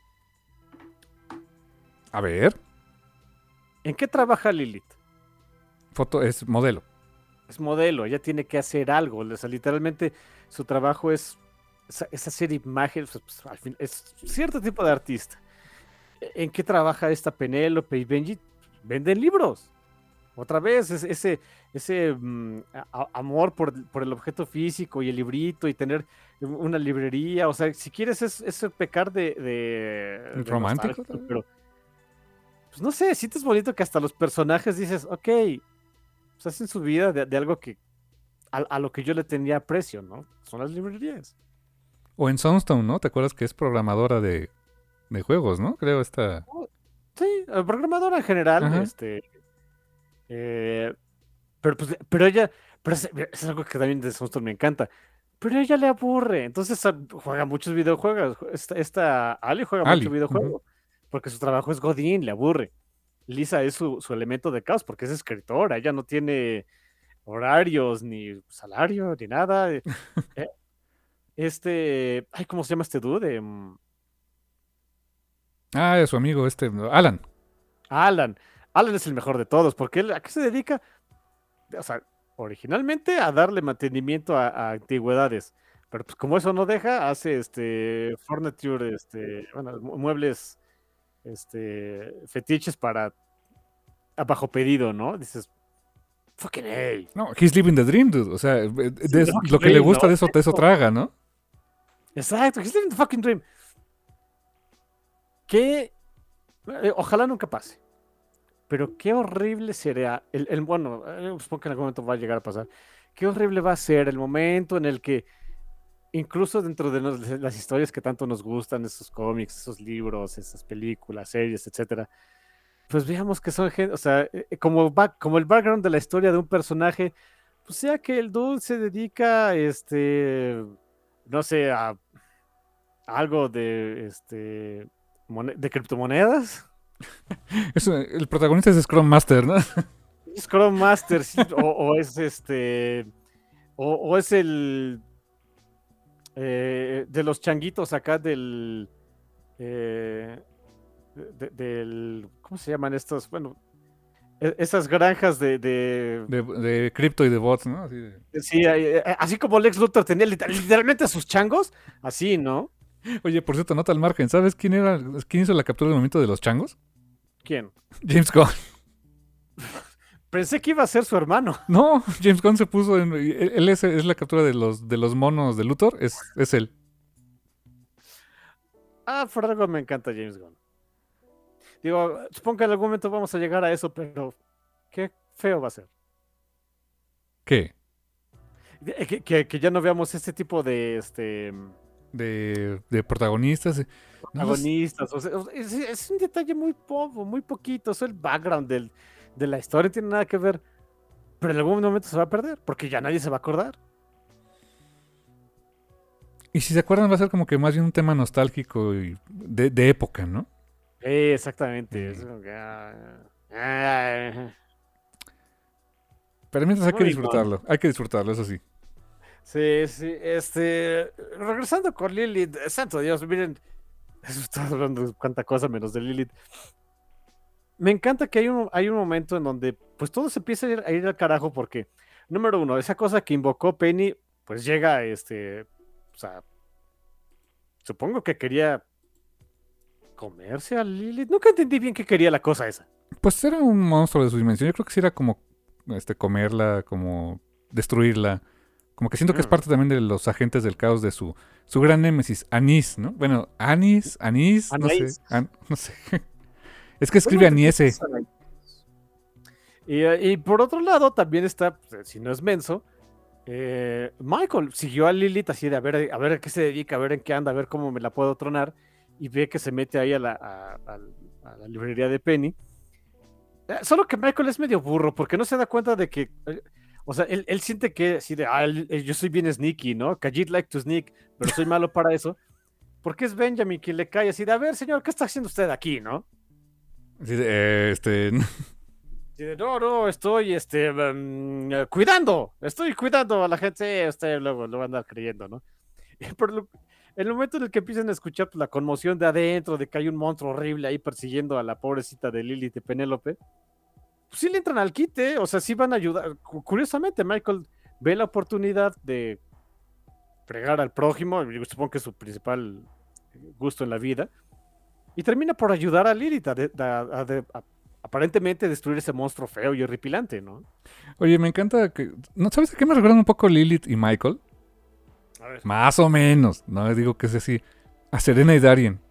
S2: A ver,
S3: ¿En qué trabaja Lilith?
S2: foto es modelo.
S3: Es modelo, ella tiene que hacer algo. O sea, literalmente su trabajo es, es, es hacer imágenes, pues, al fin, es cierto tipo de artista. ¿E- ¿En qué trabaja esta Penélope y Benji? Venden libros. Otra vez, es- ese, ese mm, a- a- amor por, por el objeto físico y el librito y tener una librería. O sea, si quieres es, es pecar de, de, de
S2: ¿Romántico?
S3: nostálgico, pero pues no sé, sientes bonito que hasta los personajes dices, ok, pues hacen su vida de, de algo que a, a lo que yo le tenía aprecio, ¿no? Son las librerías.
S2: O en Sunstone, ¿no? ¿Te acuerdas que es programadora de, de juegos, ¿no? Creo esta...
S3: Sí, eh, programadora en general,
S2: Ajá.
S3: este, eh, pero pues, pero ella, pero es, es algo que también de Sunstone me encanta, pero a ella le aburre, entonces ah, juega muchos videojuegos, esta, esta Ali juega mucho
S2: Ali. Ujú.
S3: videojuego, porque su trabajo es Godín, le aburre. Lisa es su, su elemento de caos, porque es escritora, ella no tiene horarios, ni salario, ni nada. eh, eh, Este, ay, ¿cómo se llama este dude? Mm,
S2: Ah, es su amigo este, Alan.
S3: Alan. Alan es el mejor de todos, porque él, ¿a qué se dedica? O sea, originalmente a darle mantenimiento a, a antigüedades. Pero pues como eso no deja, hace este furniture, este, bueno, mu- muebles, este, fetiches para a bajo pedido, ¿no? Dices, fucking hey.
S2: No, he's living the dream, dude. O sea, eh,
S3: Es
S2: de
S3: el
S2: es-
S3: fucking
S2: lo que le
S3: dream,
S2: gusta
S3: ¿no?
S2: de eso, de eso traga, ¿no?
S3: Exacto, he's living the fucking dream. Que eh, ojalá nunca pase. Pero qué horrible sería, el, el- bueno, eh, supongo que en algún momento va a llegar a pasar. Qué horrible va a ser el momento en el que, incluso dentro de nos- las historias que tanto nos gustan, esos cómics, esos libros, esas películas, series, etcétera, pues veamos que son gente, o sea, eh, eh, como, back- como el background de la historia de un personaje, pues sea que el dude se dedica, este, no sé, a, a algo de, este, mone- de criptomonedas.
S2: Es, eh, el protagonista es Scrum Master, ¿no?
S3: Scrum Master, sí, o, o es este, o, o es el eh, de los changuitos acá del, eh, de- del, ¿cómo se llaman estos? Bueno, e- esas granjas de, de-
S2: De, de cripto y de bots, ¿no? Así de...
S3: sí, eh, eh, así como Lex Luthor tenía liter- literalmente a sus changos, así, ¿no?
S2: Oye, por cierto, nota al margen. ¿Sabes quién era, quién hizo la captura de momento de los changos?
S3: ¿Quién?
S2: James Gunn.
S3: Pensé que iba a ser su hermano.
S2: No, James Gunn se puso en... Él él es, es la captura de los, de los monos de Luthor. Es, es él.
S3: Ah, por algo me encanta James Gunn. Digo, supongo que en algún momento vamos a llegar a eso, pero qué feo va a ser.
S2: ¿Qué?
S3: Eh, Que, que- que ya no veamos este tipo de este,
S2: De, de protagonistas. No los-
S3: protagonistas. O sea, o sea, es, es un detalle muy poco, muy poquito. Es el background del, de la historia, no tiene nada que ver. Pero en algún momento se va a perder, porque ya nadie se va a acordar.
S2: Y si se acuerdan, va a ser como que más bien un tema nostálgico y de, de época, ¿no?
S3: Eh, exactamente. Es
S2: Mm.
S3: como que, ah, ah,
S2: Pero mientras hay que
S3: muy Gunn.
S2: disfrutarlo. Hay que disfrutarlo, eso sí.
S3: Sí, sí. Este, regresando con Lilith, eh, santo Dios, miren, estoy hablando de cuánta cosa menos de Lilith. Me encanta que hay un, hay un momento en donde pues todo se empieza a ir, a ir al carajo porque, número uno, esa cosa que invocó Penny, pues llega, este, o sea, supongo que quería comerse a Lilith. Nunca entendí bien qué quería la cosa esa.
S2: Pues era un monstruo de su dimensión. Yo creo que sí era como este, comerla, como destruirla. Como que siento que es
S3: Mm.
S2: parte también de los agentes del caos de su, su gran némesis, Anís, ¿no? Bueno, Anís, Anís, no sé.
S3: Anaís.
S2: An- no sé. Es que
S3: Pues
S2: escribe
S3: no te
S2: Aniese.
S3: piensas, Anaís. Y, eh, y por otro lado, también está, pues, si no es menso, eh, Michael siguió a Lilith así de a ver, a ver a qué se dedica, a ver en qué anda, a ver cómo me la puedo tronar. Y ve que se mete ahí a la, a, a- a la librería de Penny. Eh, Solo que Michael es medio burro porque no se da cuenta de que, eh, o sea, él, él siente que así de, ah, él- él- yo soy bien sneaky, ¿no? Kajit like to sneak, pero soy malo para eso. Porque es Benjamin quien le cae así de, a ver, señor, ¿qué está haciendo usted aquí, no?
S2: Así de, eh, este,
S3: Así de, no, no, estoy, este, mm, eh, cuidando, estoy cuidando a la gente, usted luego lo va a andar creyendo, ¿no? Y por lo- en el momento en el que empiezan a escuchar pues, la conmoción de adentro, de que hay un monstruo horrible ahí persiguiendo a la pobrecita de Lilith de Penélope, pues sí le entran al quite, o sea, sí van a ayudar. Cu- Curiosamente, Michael ve la oportunidad de fregar al prójimo, y supongo que es su principal gusto en la vida, y termina por ayudar a Lilith a, de- a- a de- a- aparentemente destruir ese monstruo feo y horripilante, ¿no?
S2: oye, me encanta que... ¿No sabes a qué me recuerdan un poco Lilith y Michael?
S3: A ver.
S2: Más o menos, no digo que es así. A Serena y Darien.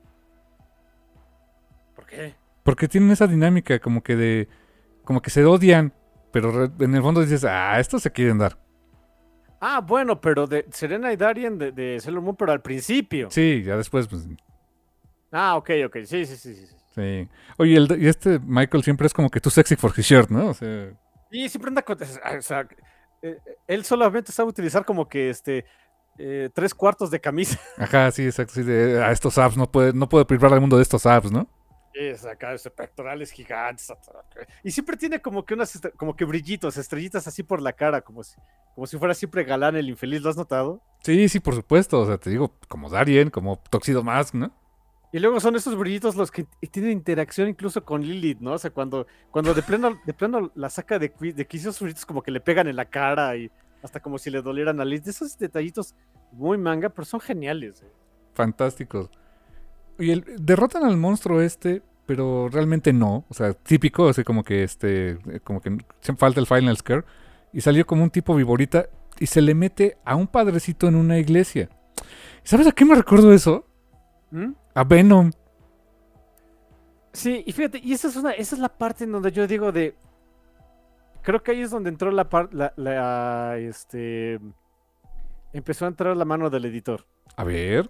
S3: ¿Por qué?
S2: Porque tienen esa dinámica como que de... Como que se odian, pero re- en el fondo dices, ah, estos se quieren dar.
S3: Ah, bueno, pero de Serena y Darien de, de Sailor Moon, pero al principio.
S2: Sí, ya después, pues,
S3: Ah, ok, ok, sí, sí, sí, sí. sí.
S2: sí. Oye, el, y este Michael siempre es como que too sexy for his shirt, ¿no? O sea,
S3: Y siempre anda con... O sea, eh, él solamente sabe utilizar como que este... eh, tres cuartos de camisa.
S2: ajá, sí, exacto, sí, de, a estos abs, no puede, no puedo privar al mundo de estos abs, ¿no?
S3: Es acá, ese pectorales gigantes. Y siempre tiene como que unas, estre- como que brillitos, estrellitas así por la cara, como si, como si fuera siempre galán el infeliz, ¿lo has notado?
S2: Sí, sí, por supuesto, o sea, te digo, como Darien, como Tuxedo Mask, ¿no?
S3: Y luego son esos brillitos los que t- tienen interacción incluso con Lilith, ¿no? O sea, cuando, cuando de plano, de plano la saca de, qui- de quicio, esos brillitos como que le pegan en la cara y hasta como si le dolieran a Lilith. Esos detallitos muy manga, pero son geniales. eh.
S2: Fantásticos. Y el, derrotan al monstruo este, pero realmente no. O sea, típico, así como que este, eh, como que se falta el Final Scare. Y salió como un tipo viborita y se le mete a un padrecito en una iglesia. ¿Sabes a qué me recuerdo eso?
S3: ¿Mm?
S2: A Venom.
S3: Sí, y fíjate, y esa es, una, esa es la parte en donde yo digo de... Creo que ahí es donde entró la parte, la, la, este... Empezó a entrar la mano del editor.
S2: A ver.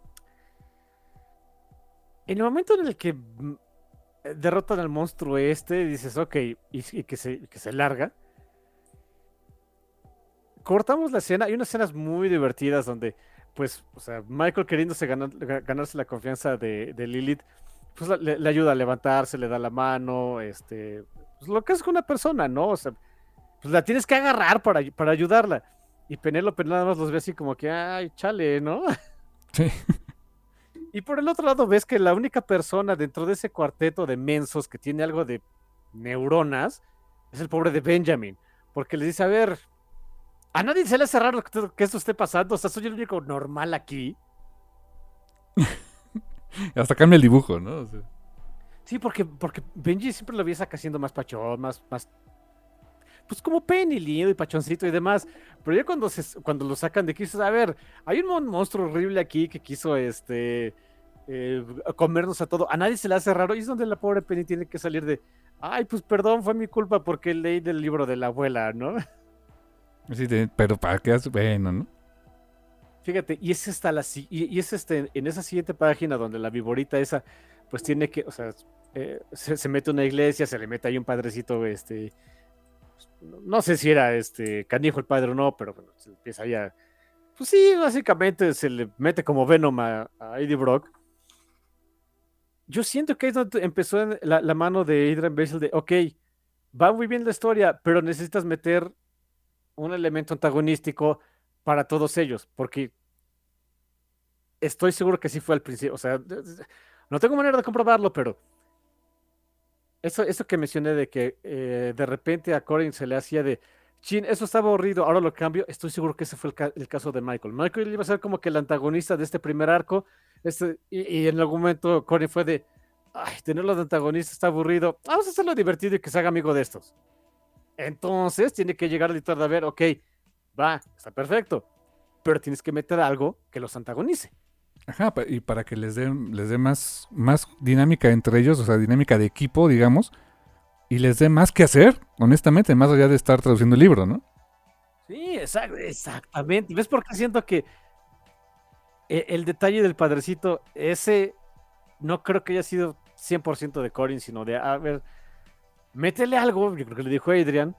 S3: En el momento en el que mm, eh, derrotan al monstruo este, dices, ok, y, y que, se, que se larga. Cortamos la escena, hay unas escenas muy divertidas donde, pues, o sea, Michael queriéndose ganar, ga- ganarse la confianza de, de Lilith, pues la- le, le ayuda a levantarse, le da la mano, este, pues lo que es con una persona, ¿no? O sea, pues la tienes que agarrar para, ay- para ayudarla. Y Penélope nada más los ve así como que, ay, chale, ¿no?
S2: Sí.
S3: Y por el otro lado ves que la única persona dentro de ese cuarteto de mensos que tiene algo de neuronas es el pobre de Benjamin. Porque le dice, a ver, a nadie se le hace raro que, todo- que esto esté pasando. O sea, soy el único normal aquí.
S2: Hasta cambia el dibujo, ¿no? O sea,
S3: Sí, porque, porque Benji siempre lo ves acá siendo más pachón, más, más, pues como Penny, lindo y pachoncito y demás. Pero ya cuando, se, cuando lo sacan de aquí, dices, a ver, hay un mon- monstruo horrible aquí que quiso, este, eh, comernos a todo. A nadie se le hace raro. Y es donde la pobre Penny tiene que salir de, ay, pues perdón, fue mi culpa porque leí del libro de la abuela, ¿no?
S2: así de, pero para qué hace, bueno, ¿no?
S3: Fíjate, y es hasta la si- y, y es este en esa siguiente página donde la viborita esa, pues tiene que, o sea, eh, se, se mete a una iglesia, se le mete ahí un padrecito, este, no, no sé si era este canijo el padre o no, pero bueno, se empieza ahí a, pues sí, básicamente se le mete como Venom a, a Eddie Brock. Yo siento que es donde empezó en la, la mano de Adrian Basil de, ok, va muy bien la historia, pero necesitas meter un elemento antagonístico para todos ellos, porque estoy seguro que sí fue al principio. O sea, de- de- no tengo manera de comprobarlo, pero eso, eso que mencioné de que eh, de repente a Corin se le hacía de, chin, eso estaba aburrido, ahora lo cambio. Estoy seguro que ese fue el, ca- el caso de Michael. Michael iba a ser como que el antagonista de este primer arco, este, y, y en algún momento Corin fue de, ay, tenerlo de antagonista está aburrido, vamos a hacerlo divertido y que se haga amigo de estos. Entonces tiene que llegar el editor de a ver, ok, va, está perfecto, pero tienes que meter algo que los antagonice.
S2: Ajá, pa- y para que les dé les dé más, más dinámica entre ellos, o sea, dinámica de equipo, digamos, y les dé más que hacer, honestamente, más allá de estar traduciendo el libro, ¿no?
S3: Sí, exact- exactamente. ¿Ves por qué siento que e- el detalle del padrecito, ese no creo que haya sido cien por ciento de Corin, sino de, a ver, métele algo, yo creo que le dijo Adrian,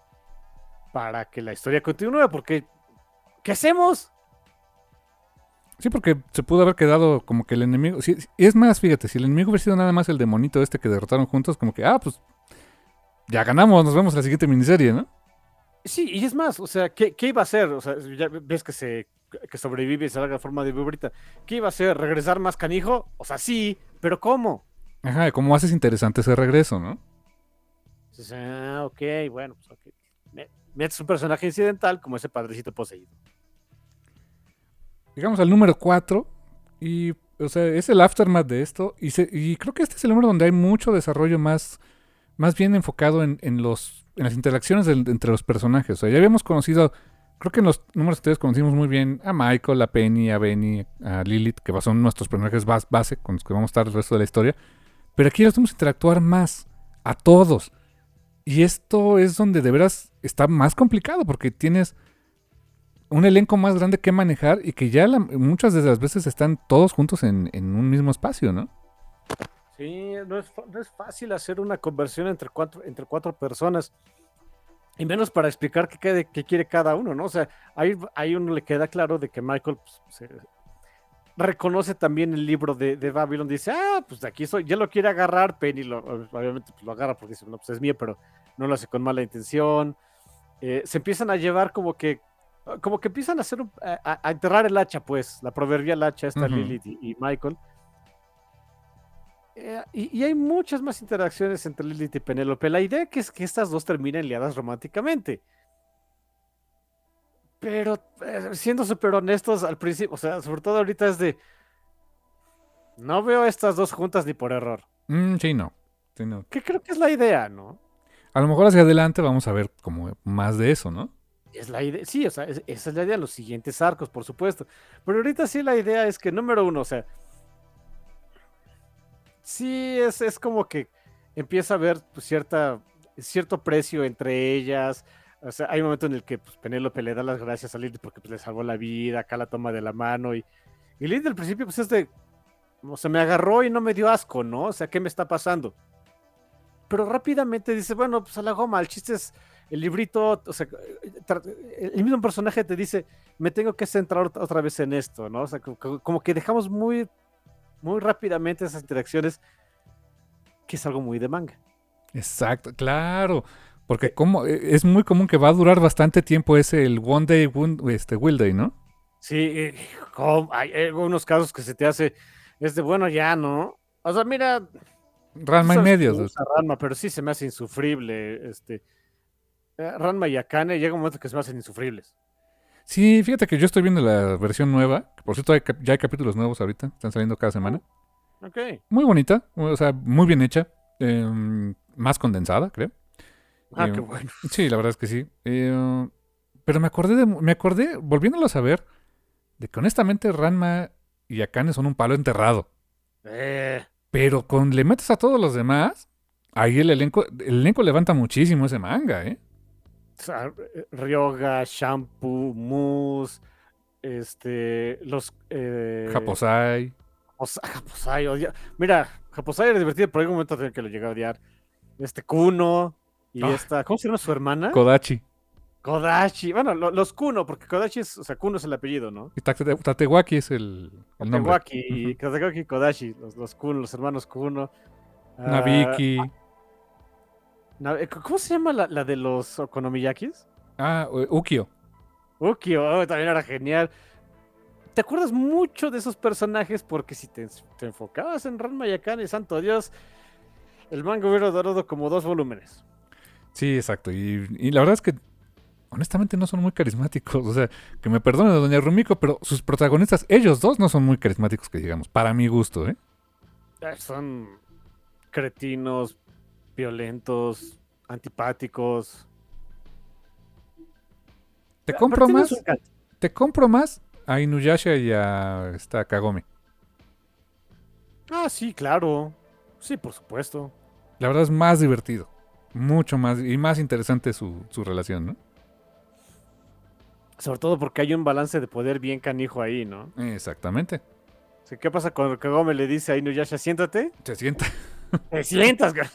S3: para que la historia continúe, porque ¿qué hacemos?
S2: Sí, porque se pudo haber quedado como que el enemigo. Sí, sí, es más, fíjate, si el enemigo hubiera sido nada más el demonito este que derrotaron juntos, como que, ah, pues ya ganamos, nos vemos en la siguiente miniserie, ¿no?
S3: Sí, y es más, o sea, ¿qué, qué iba a hacer? O sea, ya ves que se que sobrevive y se larga forma de viborita. ¿Qué iba a hacer? ¿Regresar más canijo? O sea, sí, pero ¿cómo?
S2: Ajá, como haces interesante ese regreso, ¿no?
S3: Dices, ah, ok, bueno, pues ok. Me- Metes un personaje incidental como ese padrecito poseído.
S2: Llegamos al número cuatro y, o sea, es el aftermath de esto y, se- y creo que este es el número donde hay mucho desarrollo más, más bien enfocado en, en los, en las interacciones del- entre los personajes. O sea, ya habíamos conocido, creo que en los números anteriores conocimos muy bien a Michael, a Penny, a Benny, a Lilith, que son nuestros personajes bas- base con los que vamos a estar el resto de la historia. Pero aquí los vamos a interactuar más, a todos. Y esto es donde de veras está más complicado porque tienes un elenco más grande que manejar y que ya la- muchas de las veces están todos juntos en, en un mismo espacio, ¿no?
S3: Sí, no es, fa- no es fácil hacer una conversión entre cuatro, entre cuatro personas. Y menos para explicar qué, quede- qué quiere cada uno, ¿no? O sea, ahí, ahí uno le queda claro de que Michael pues, se- reconoce también el libro de, de Babylon. Dice, ah, pues de aquí soy. Ya lo quiere agarrar. Penny lo, obviamente pues, lo agarra porque dice, no, pues es mío, pero no lo hace con mala intención. Eh, se empiezan a llevar como que, como que empiezan a hacer, un- a, a- a enterrar el hacha, pues, la proverbial hacha esta
S2: Ujú.
S3: Lilith y, y Michael. Eh, y, y hay muchas más interacciones entre Lilith y Penélope. La idea que es que estas dos terminen liadas románticamente. Pero eh, siendo súper honestos al principio, o sea, sobre todo ahorita es de, no veo estas dos juntas ni por error.
S2: Mm, sí, no. Sí, no.
S3: Que creo que es la idea, ¿no?
S2: A lo mejor hacia adelante vamos a ver como más de eso, ¿no?
S3: Es la idea, sí, o sea, es- esa es la idea, los siguientes arcos, por supuesto. Pero ahorita sí la idea es que, número uno, o sea, sí es, es como que empieza a haber pues, cierta, cierto precio entre ellas. O sea, hay un momento en el que pues, Penélope le da las gracias a Lilith porque pues, le salvó la vida, acá la toma de la mano y, y Lilith al principio pues es de, o sea, me agarró y no me dio asco, ¿no? O sea, ¿qué me está pasando? Pero rápidamente dice, bueno, pues a la goma, el chiste es el librito, o sea, tra- el mismo personaje te dice, me tengo que centrar ot- otra vez en esto, ¿no? O sea, como, como que dejamos muy, muy rápidamente esas interacciones, que es algo muy de manga.
S2: Exacto, claro. Porque como, eh, es muy común que va a durar bastante tiempo ese el One Day, one, este, Will Day, ¿no?
S3: Sí, eh, como- hay algunos casos que se te hace, es de, bueno, ya, ¿no? O sea, mira, tú
S2: Ranma y
S3: sabes que
S2: medio.
S3: me gusta Ranma, pero sí se me hace insufrible, este, eh, Ranma y Akane, llega un momento que se me hacen insufribles.
S2: Sí, fíjate que yo estoy viendo la versión nueva. Que por cierto, hay cap- ya hay capítulos nuevos ahorita. Están saliendo cada semana.
S3: Ok.
S2: Muy bonita, o sea, muy bien hecha. eh, más condensada, creo.
S3: Ah,
S2: Eh,
S3: qué bueno.
S2: sí, la verdad es que sí. Eh, pero me acordé de, me acordé, volviéndolo a saber, de que honestamente Ranma y Akane son un palo enterrado.
S3: Eh,
S2: Pero con le metes a todos los demás, ahí el elenco, el elenco levanta muchísimo ese manga, ¿eh?
S3: o sea, Ryoga, Shampoo, Mousse, este, los... Eh,
S2: Japosai.
S3: Japos- Japosai, odia- Mira, Japosai era divertido, pero hay un momento en el que lo llegué a odiar. Este Kuno y
S2: Ah.
S3: esta, ¿cómo se llama su hermana?
S2: Kodachi.
S3: Kodachi. Bueno, lo- los Kuno, porque Kodachi es, o sea, Kuno es el apellido, ¿no?
S2: Y Tate- Tatewaki es el, el nombre.
S3: Tatewaki y Tatewaki y Kodachi, los, los Kuno, los hermanos Kuno. Ah,
S2: Nabiki.
S3: na- eh, ¿Cómo se llama la, la de los Okonomiyakis?
S2: Ah, eh, Ukio.
S3: Ukio, oh, también era genial. Te acuerdas mucho de esos personajes porque si te, te enfocabas en Ranma y Akane, santo Dios, el manga hubiera durado como dos volúmenes.
S2: Sí, exacto. Y, y la verdad es que honestamente no son muy carismáticos. O sea, que me perdone Doña Rumiko, pero sus protagonistas, ellos dos, no son muy carismáticos que digamos, para mi gusto, ¿eh?
S3: Eh, Son, cretinos, violentos, antipáticos.
S2: Te
S3: Pero
S2: compro
S3: tiene
S2: más,
S3: su encanto.
S2: te compro más a Inuyasha y a esta Kagome.
S3: Ah, sí, claro. Sí, por supuesto.
S2: La verdad es más divertido. Mucho más y más interesante su, su relación, ¿no?
S3: Sobre todo porque hay un balance de poder bien canijo ahí, ¿no?
S2: Exactamente.
S3: Sí, ¿qué pasa cuando Kagome le dice a Inuyasha, siéntate?
S2: Se sienta.
S3: ¡Te sientas, güey!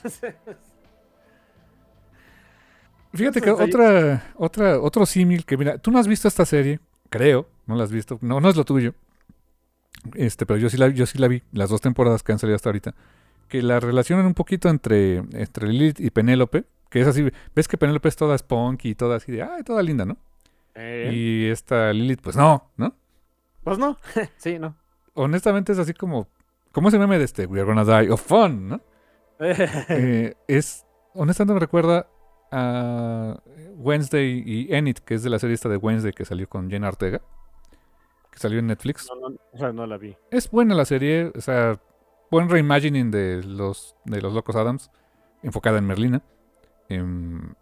S2: Fíjate
S3: Esos
S2: que
S3: detalles.
S2: otra, otra, otro símil que, mira, tú no has visto esta serie, creo, no la has visto, no, no es lo tuyo, este, pero yo sí la, yo sí la vi, las dos temporadas que han salido hasta ahorita, que la relacionan un poquito entre, entre Lilith y Penélope, que es así, ves que Penélope es toda spunky y toda así de, ay, toda linda, ¿no?
S3: Eh,
S2: Y esta Lilith, pues no, ¿no?
S3: Pues no, sí, no.
S2: Honestamente es así como, como ese meme de este, we are gonna die of fun, ¿no? Eh, es, honestamente me recuerda a Wednesday y Enid, que es de la serie esta de Wednesday que salió con Jenna Ortega, que salió en Netflix.
S3: No, no, o sea, no la vi.
S2: Es buena la serie, o sea, buen reimagining de los, de los Locos Adams, enfocada en Merlina. Em,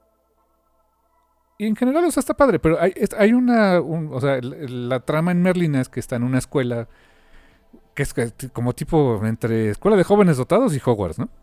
S2: y en general, o sea, está padre, pero hay, es- hay una, un- o sea, el- la trama en Merlina es que está en una escuela que es que- como tipo entre escuela de jóvenes dotados y Hogwarts, ¿no?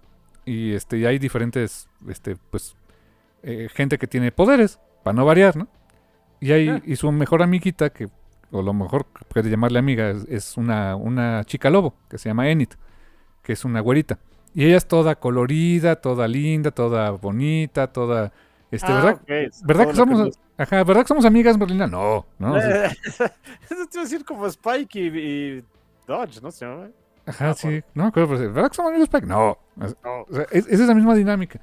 S2: Y este, y hay diferentes, este, pues, eh, gente que tiene poderes, para no variar, ¿no? Y hay,
S3: Ah,
S2: y su mejor amiguita, que, o lo mejor que puede llamarle amiga, es, es una, una chica lobo, que se llama Enid, que es una güerita. Y ella es toda colorida, toda linda, toda bonita, toda, este,
S3: ah,
S2: ¿verdad?
S3: ok. Es
S2: ¿Verdad
S3: todo
S2: que
S3: lo que me
S2: somos,
S3: gusta.
S2: ajá, ¿verdad que somos amigas, Merlina? No, no, sí.
S3: Eh, Eso te iba a decir como Spike y, y Dodge, ¿no se llama? No me
S2: Ajá,
S3: acuerdo.
S2: sí, no me acuerdo, pero ¿verdad que somos amigos, Spike? No,
S3: No.
S2: o sea, es, es esa misma dinámica.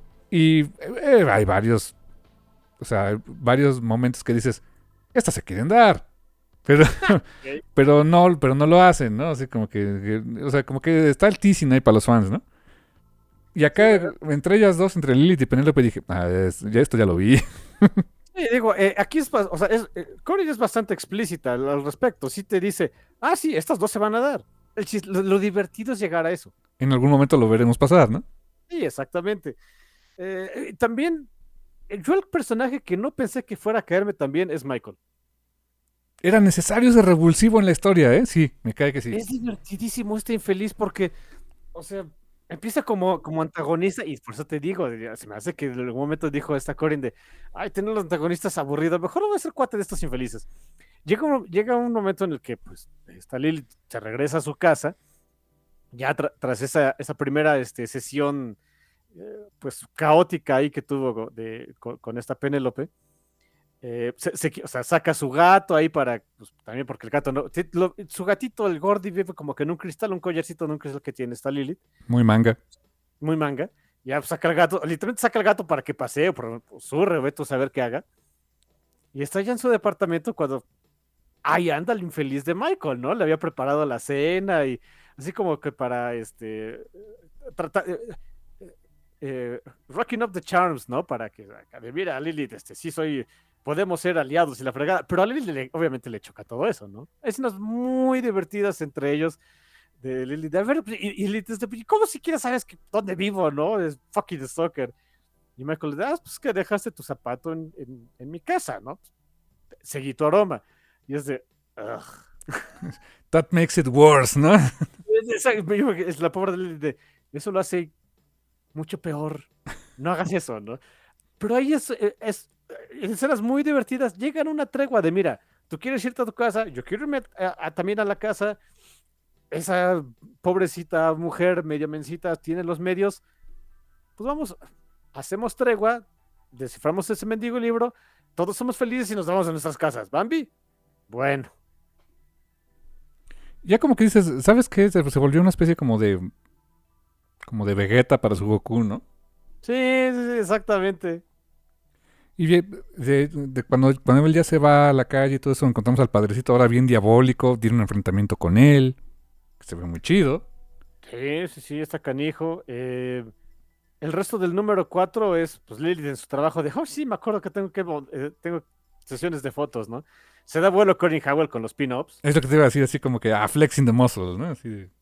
S2: Y eh, hay varios, o sea, hay varios momentos que dices, estas se quieren dar. Pero,
S3: Ok.
S2: pero no, pero no lo hacen, ¿no? Así como que, que- o sea, como que está el teasing ahí para los fans, ¿no? Y
S3: Sí,
S2: acá,
S3: la-
S2: entre ellas dos, entre Lilith y Penélope, dije, ah, es- ya esto ya lo vi.
S3: sí, digo, eh, aquí es, bas- o sea, es, eh, Cory es bastante explícita al, al respecto. Sí te dice, ah, sí, estas dos se van a dar. El chis- lo, lo divertido es llegar a eso.
S2: En algún momento lo veremos pasar, ¿no?
S3: Sí, exactamente. Eh, eh, también, eh, yo el personaje que no pensé que fuera a caerme también es Michael.
S2: Era necesario ese revulsivo en la historia, ¿eh? Sí, me cae que sí.
S3: Es divertidísimo este infeliz porque, o sea, empieza como, como antagonista y por eso te digo, ya se me hace que en algún momento dijo esta Corin de, ay, tener los antagonistas aburridos, mejor no voy a ser cuate de estos infelices. Llega un, llega un momento en el que, pues, esta Lilith se regresa a su casa, ya tra- tras esa, esa primera este, sesión, eh, pues, caótica ahí que tuvo go- de, con, con esta Penélope. Eh, se, se qui- o sea, saca su gato ahí para, pues, también porque el gato no, ti- lo- su gatito, el Gordy, vive como que en un cristal, un collarcito en un cristal que tiene esta Lilith,
S2: Muy manga.
S3: muy manga. Ya pues, saca el gato, literalmente saca el gato para que pasee o por, por surre, o vete a saber qué haga. Y está ya en su departamento cuando ahí anda el infeliz de Michael, ¿no? Le había preparado la cena y así como que para este trata- eh, eh, eh, rocking up the charms, ¿no? Para que de, mira, Lilith, este sí soy, podemos ser aliados y la fregada, pero a Lilith le- obviamente le choca todo eso, ¿no? Hay escenas muy divertidas entre ellos de Lilith, de a ver, y, y Lilith, este, ¿cómo siquiera sabes que, dónde vivo, no? Es fucking stalker. Y Michael le dice, ah, pues que dejaste tu zapato en, en, en mi casa, ¿no? Seguí tu aroma. Y es de, ugh.
S2: That makes it worse, ¿no?
S3: Es, es- es la pobre de Lilith de, eso lo hace mucho peor. No hagas eso, ¿no? Pero ahí es, eh, es, eh, escenas muy divertidas. Llegan a una tregua de, mira, tú quieres irte a tu casa, yo quiero irme a- a- también a la casa. Esa pobrecita mujer medio mencita tiene los medios. Pues vamos, hacemos tregua, desciframos ese mendigo libro, todos somos felices y nos vamos a nuestras casas. ¿Bambi? Bueno,
S2: Ya como que dices, ¿sabes qué? Se, se volvió una especie como de, como de Vegeta para su Goku, ¿no?
S3: sí, sí, sí, exactamente.
S2: Y de, de- de cuando, cuando él ya se va a la calle y todo eso, encontramos al padrecito ahora bien diabólico, tiene un enfrentamiento con él, que se ve muy chido.
S3: Sí, sí, sí, está canijo. Eh, el resto del número cuatro es, pues, Lilith en su trabajo de, oh, sí, me acuerdo que tengo que, mo- eh, tengo sesiones de fotos, ¿no? Se da vuelo Colin Howell con los pin-ups.
S2: Es lo que te iba a decir, así como que, ah, flexing the muscles, ¿no? Así de-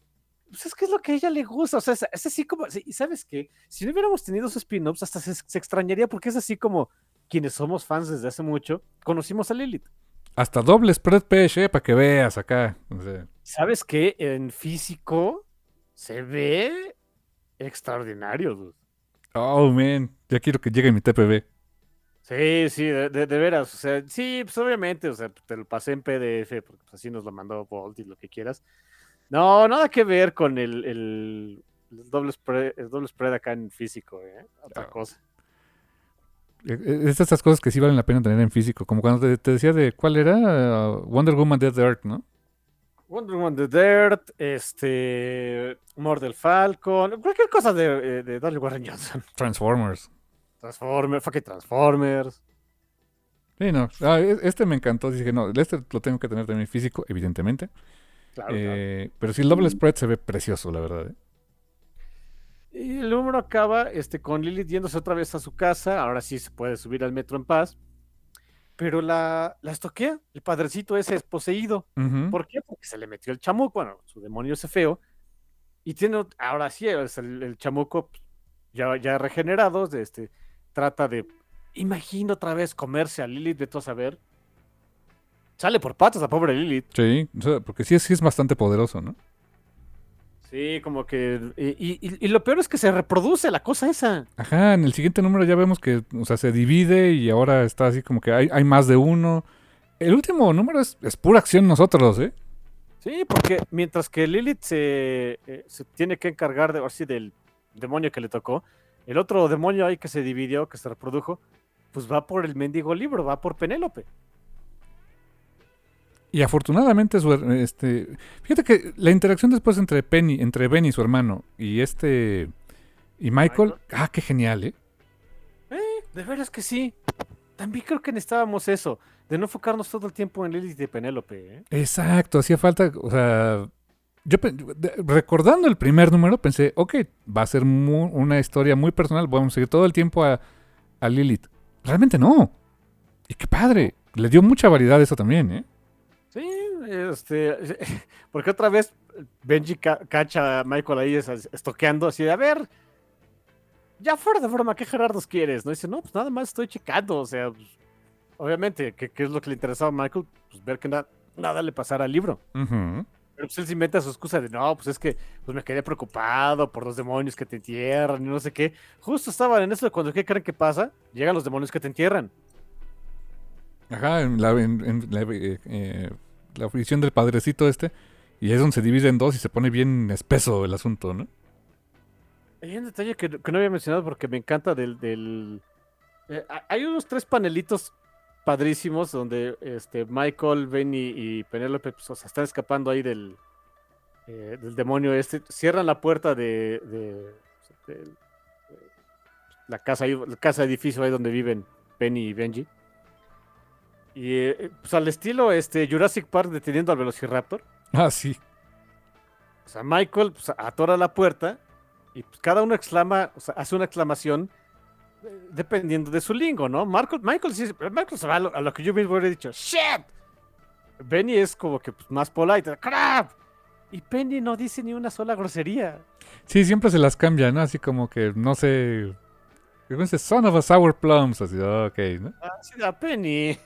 S3: Pues es que es lo que a ella le gusta, o sea, es, es así como, y ¿sabes qué? Si no hubiéramos tenido esos spin-offs, hasta se, se extrañaría porque es así como quienes somos fans desde hace mucho, conocimos a Lilith.
S2: Hasta doble spread page, eh, para que veas acá. O sea,
S3: ¿Sabes qué? En físico se ve extraordinario, dude.
S2: oh, man, ya quiero que llegue mi T P B.
S3: Sí, sí, de, de- de veras, o sea, sí, pues obviamente, o sea, te lo pasé en P D F, porque pues, así nos lo mandó Bolt y lo que quieras. No, nada que ver con el, el, el doble spread, el doble spread acá en físico, ¿eh? Otra
S2: Oh.
S3: cosa.
S2: Eh, eh, Es de estas cosas que sí valen la pena tener en físico. Como cuando te, te decía de cuál era uh, Wonder Woman Dead Earth, ¿no?
S3: Wonder Woman The Dirt, este, Mort del Falcon, cualquier cosa de, eh, de Daniel Warren Johnson.
S2: Transformers.
S3: Transformers, fucking Transformers.
S2: Sí, no. Ah, e- este me encantó. Dije, no, este lo tengo que tener también en físico, evidentemente.
S3: Claro, claro.
S2: Eh, pero sí, el doble spread se ve precioso, la verdad. ¿eh?
S3: Y el número acaba este, con Lilith yéndose otra vez a su casa. Ahora sí se puede subir al metro en paz. Pero la, la estoquea. El padrecito ese es poseído.
S2: Ujú.
S3: ¿Por qué? Porque se le metió el chamuco. Bueno, su demonio ese feo. Y tiene, ot- ahora sí, es el, el chamuco pues, ya, ya regenerado. Este, trata de, imagino otra vez comerse a Lilith, de todo saber. Sale por patas la pobre Lilith.
S2: Sí, o sea, porque sí, es- sí es bastante poderoso, ¿no?
S3: Sí, como que. Y, y- y lo peor es que se reproduce la cosa esa.
S2: Ajá, en el siguiente número ya vemos que, o sea, se divide y ahora está así como que hay, hay más de uno. El último número es, es pura acción nosotros, ¿eh?
S3: Sí, porque mientras que Lilith se, eh, se tiene que encargar de, así del demonio que le tocó, el otro demonio ahí que se dividió, que se reprodujo, pues va por el mendigo libro, va por Penélope.
S2: Y afortunadamente, su, her- este, fíjate que la interacción después entre Penny, entre Ben y su hermano y este y Michael,
S3: Michael.
S2: ah, qué genial, ¿eh?
S3: Eh, de veras que sí. También creo que necesitábamos eso, de no enfocarnos todo el tiempo en Lilith y Penélope. ¿eh?
S2: Exacto, hacía falta, o sea, yo pe- de- recordando el primer número pensé, ok, va a ser mu- una historia muy personal, vamos a seguir todo el tiempo a, a Lilith. Realmente no. Y qué padre, le dio mucha variedad eso también, ¿eh?
S3: Sí, este, porque otra vez Benji ca- cacha a Michael ahí es- estoqueando así de, a ver, ya fuera de forma, ¿qué Gerardos quieres? No dice, no, pues nada más estoy checando, o sea, pues, obviamente, ¿qué, qué es lo que le interesaba a Michael? Pues ver que na- nada le pasara al libro.
S2: Ujú.
S3: Pero pues él se inventa su excusa de, no, pues es que pues me quedé preocupado por los demonios que te entierran y no sé qué. Justo estaban en eso de cuando, ¿qué creen que pasa? Llegan los demonios que te entierran.
S2: Ajá, en la, en- en la, eh, eh, la visión del padrecito este, y es donde se divide en dos y se pone bien espeso el asunto, ¿no?
S3: Hay un detalle que, que no había mencionado porque me encanta del... del eh, ha- hay unos tres panelitos padrísimos donde este, Michael, Benny y Penélope pues, o sea, están escapando ahí del, eh, del demonio este. Cierran la puerta de, de- de la casa, ahí- la casa edificio ahí donde viven Penny y Benji. Y eh, pues al estilo este, Jurassic Park deteniendo al Velociraptor.
S2: Ah, sí.
S3: O sea, Michael pues, atora la puerta y pues, cada uno exclama, o sea, hace una exclamación eh, dependiendo de su lingo, ¿no? Marco, Michael, sí, Michael se va a lo, a lo que yo mismo hubiera dicho, ¡shit! Benny es como que pues, más polite, ¡crap! Y Penny no dice ni una sola grosería.
S2: Sí, siempre se las cambia, ¿no? Así como que, no sé... ¿Cómo dice? Son of a sour plums, así, ok, ¿no?
S3: Ah, sí, a Penny.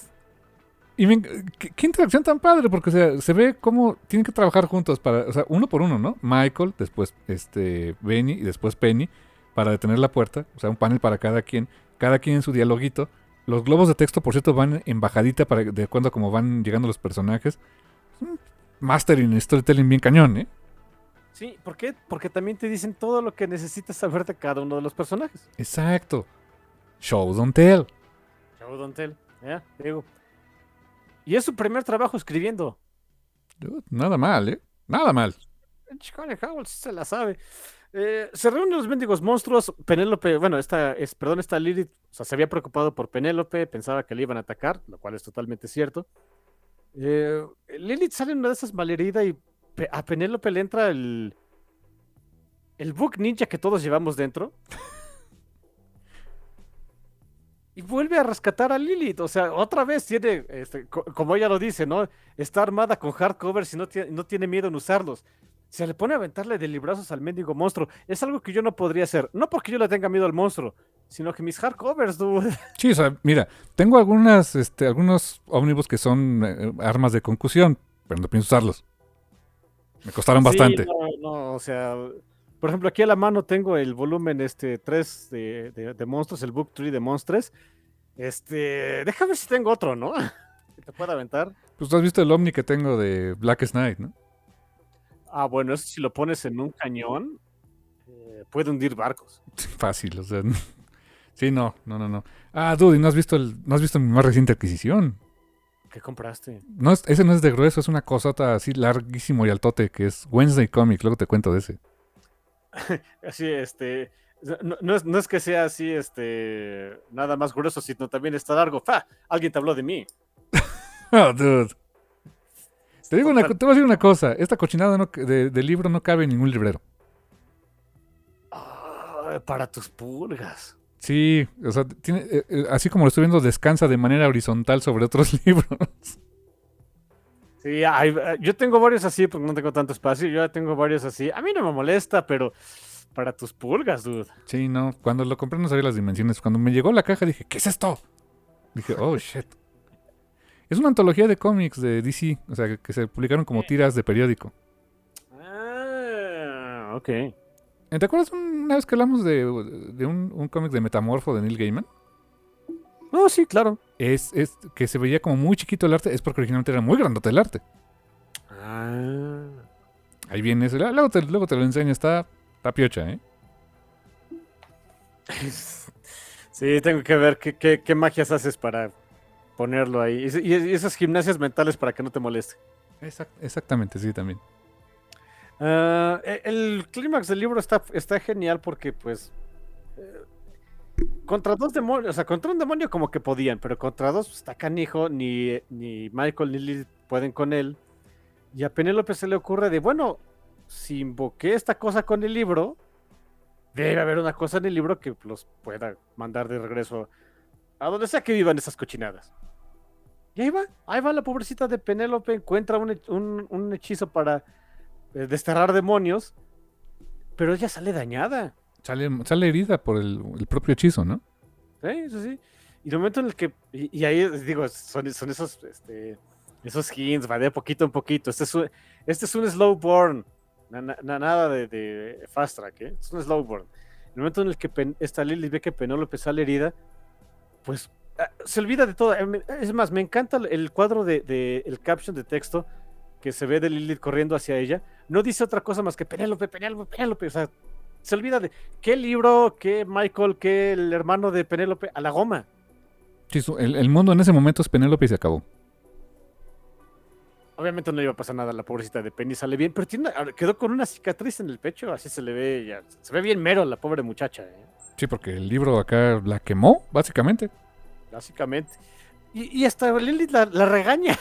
S2: Y me enc- ¿qué, qué interacción tan padre, porque o sea, se ve cómo tienen que trabajar juntos para, o sea, uno por uno, ¿no? Michael, después este Benny y después Penny para detener la puerta, o sea, un panel para cada quien, cada quien en su dialoguito. Los globos de texto, por cierto, van en bajadita para de acuerdo a cómo van llegando los personajes. Mm, Mastering, storytelling bien cañón, ¿eh?
S3: Sí, ¿por qué? Porque también te dicen todo lo que necesitas saber de cada uno de los personajes.
S2: Exacto. Show, don't tell.
S3: Show don't tell, ¿ya? Te digo. Y es su primer trabajo escribiendo.
S2: Dude, Nada mal, ¿eh? Nada mal.
S3: Chicago Howell sí se la sabe. Eh, se reúnen los mendigos monstruos. Penélope, bueno, esta es, perdón, esta Lilith, o sea, se había preocupado por Penélope, pensaba que le iban a atacar, lo cual es totalmente cierto. Eh, Lilith sale en una de esas malherida y pe- a Penélope le entra el, el bug ninja que todos llevamos dentro. Y vuelve a rescatar a Lilith. O sea, otra vez tiene, este, co- como ella lo dice, ¿no? Está armada con hardcovers y no tiene, no tiene miedo en usarlos. se le pone a aventarle de librazos al mendigo monstruo. Es algo que yo no podría hacer. No porque yo le tenga miedo al monstruo, sino que mis hardcovers, dude.
S2: Sí, o sea, mira, tengo algunas, este, algunos ómnibus que son eh, armas de concusión, pero no pienso usarlos. Me costaron
S3: Sí,
S2: bastante.
S3: no, no, o sea, por ejemplo, aquí a la mano tengo el volumen este tres de, de, de monstruos, el book tres de monstruos. Este, déjame ver si tengo otro, ¿no? Que te pueda aventar.
S2: Pues tú has visto el Omni que tengo de Black Knight, ¿no?
S3: Ah, bueno, eso si lo pones en un cañón, eh, puede hundir barcos.
S2: Fácil, o sea. Sí, no, no, no, no. Ah, dude, ¿y no has visto el, no has visto mi más reciente adquisición?
S3: ¿Qué compraste?
S2: No es, ese no es de grueso, es una cosota así larguísimo y altote que es Wednesday Comic, luego te cuento de ese.
S3: Así, este, no, no es, no es que sea así, este, nada más grueso, sino también está largo. ¡Fa! Alguien te habló de mí.
S2: Oh, dude. Te digo una,
S3: Total.
S2: te voy a decir una cosa, esta cochinada no- de, de libro no cabe en ningún librero.
S3: Ah, para tus pulgas.
S2: Sí, o sea, tiene, eh, eh, así como lo estoy viendo, descansa de manera horizontal sobre otros libros.
S3: Sí, hay- eh, yo tengo varios así porque no tengo tanto espacio. Yo ya tengo varios así. A mí no me molesta, pero para tus pulgas, dude.
S2: Sí, no, cuando lo compré no sabía las dimensiones. Cuando me llegó la caja dije, ¿qué es esto? Dije, oh, shit. Es una antología de cómics de D C, o sea, que, que se publicaron como tiras de periódico.
S3: Ah, ok.
S2: Eh, ¿Te acuerdas una vez que hablamos de, de un, un cómic de Metamorfo de Neil Gaiman?
S3: No, sí, claro.
S2: Es, es que se veía como muy chiquito el arte, es porque originalmente era muy grandote el arte.
S3: Ah.
S2: Ahí viene ese, luego te, luego te lo enseño, está, está piocha, ¿eh?
S3: Sí, tengo que ver qué, qué, qué magias haces para ponerlo ahí. Y, y- y esas gimnasias mentales para que no te moleste.
S2: Exact- exactamente, sí, también.
S3: Ah, e- el clímax del libro está, está genial porque, pues, eh, contra dos demonios, o sea, contra un demonio como que podían, pero contra dos pues, está canijo, ni, ni Michael ni Lily pueden con él. Y a Penélope se le ocurre de, bueno, si invoqué esta cosa con el libro, debe haber una cosa en el libro que los pueda mandar de regreso a donde sea que vivan esas cochinadas. Y ahí va, ahí va la pobrecita de Penélope, encuentra un, hech- un- un hechizo para eh, desterrar demonios, pero ella sale dañada.
S2: Sale, sale herida por el, el propio hechizo, ¿no?
S3: Sí, eso sí. Y el momento en el que, y, y ahí digo, son, son esos, este, esos hints, va de poquito en poquito. Este es un, este es un slow burn, na- na- na- nada de, de fast track, ¿eh? Es un slow burn. El momento en el que Pen- esta Lily ve que Penélope sale herida, pues ah, se olvida de todo. Eh, me- Es más, me encanta el- el cuadro de, de- el caption de texto que se ve de Lilith corriendo hacia ella. No dice otra cosa más que Penélope, Penélope, Penélope. O sea, se olvida de qué libro, qué Michael, qué el hermano de Penélope, a la goma.
S2: Sí, su- el, el mundo en ese momento es Penélope y se acabó.
S3: Obviamente no le iba a pasar nada, la pobrecita de Penny sale bien, pero tiene una- quedó con una cicatriz en el pecho, así se le ve, ya, se ve bien mero la pobre muchacha, ¿eh?
S2: Sí, porque el libro acá la quemó, básicamente.
S3: Básicamente. Y, y hasta Lilith la, la regaña.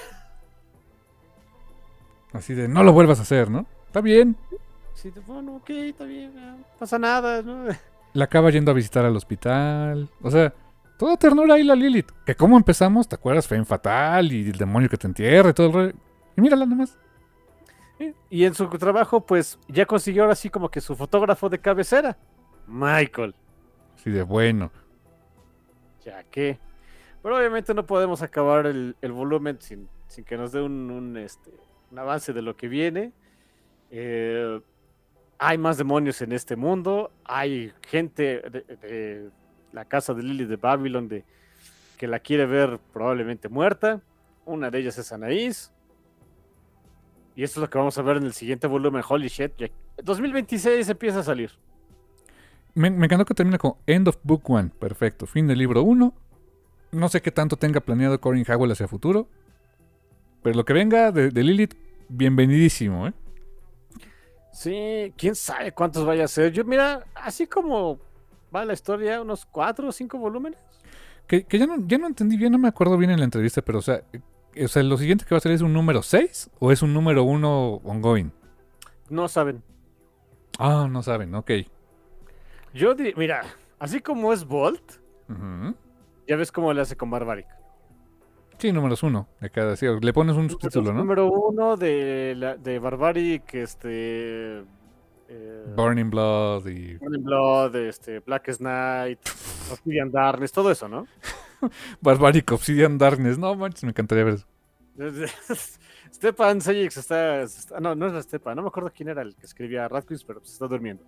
S2: Así de, no lo vuelvas a hacer, ¿no? Está bien.
S3: Sí, de, bueno, ok, está bien, no pasa nada, ¿no?
S2: La acaba yendo a visitar al hospital. O sea, toda ternura ahí la Lilith. Que cómo empezamos, ¿te acuerdas? Fue en fatal y el demonio que te entierra y todo el rollo. Y mírala nomás.
S3: Y en su trabajo, pues ya consiguió ahora sí como que su fotógrafo de cabecera, Michael.
S2: Así de bueno.
S3: Ya que. Pero obviamente no podemos acabar el, el volumen sin, sin que nos dé un, un, este, un avance de lo que viene. Eh, hay más demonios en este mundo. Hay gente de, de la casa de Lily de Babylon de, que la quiere ver probablemente muerta. Una de ellas es Anaís. Y esto es lo que vamos a ver en el siguiente volumen. Holy shit. ya- dos mil veintiséis empieza a salir.
S2: Me, me encantó que termina con End of Book One. Perfecto. Fin del libro uno. No sé qué tanto tenga planeado Corin Howell hacia futuro. Pero lo que venga de, de Lilith, bienvenidísimo, ¿eh?
S3: Sí, quién sabe cuántos vaya a ser. Yo, mira, así como va la historia, unos cuatro o cinco volúmenes.
S2: Que, que ya, no, ya no entendí bien, no me acuerdo bien en la entrevista, pero o sea, eh, o sea, lo siguiente que va a ser es un número seis o es un número uno ongoing.
S3: No saben.
S2: Ah, no saben, ok.
S3: Yo diría, mira, así como es Bolt,
S2: Ujú.
S3: ya ves cómo le hace con Barbaric.
S2: Sí, números uno de cada. Sí, le pones un subtítulo, ¿no?
S3: Número uno de, la, de Barbaric, este... eh,
S2: Burning Blood y.
S3: Burning Blood, este, Blackest Night, Obsidian Darkness, todo eso, ¿no?
S2: Barbaric Obsidian Darkness. No manches, me encantaría ver eso.
S3: Stepan Sejic está, está- No, no es la Stepan. No me acuerdo quién era el que escribía Radcliffe, pero se está durmiendo.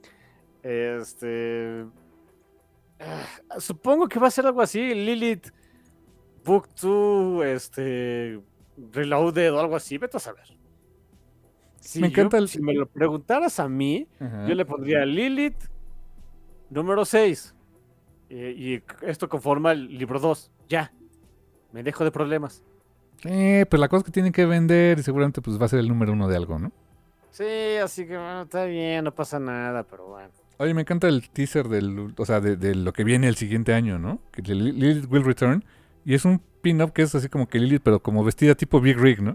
S3: Este. ah, Supongo que va a ser algo así. Lilith Book dos, este. Reloaded o algo así. Vete a saber. Si,
S2: Me
S3: yo,
S2: encanta el.
S3: si me lo preguntaras a mí,
S2: Ajá.
S3: yo le pondría Lilith número seis. Y esto conforma el libro dos. Ya. Me dejo de problemas.
S2: Eh, pues la cosa es que tienen que vender y seguramente pues va a ser el número uno de algo, ¿no?
S3: Sí, así que bueno, está bien, no pasa nada, pero bueno.
S2: Oye, me encanta el teaser del, o sea, de, de lo que viene el siguiente año, ¿no? Que de Li- Lilith Will Return. Y es un pin-up que es así como que Lilith, pero como vestida tipo Big Rig, ¿no?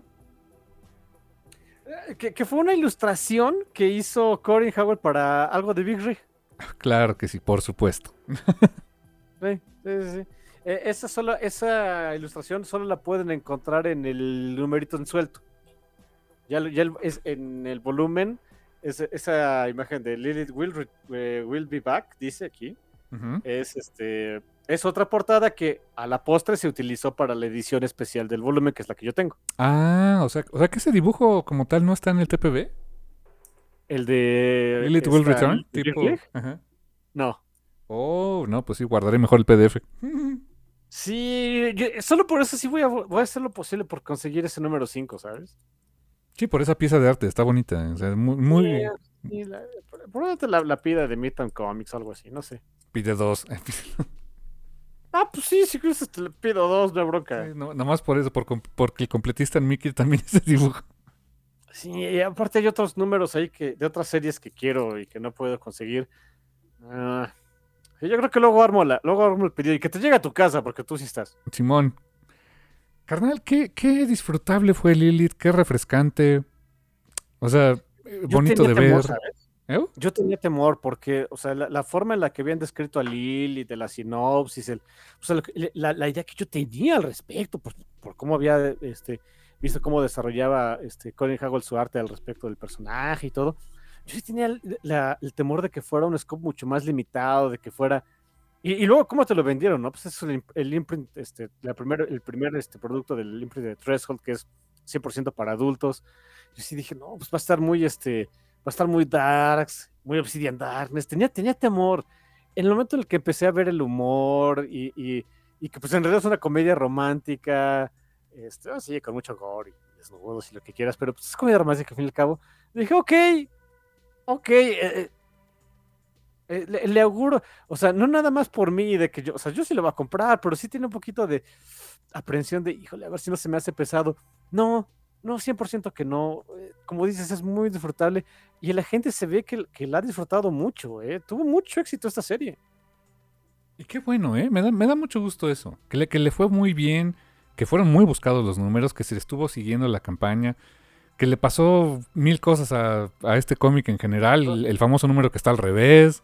S3: Eh, Que, que fue una ilustración que hizo Corin Howard para algo de Big Rig.
S2: Claro que sí, por supuesto.
S3: Sí, sí, sí, sí. Eh, esa, solo, esa ilustración solo la pueden encontrar en el numerito en suelto. Ya, lo- ya el- es, en el volumen, es- esa imagen de Lilith will, re- eh, will be back, dice aquí,
S2: Ujú.
S3: es, este, es otra portada que a la postre se utilizó para la edición especial del volumen, que es la que yo tengo.
S2: Ah, o sea, o sea que ese dibujo como tal no está en el T P B.
S3: El de
S2: Lilith Will
S3: esta
S2: Return,
S3: Lilith Big
S2: tipo.
S3: Rig,
S2: Ajá.
S3: no.
S2: Oh, no, pues sí, guardaré mejor el P D F.
S3: Sí, yo- solo por eso sí voy a, voy a hacer lo posible por conseguir ese número cinco, ¿sabes?
S2: Sí, por esa pieza de arte, está bonita. O sea, muy,
S3: Sí,
S2: muy...
S3: sí, la- probablemente la, la pida de Midtown Comics o algo así, no sé.
S2: Pide dos.
S3: Ah, pues sí, si quieres te le pido dos, no hay
S2: Sí,
S3: bronca.
S2: no, nomás por eso, por, com- porque el completista en Mickey también ese dibujo.
S3: Sí, y aparte hay otros números ahí que, de otras series que quiero y que no puedo conseguir. Ah, sí, yo creo que luego armo, la, luego armo el pedido y que te llegue a tu casa porque tú sí estás.
S2: Simón. Carnal, qué, qué disfrutable fue Lilith, qué refrescante. O sea, eh,
S3: Yo
S2: bonito
S3: tenía
S2: de
S3: temor,
S2: ver.
S3: ¿sabes?
S2: ¿Eh?
S3: Yo tenía temor porque, o sea, la, la forma en la que habían descrito a Lily, de la sinopsis, el, o sea, lo que- la, la idea que yo tenía al respecto, por, por cómo había este, visto cómo desarrollaba este, Colin Howell su arte al respecto del personaje y todo, yo sí tenía el, la- el temor de que fuera un scope mucho más limitado, de que fuera... Y, y luego, ¿cómo te lo vendieron? ¿No? Pues es el, imp- el imprint, este, la primer, el primer este, producto del imprint de Threshold, que es cien por ciento para adultos. Yo sí dije, no, pues va a estar muy, este, va a estar muy darks, muy Obsidian Darkness. Tenía, tenía temor. En el momento en el que empecé a ver el humor y, y, y que pues en realidad es una comedia romántica, este, oh, sí, con mucho gore y desnudos y lo que quieras, pero pues es comedia romántica al fin y al cabo. Dije, ok, ok, eh, eh, le, le auguro, o sea, no nada más por mí, de que yo, o sea, yo sí lo voy a comprar, pero sí tiene un poquito de aprensión de, híjole, a ver si no se me hace pesado. No, no, cien por ciento que no. eh, Como dices, es muy disfrutable y la gente se ve que, que la ha disfrutado mucho, ¿eh? Tuvo mucho éxito esta serie.
S2: Y qué bueno, ¿eh? Me da, me da mucho gusto eso. Que le, que le fue muy bien, que fueron muy buscados los números, que se le estuvo siguiendo la campaña, que le pasó mil cosas a, a este cómic en general, el, el famoso número que está al revés.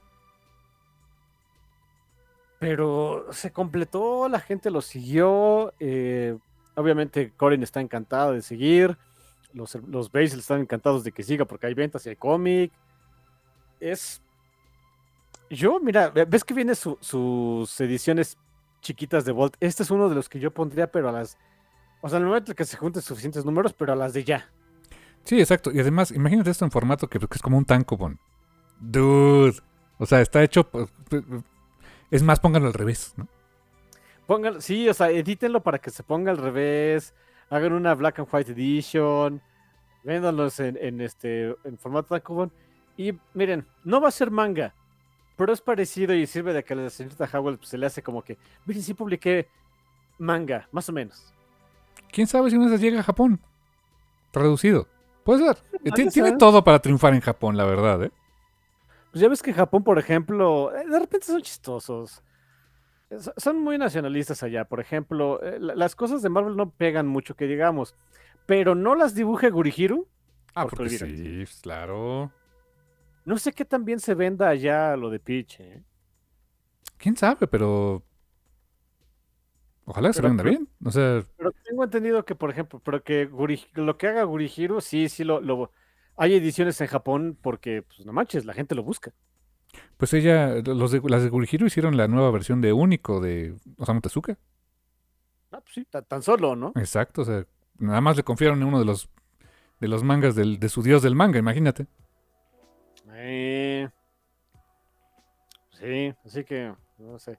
S3: Pero se completó, la gente lo siguió. eh, obviamente, Corin está encantado de seguir. Los, los Basel están encantados de que siga porque hay ventas y hay cómic. Es. Yo, mira, ve- ves que viene su- sus ediciones chiquitas de Volt. Este es uno de los que yo pondría, pero a las. O sea, en el momento en que se junten suficientes números, pero a las de ya.
S2: Sí, exacto. Y además, imagínate esto en formato que, que es como un tankobon. Dude. O sea, está hecho... pues, es más, pónganlo al revés, ¿no?
S3: Pongan, sí, o sea, edítenlo para que se ponga al revés. Hagan una Black and White Edition. Véndanlos en, en este en formato tankobon. Y miren, no va a ser manga, pero es parecido y sirve de que a la señorita Howell pues, se le hace como que, miren, sí publiqué manga, más o menos.
S2: ¿Quién sabe si una de esas llega a Japón? Traducido. Puede ser. Eh,
S3: Puede
S2: ti- Tiene
S3: ser.
S2: todo para triunfar en Japón, la verdad, ¿eh?
S3: Pues ya ves que en Japón, por ejemplo, eh, de repente son chistosos. Eh, so- Son muy nacionalistas allá. Por ejemplo, eh, la- las cosas de Marvel no pegan mucho, que digamos. Pero no las dibuje Gurihiru,
S2: Ah,
S3: porque
S2: porque
S3: olvídalo.
S2: sí, claro.
S3: No sé qué tan bien se venda allá lo de Peach, ¿eh?
S2: ¿Quién sabe? Pero Ojalá que se
S3: Pero,
S2: venda
S3: pero,
S2: bien. O sea,
S3: pero tengo entendido que, por ejemplo, pero que Guri- lo que haga Gurihiro, sí, sí lo, lo... Hay ediciones en Japón porque, pues no manches, la gente lo busca.
S2: pues ella, los de, las de Gurihiro hicieron la nueva versión de Único de Osamu Tezuka.
S3: Ah, pues sí, ta- tan solo, ¿no?
S2: Exacto, o sea, nada más le confiaron en uno de los de los mangas del, de su dios del manga, imagínate.
S3: Eh, sí, así que, no sé.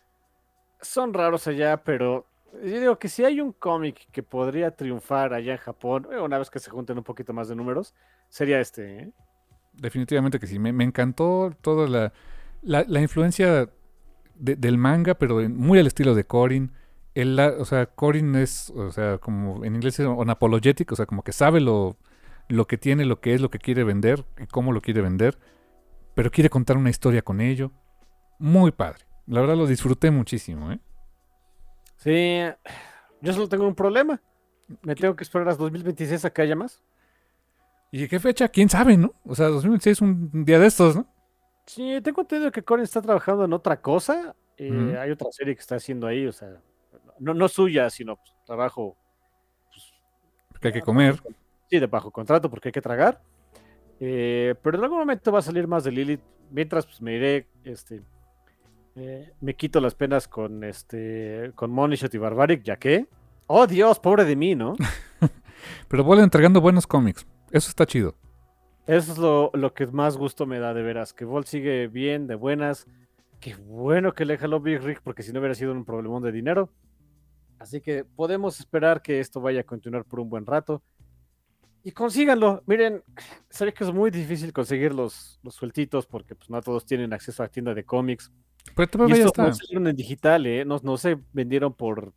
S3: Son raros allá, pero yo digo que si hay un cómic que podría triunfar allá en Japón, eh, una vez que se junten un poquito más de números, sería este, ¿eh?
S2: Definitivamente que sí. Me, me encantó toda la, la, la influencia de- del manga, pero en- muy al estilo de Corin. El, la- o sea, Corin es, o sea, como en inglés es unapologetic, o sea, como que sabe lo, lo que tiene, lo que es, lo que quiere vender y cómo lo quiere vender, pero quiere contar una historia con ello. Muy padre. La verdad lo disfruté muchísimo, ¿eh?
S3: Sí, yo solo tengo un problema. Me tengo que esperar hasta dos mil veintiséis a que haya más.
S2: ¿Y de qué fecha? ¿Quién sabe, no? O sea, dos mil veintiséis es un día de estos, ¿no?
S3: Sí, tengo entendido que Corin está trabajando en otra cosa.
S2: Ujú.
S3: Eh, hay otra serie que está haciendo ahí, o sea, no, no suya, sino pues, trabajo, pues,
S2: Porque hay que
S3: ah, bajo,
S2: comer.
S3: con- sí, de bajo contrato porque hay que tragar. Eh, pero en algún momento va a salir más de Lilith. Mientras, pues me iré, este, eh, me quito las penas con este, con Monishot y Barbaric, ya que, oh Dios, pobre de mí, ¿no?
S2: Pero vuelven entregando buenos cómics. Eso está chido.
S3: Eso es lo, lo que más gusto me da de veras, que Volt sigue bien, de buenas. Qué bueno que le jaló Big Rick, porque si no hubiera sido un problemón de dinero. Así que podemos esperar que esto vaya a continuar por un buen rato. Y consíganlo. Miren, sé que es muy difícil conseguir los, los sueltitos porque pues, no todos tienen acceso a tienda de cómics.
S2: Pero
S3: Y
S2: todavía ya
S3: estos no
S2: está.
S3: salieron en digital, ¿eh? No, no se vendieron por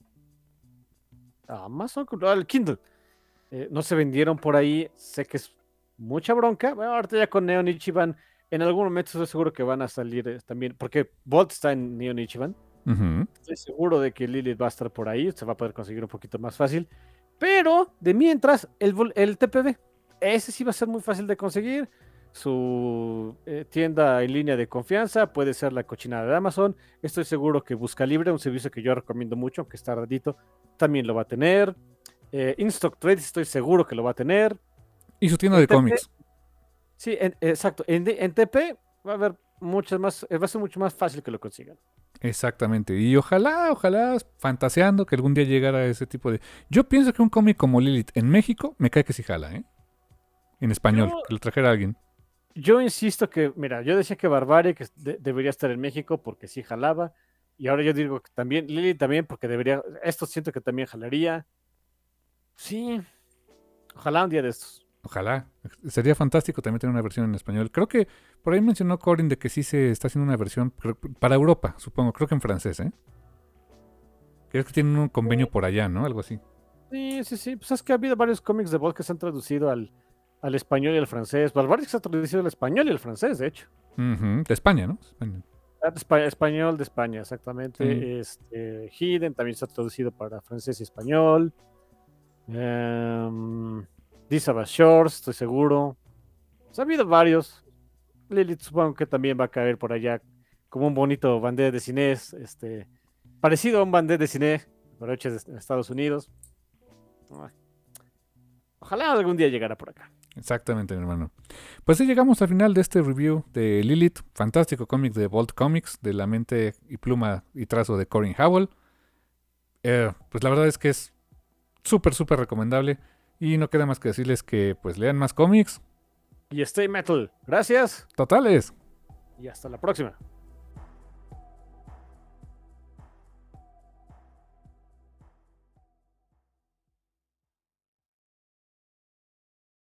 S3: Amazon, ah, el Kindle. Eh, no se vendieron por ahí. Sé que es mucha bronca. Bueno, ahorita ya con Neon Ichiban, en algún momento estoy seguro que van a salir eh, también, porque Bolt está en Neon Ichiban.
S2: Ujú.
S3: Estoy seguro de que Lilith va a estar por ahí, se va a poder conseguir un poquito más fácil. Pero de mientras, el, vol- el T P B, ese sí va a ser muy fácil de conseguir. Su eh, tienda en línea de confianza puede ser la cochinada de Amazon. Estoy seguro que Busca Libre, un servicio que yo recomiendo mucho, aunque está tardito, también lo va a tener. Eh, InStock Trade estoy seguro que lo va a tener.
S2: Y su tienda
S3: En
S2: de
S3: T P,
S2: cómics.
S3: sí, en- exacto. En, en T P va a haber muchas más, eh, va a ser mucho más fácil que lo consigan.
S2: Exactamente. Y ojalá, ojalá, fantaseando que algún día llegara a ese tipo de... Yo pienso que un cómic como Lilith en México me cae que sí jala, ¿eh? En español,
S3: Yo,
S2: que lo trajera alguien.
S3: yo insisto que, mira, yo decía que Barbarie que de- debería estar en México porque sí jalaba. Y ahora yo digo que también, Lili también porque debería, esto siento que también jalaría. Sí, ojalá un día de estos.
S2: Ojalá. Sería fantástico también tener una versión en español. Creo que por ahí mencionó Corin de que sí se está haciendo una versión creo- para Europa, supongo. Creo que en francés, ¿eh? Creo que tienen un convenio por allá, ¿no? Algo así.
S3: Sí, sí, sí. Pues es que ha habido varios cómics de Bolt que se han traducido al, al español y al francés. Barbarie se ha traducido al español y al francés, de hecho.
S2: Ujú. De España, ¿no? España.
S3: Ah, de Espa- Español de España,
S2: Sí.
S3: exactamente. Este, Hidden también se ha traducido para francés y español. Um, These Are Shores, estoy seguro. Pues ha habido varios. Lilith supongo que también va a caer por allá como un bonito bandera de cine, este, parecido a un bandera de cine, pero hecho en Estados Unidos. Ah, ojalá algún día llegara por acá.
S2: Exactamente, mi hermano. Pues sí, llegamos al final de este review de Lilith, fantástico cómic de Bolt Comics, de la mente y pluma y trazo de Corin Howell. Eh, pues la verdad es que es súper, súper recomendable. Y no queda más que decirles que pues lean más cómics.
S3: Y Stay Metal. Gracias
S2: Totales.
S3: y hasta la próxima.